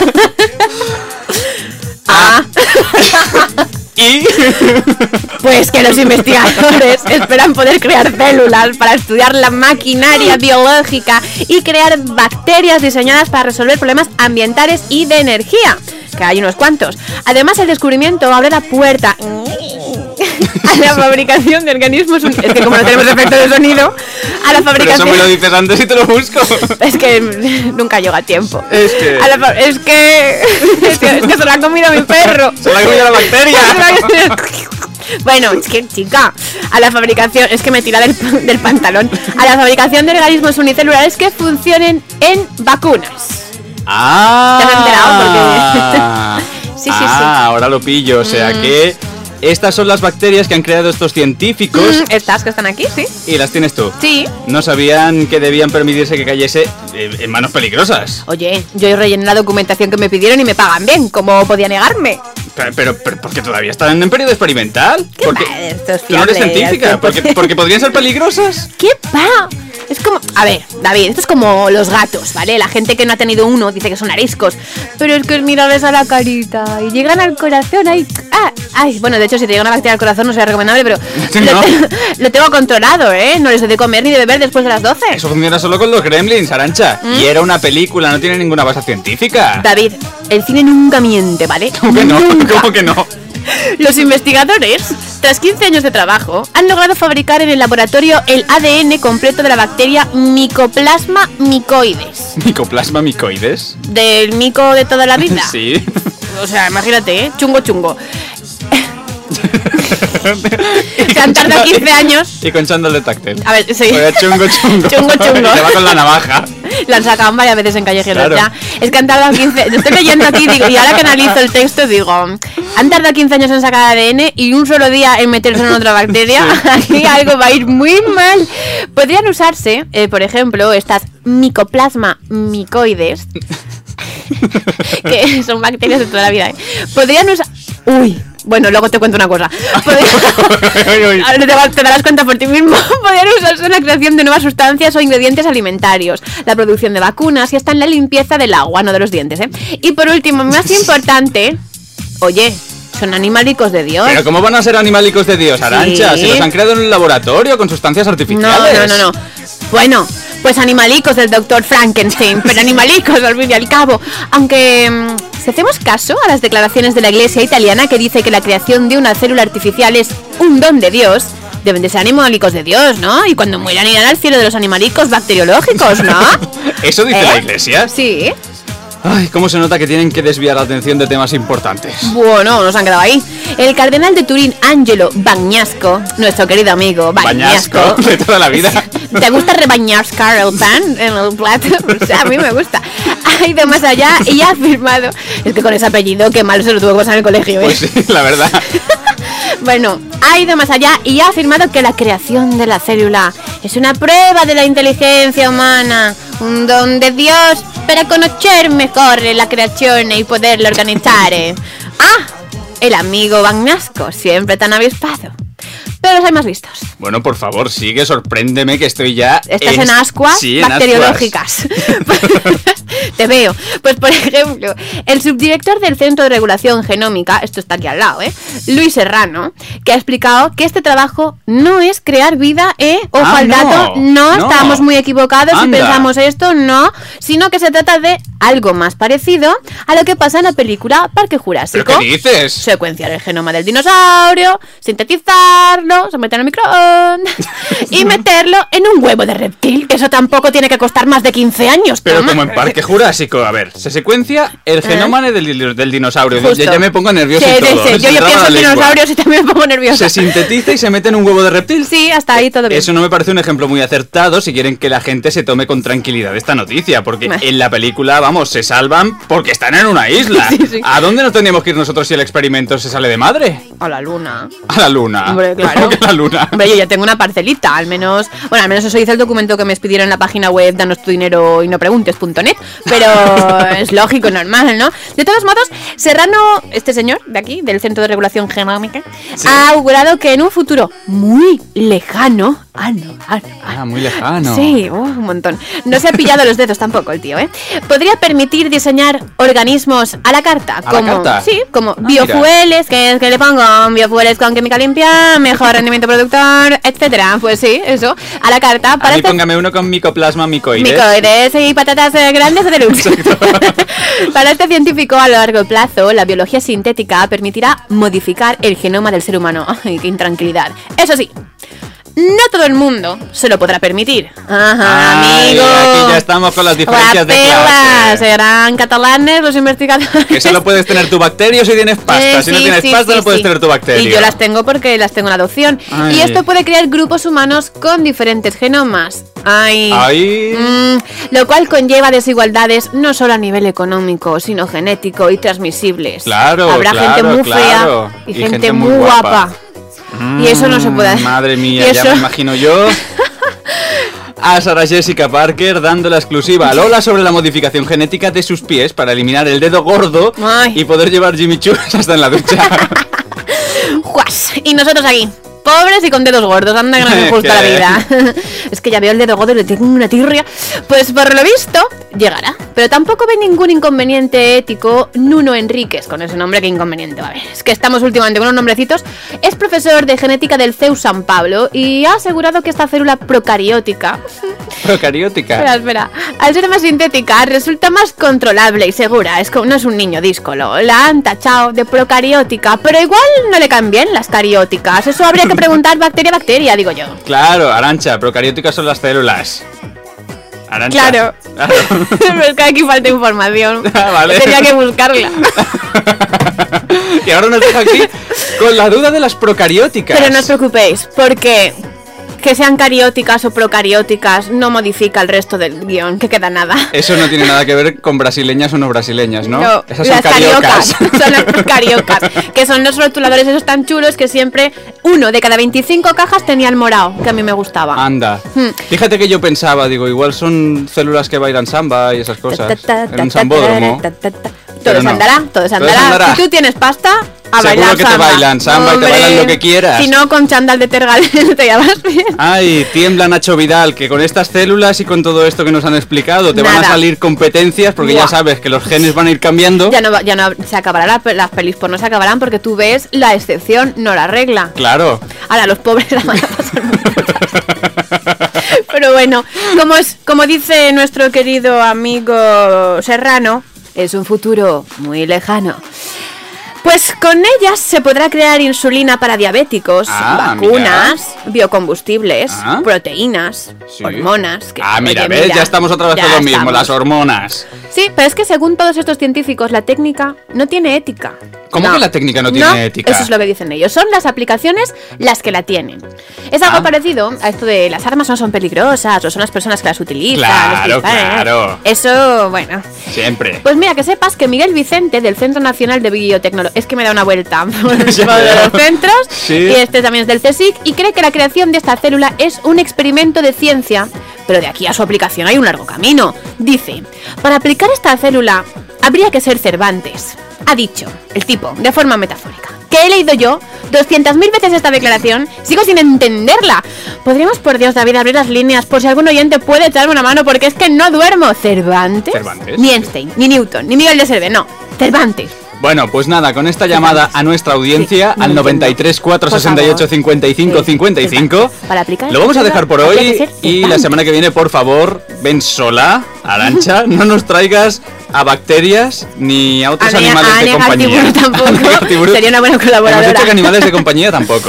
Speaker 1: ¿Y?
Speaker 20: Pues que los investigadores esperan poder crear células para estudiar la maquinaria biológica y crear bacterias diseñadas para resolver problemas ambientales y de energía, que hay unos cuantos. Además, el descubrimiento abre la puerta a la fabricación de organismos. Es que como no tenemos efecto de sonido, a la fabricación.
Speaker 1: Pero eso me lo dices antes y te lo busco.
Speaker 20: Es que nunca llega a tiempo.
Speaker 1: Es que
Speaker 20: se lo ha comido mi perro.
Speaker 1: Se lo ha comido la bacteria.
Speaker 20: Bueno, es que chica, a la fabricación, es que me tira del pantalón, a la fabricación de organismos unicelulares que funcionen en vacunas.
Speaker 1: Ah.
Speaker 20: ¿Te has enterado? Porque sí.
Speaker 1: Ahora lo pillo, o sea que estas son las bacterias que han creado estos científicos.
Speaker 20: Estas que están aquí, sí.
Speaker 1: ¿Y las tienes tú?
Speaker 20: Sí.
Speaker 1: No sabían que debían permitirse que cayese en manos peligrosas.
Speaker 20: Oye, yo rellené la documentación que me pidieron y me pagan bien. ¿Cómo podía negarme?
Speaker 1: Pero porque todavía están en periodo experimental. Porque
Speaker 20: esto es
Speaker 1: tú no eres científica. Porque podrían ser peligrosas.
Speaker 20: ¿Qué va? Es como... A ver, David, esto es como los gatos, ¿vale? La gente que no ha tenido uno dice que son ariscos. Pero es que es mirarles a la carita y llegan al corazón ahí... Ay, bueno, de hecho, si te llega una bacteria al corazón no sería recomendable, pero... Lo tengo controlado, ¿eh? No les doy de comer ni de beber después de las 12.
Speaker 1: Eso funciona solo con los gremlins, Arantxa. Y era una película, no tiene ninguna base científica.
Speaker 20: David, el cine nunca miente, ¿vale?
Speaker 1: ¿Cómo que no? ¿Cómo que no?
Speaker 20: Los investigadores, tras 15 años de trabajo, han logrado fabricar en el laboratorio el ADN completo de la bacteria Mycoplasma mycoides.
Speaker 1: ¿Mycoplasma mycoides?
Speaker 20: ¿Del mico de toda la vida?
Speaker 1: Sí.
Speaker 20: O sea, imagínate, ¿eh? Chungo. Se han tardado 15 años.
Speaker 1: Y con chándal de táctil.
Speaker 20: A ver, sí.
Speaker 1: Oye, chungo.
Speaker 20: Chungo.
Speaker 1: Y te va con la navaja.
Speaker 20: La han sacado varias veces en callejeros,
Speaker 1: claro.
Speaker 20: Ya. Es que han tardado 15... Lo estoy leyendo aquí y ahora que analizo el texto digo... Han tardado 15 años en sacar ADN y un solo día en meterse en otra bacteria. Sí. Aquí algo va a ir muy mal. Podrían usarse, por ejemplo, estas Mycoplasma mycoides, que son bacterias de toda la vida, ¿eh? Podrían usar... Bueno, luego te cuento una cosa. Te darás cuenta por ti mismo. Podrían usarse en la creación de nuevas sustancias o ingredientes alimentarios, la producción de vacunas y hasta en la limpieza del agua, no de los dientes, ¿eh? Y por último, más importante, oye, son animalicos de Dios.
Speaker 1: ¿Pero cómo van a ser animalicos de Dios, Arantxa?
Speaker 20: Sí.
Speaker 1: Si los han creado en un laboratorio con sustancias artificiales.
Speaker 20: No. Bueno, pues animalicos del doctor Frankenstein, pero animalicos al fin y al cabo. Aunque... si hacemos caso a las declaraciones de la Iglesia italiana que dice que la creación de una célula artificial es un don de Dios, deben de ser animalicos de Dios, ¿no? Y cuando mueran irán al cielo de los animalicos bacteriológicos, ¿no?
Speaker 1: ¿Eso dice la Iglesia?
Speaker 20: Sí.
Speaker 1: Ay, cómo se nota que tienen que desviar la atención de temas importantes.
Speaker 20: Bueno, nos han quedado ahí. El cardenal de Turín, Angelo Bagnasco, nuestro querido amigo Bagnasco.
Speaker 1: De toda la vida.
Speaker 20: ¿Te gusta rebañascar el pan en el plato? O sea, a mí me gusta. Ha ido más allá y ha afirmado... Es que con ese apellido, qué mal se lo tuvo que pasar en el colegio, ¿eh?
Speaker 1: Pues sí, la verdad.
Speaker 20: Bueno, ha ido más allá y ha afirmado que la creación de la célula es una prueba de la inteligencia humana, un don de Dios para conocer mejor la creación y poderla organizar. El amigo Bagnasco, siempre tan avispado. Pero los hay más listos.
Speaker 1: Bueno, por favor, sigue, sorpréndeme que estoy ya...
Speaker 20: ¿Estás en ascuas?
Speaker 1: Sí, en
Speaker 20: bacteriológicas. Te veo. Pues, por ejemplo, el subdirector del Centro de Regulación Genómica, esto está aquí al lado, Luis Serrano, que ha explicado que este trabajo no es crear vida, ojo al dato, no, estábamos muy equivocados si pensamos esto, no, sino que se trata de algo más parecido a lo que pasa en la película Parque Jurásico.
Speaker 1: ¿Pero qué dices?
Speaker 20: Secuenciar el genoma del dinosaurio, sintetizarlo, someterlo al microondas y meterlo en un huevo de reptil. Eso tampoco tiene que costar más de 15 años.
Speaker 1: Pero
Speaker 20: toma.
Speaker 1: como en Parque Jurásico, a ver, se secuencia el genoma del dinosaurio.
Speaker 20: Justo.
Speaker 1: Ya me pongo nervioso y todo.
Speaker 20: Sí. Yo pienso en dinosaurios y también me pongo nerviosa.
Speaker 1: ¿Se sintetiza y se mete en un huevo de reptil?
Speaker 20: Sí, hasta ahí todo bien.
Speaker 1: Eso no me parece un ejemplo muy acertado si quieren que la gente se tome con tranquilidad esta noticia, porque en la película, vamos, se salvan porque están en una isla. Sí. ¿A dónde nos tendríamos que ir nosotros si el experimento se sale de madre?
Speaker 20: A la luna.
Speaker 1: A la luna.
Speaker 20: Hombre, claro.
Speaker 1: ¿Cómo que a la luna?
Speaker 20: Hombre, yo ya tengo una parcelita, al menos eso dice el documento que me expidieron en la página web danos tu dinero y no preguntes.net, pero es lógico, normal, ¿no? De todos modos, Serrano, este señor de aquí, del Centro de Regulación Genómica, ha augurado que en un futuro muy lejano,
Speaker 1: muy lejano.
Speaker 20: Sí, un montón. No se ha pillado los dedos tampoco el tío, podría permitir diseñar organismos a la carta. Sí, como biofueles, que le pongo biofueles con química limpia, mejor rendimiento productor, etcétera. Pues sí, eso, a la carta.
Speaker 1: A mí póngame uno con micoplasma micoides.
Speaker 20: Micoides y patatas grandes de deluxe. Para este científico, a largo plazo, la biología sintética permitirá modificar el genoma del ser humano. Ay, qué intranquilidad. Eso sí, no todo el mundo se lo podrá permitir. Amigo.
Speaker 1: Aquí ya estamos con las diferencias de clase.
Speaker 20: Serán catalanes los investigadores.
Speaker 1: Que solo puedes tener tu bacterio si tienes pasta. Si no tienes pasta, no puedes tener tu bacterio.
Speaker 20: Y yo las tengo porque las tengo en adopción. Y esto puede crear grupos humanos con diferentes genomas. Lo cual conlleva desigualdades no solo a nivel económico, sino genético y transmisibles. Habrá gente muy fea y gente muy guapa. Y eso no se puede hacer.
Speaker 1: Madre mía, ya me imagino yo a Sarah Jessica Parker dando la exclusiva a Lola sobre la modificación genética de sus pies para eliminar el dedo gordo y poder llevar Jimmy Choo hasta en la ducha.
Speaker 20: ¡Juas! Y nosotros aquí, pobres y con dedos gordos, anda que no me gusta la vida. Es que ya veo el dedo gordo y le tengo una tirria. Pues por lo visto, llegará. Pero tampoco ve ningún inconveniente ético Nuno Enríquez, con ese nombre, qué inconveniente. A ver, es que estamos últimamente con unos nombrecitos. Es profesor de genética del CEU San Pablo y ha asegurado que esta célula procariótica... Espera. Al ser más sintética, resulta más controlable y segura. No es un niño díscolo. La han tachado de procariótica, pero igual no le caen bien las carióticas. Eso habría que preguntar bacteria, digo yo.
Speaker 1: Claro, Arantxa, procarióticas son las células. Arantxa.
Speaker 20: Claro. Pero es que aquí falta información.
Speaker 1: Vale.
Speaker 20: Tenía que buscarla.
Speaker 1: Y ahora nos deja aquí con la duda de las procarióticas.
Speaker 20: Pero no os preocupéis, porque que sean carióticas o procarióticas no modifica el resto del guión, que queda nada.
Speaker 1: Eso no tiene nada que ver con brasileñas o no brasileñas, ¿no?
Speaker 20: No,
Speaker 1: esas
Speaker 20: son
Speaker 1: las cariocas.
Speaker 20: Son las cariocas, que son los rotuladores esos tan chulos que siempre uno de cada 25 cajas tenía el morado, que a mí me gustaba.
Speaker 1: Anda. Fíjate que yo pensaba, digo, igual son células que bailan samba y esas cosas. En un sambódromo.
Speaker 20: Todo se andará. Si tú tienes pasta, a
Speaker 1: seguro
Speaker 20: bailar
Speaker 1: que
Speaker 20: samba.
Speaker 1: te bailan samba.
Speaker 20: Hombre,
Speaker 1: y te bailan lo que quieras.
Speaker 20: Si no, con chándal de tergal te llamas bien.
Speaker 1: Ay, tiembla Nacho Vidal, que con estas células y con todo esto que nos han explicado te van a salir competencias, porque ya sabes que los genes van a ir cambiando.
Speaker 20: Ya no se acabará, las pelis porno se acabarán porque tú ves la excepción, no la regla.
Speaker 1: Claro.
Speaker 20: Ahora los pobres la van a pasar muy Pero bueno, como dice nuestro querido amigo Serrano, es un futuro muy lejano. Pues con ellas se podrá crear insulina para diabéticos, vacunas, biocombustibles, proteínas, hormonas...
Speaker 1: mira, ¿ves? Ya estamos otra vez con lo mismo, las hormonas.
Speaker 20: Sí, pero es que según todos estos científicos, la técnica no tiene ética.
Speaker 1: ¿Cómo que la técnica no tiene ética?
Speaker 20: Eso es lo que dicen ellos. Son las aplicaciones las que la tienen. Es algo parecido a esto de las armas no son peligrosas, o son las personas que las utilizan.
Speaker 1: Claro.
Speaker 20: Eso, bueno.
Speaker 1: Siempre.
Speaker 20: Pues mira, que sepas que Miguel Vicente, del Centro Nacional de Biotecnología, es que me da una vuelta por los centros, y este también es del CSIC, y cree que la creación de esta célula es un experimento de ciencia, pero de aquí a su aplicación hay un largo camino. Dice, para aplicar esta célula habría que ser Cervantes. Ha dicho el tipo, de forma metafórica, que he leído yo 200.000 veces esta declaración, sigo sin entenderla. ¿Podríamos, por Dios, David, abrir las líneas por si algún oyente puede echarme una mano? Porque es que no duermo. ¿Cervantes? Ni Einstein, ni Newton, ni Miguel de Cerve, no. Cervantes.
Speaker 1: Bueno, pues nada, con esta llamada a nuestra audiencia, al 93 468 55 55,
Speaker 20: para aplicar
Speaker 1: lo vamos a dejar por hoy, y la semana que viene, por favor, ven sola, Arantxa, no nos traigas a bacterias ni a otros animales de compañía.
Speaker 20: Tampoco. Sería una buena colaboradora.
Speaker 1: Hemos dicho que animales de compañía tampoco.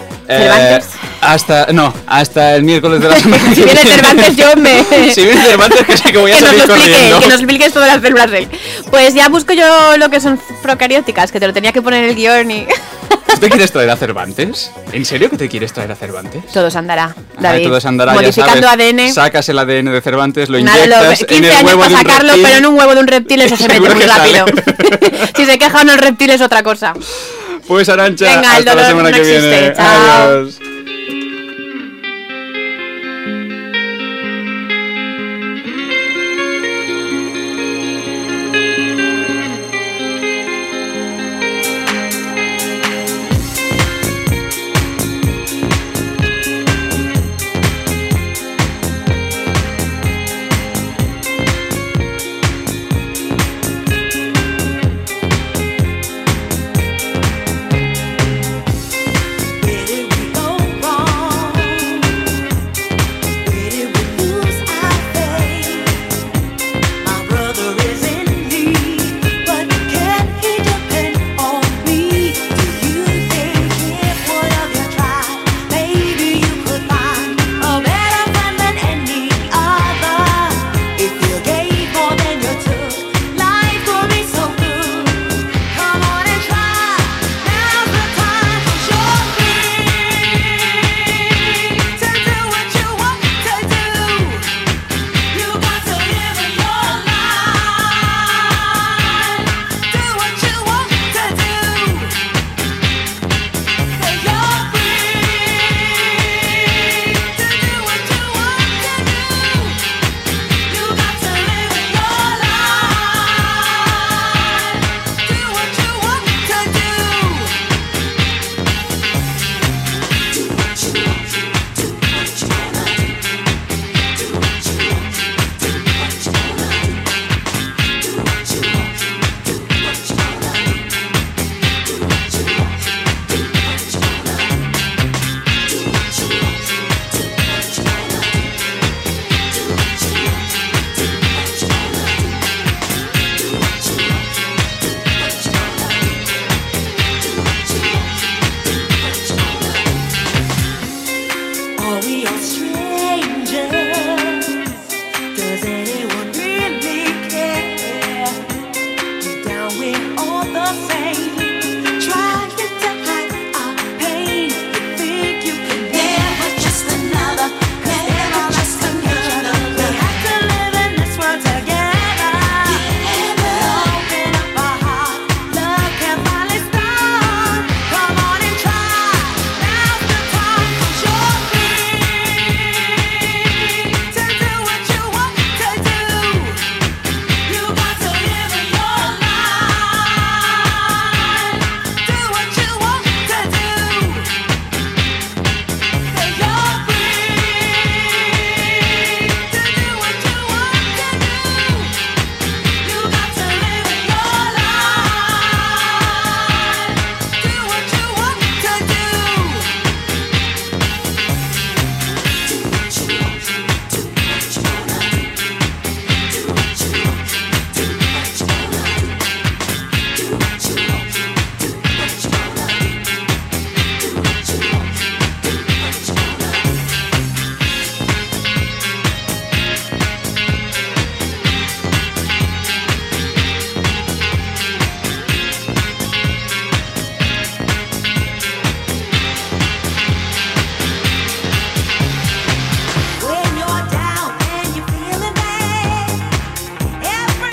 Speaker 1: Hasta el miércoles de la semana que viene.
Speaker 20: Si viene Cervantes, yo me...
Speaker 1: Si viene Cervantes, que sí que voy a salir corriendo.
Speaker 20: Que nos expliques todas las células de él. Pues ya busco yo lo que son procarióticas, que te lo tenía que poner en el guión y...
Speaker 1: ¿Tú te quieres traer a Cervantes? ¿En serio que te quieres traer a Cervantes?
Speaker 20: Todo se andará, David.
Speaker 1: Todo se andará,
Speaker 20: modificando
Speaker 1: ya sabes,
Speaker 20: ADN.
Speaker 1: Sacas el ADN de Cervantes, lo inyectas en el huevo de un reptil. Sacarlo,
Speaker 20: pero en un huevo de un reptil eso se mete muy rápido. Si se queja o no el reptil es otra cosa.
Speaker 1: Pues Arantxa,
Speaker 20: venga,
Speaker 1: hasta la semana que viene.
Speaker 20: Chao.
Speaker 1: Adiós.
Speaker 8: Where did we go?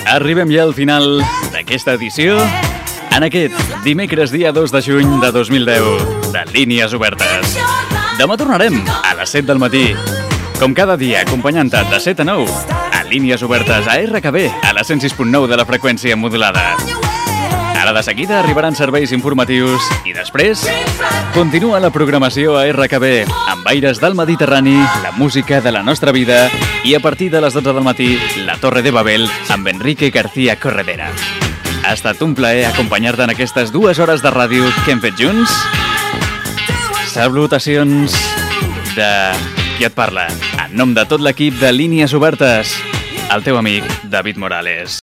Speaker 1: Arribem ja al final d'aquesta edició en aquest dimecres dia 2 de juny de 2010 de Línies Obertes. Demà tornarem a les 7 del matí, com cada dia, acompanyant-te de 7 a 9 a Línies Obertes a RKB, a la 106.9 de la freqüència modulada. Ara de seguida arribaran serveis informatius i després continua la programació a RKB amb aires del Mediterrani, la música de la nostra vida i a partir de les 12 del matí la Torre de Babel amb Enrique García Corredera. Ha estat un plaer acompanyar-te en aquestes 2 hores de ràdio que hem fet junts. Salutacions de qui et parla, en nom de tot l'equip de Línies Obertes, el teu amic David Morales.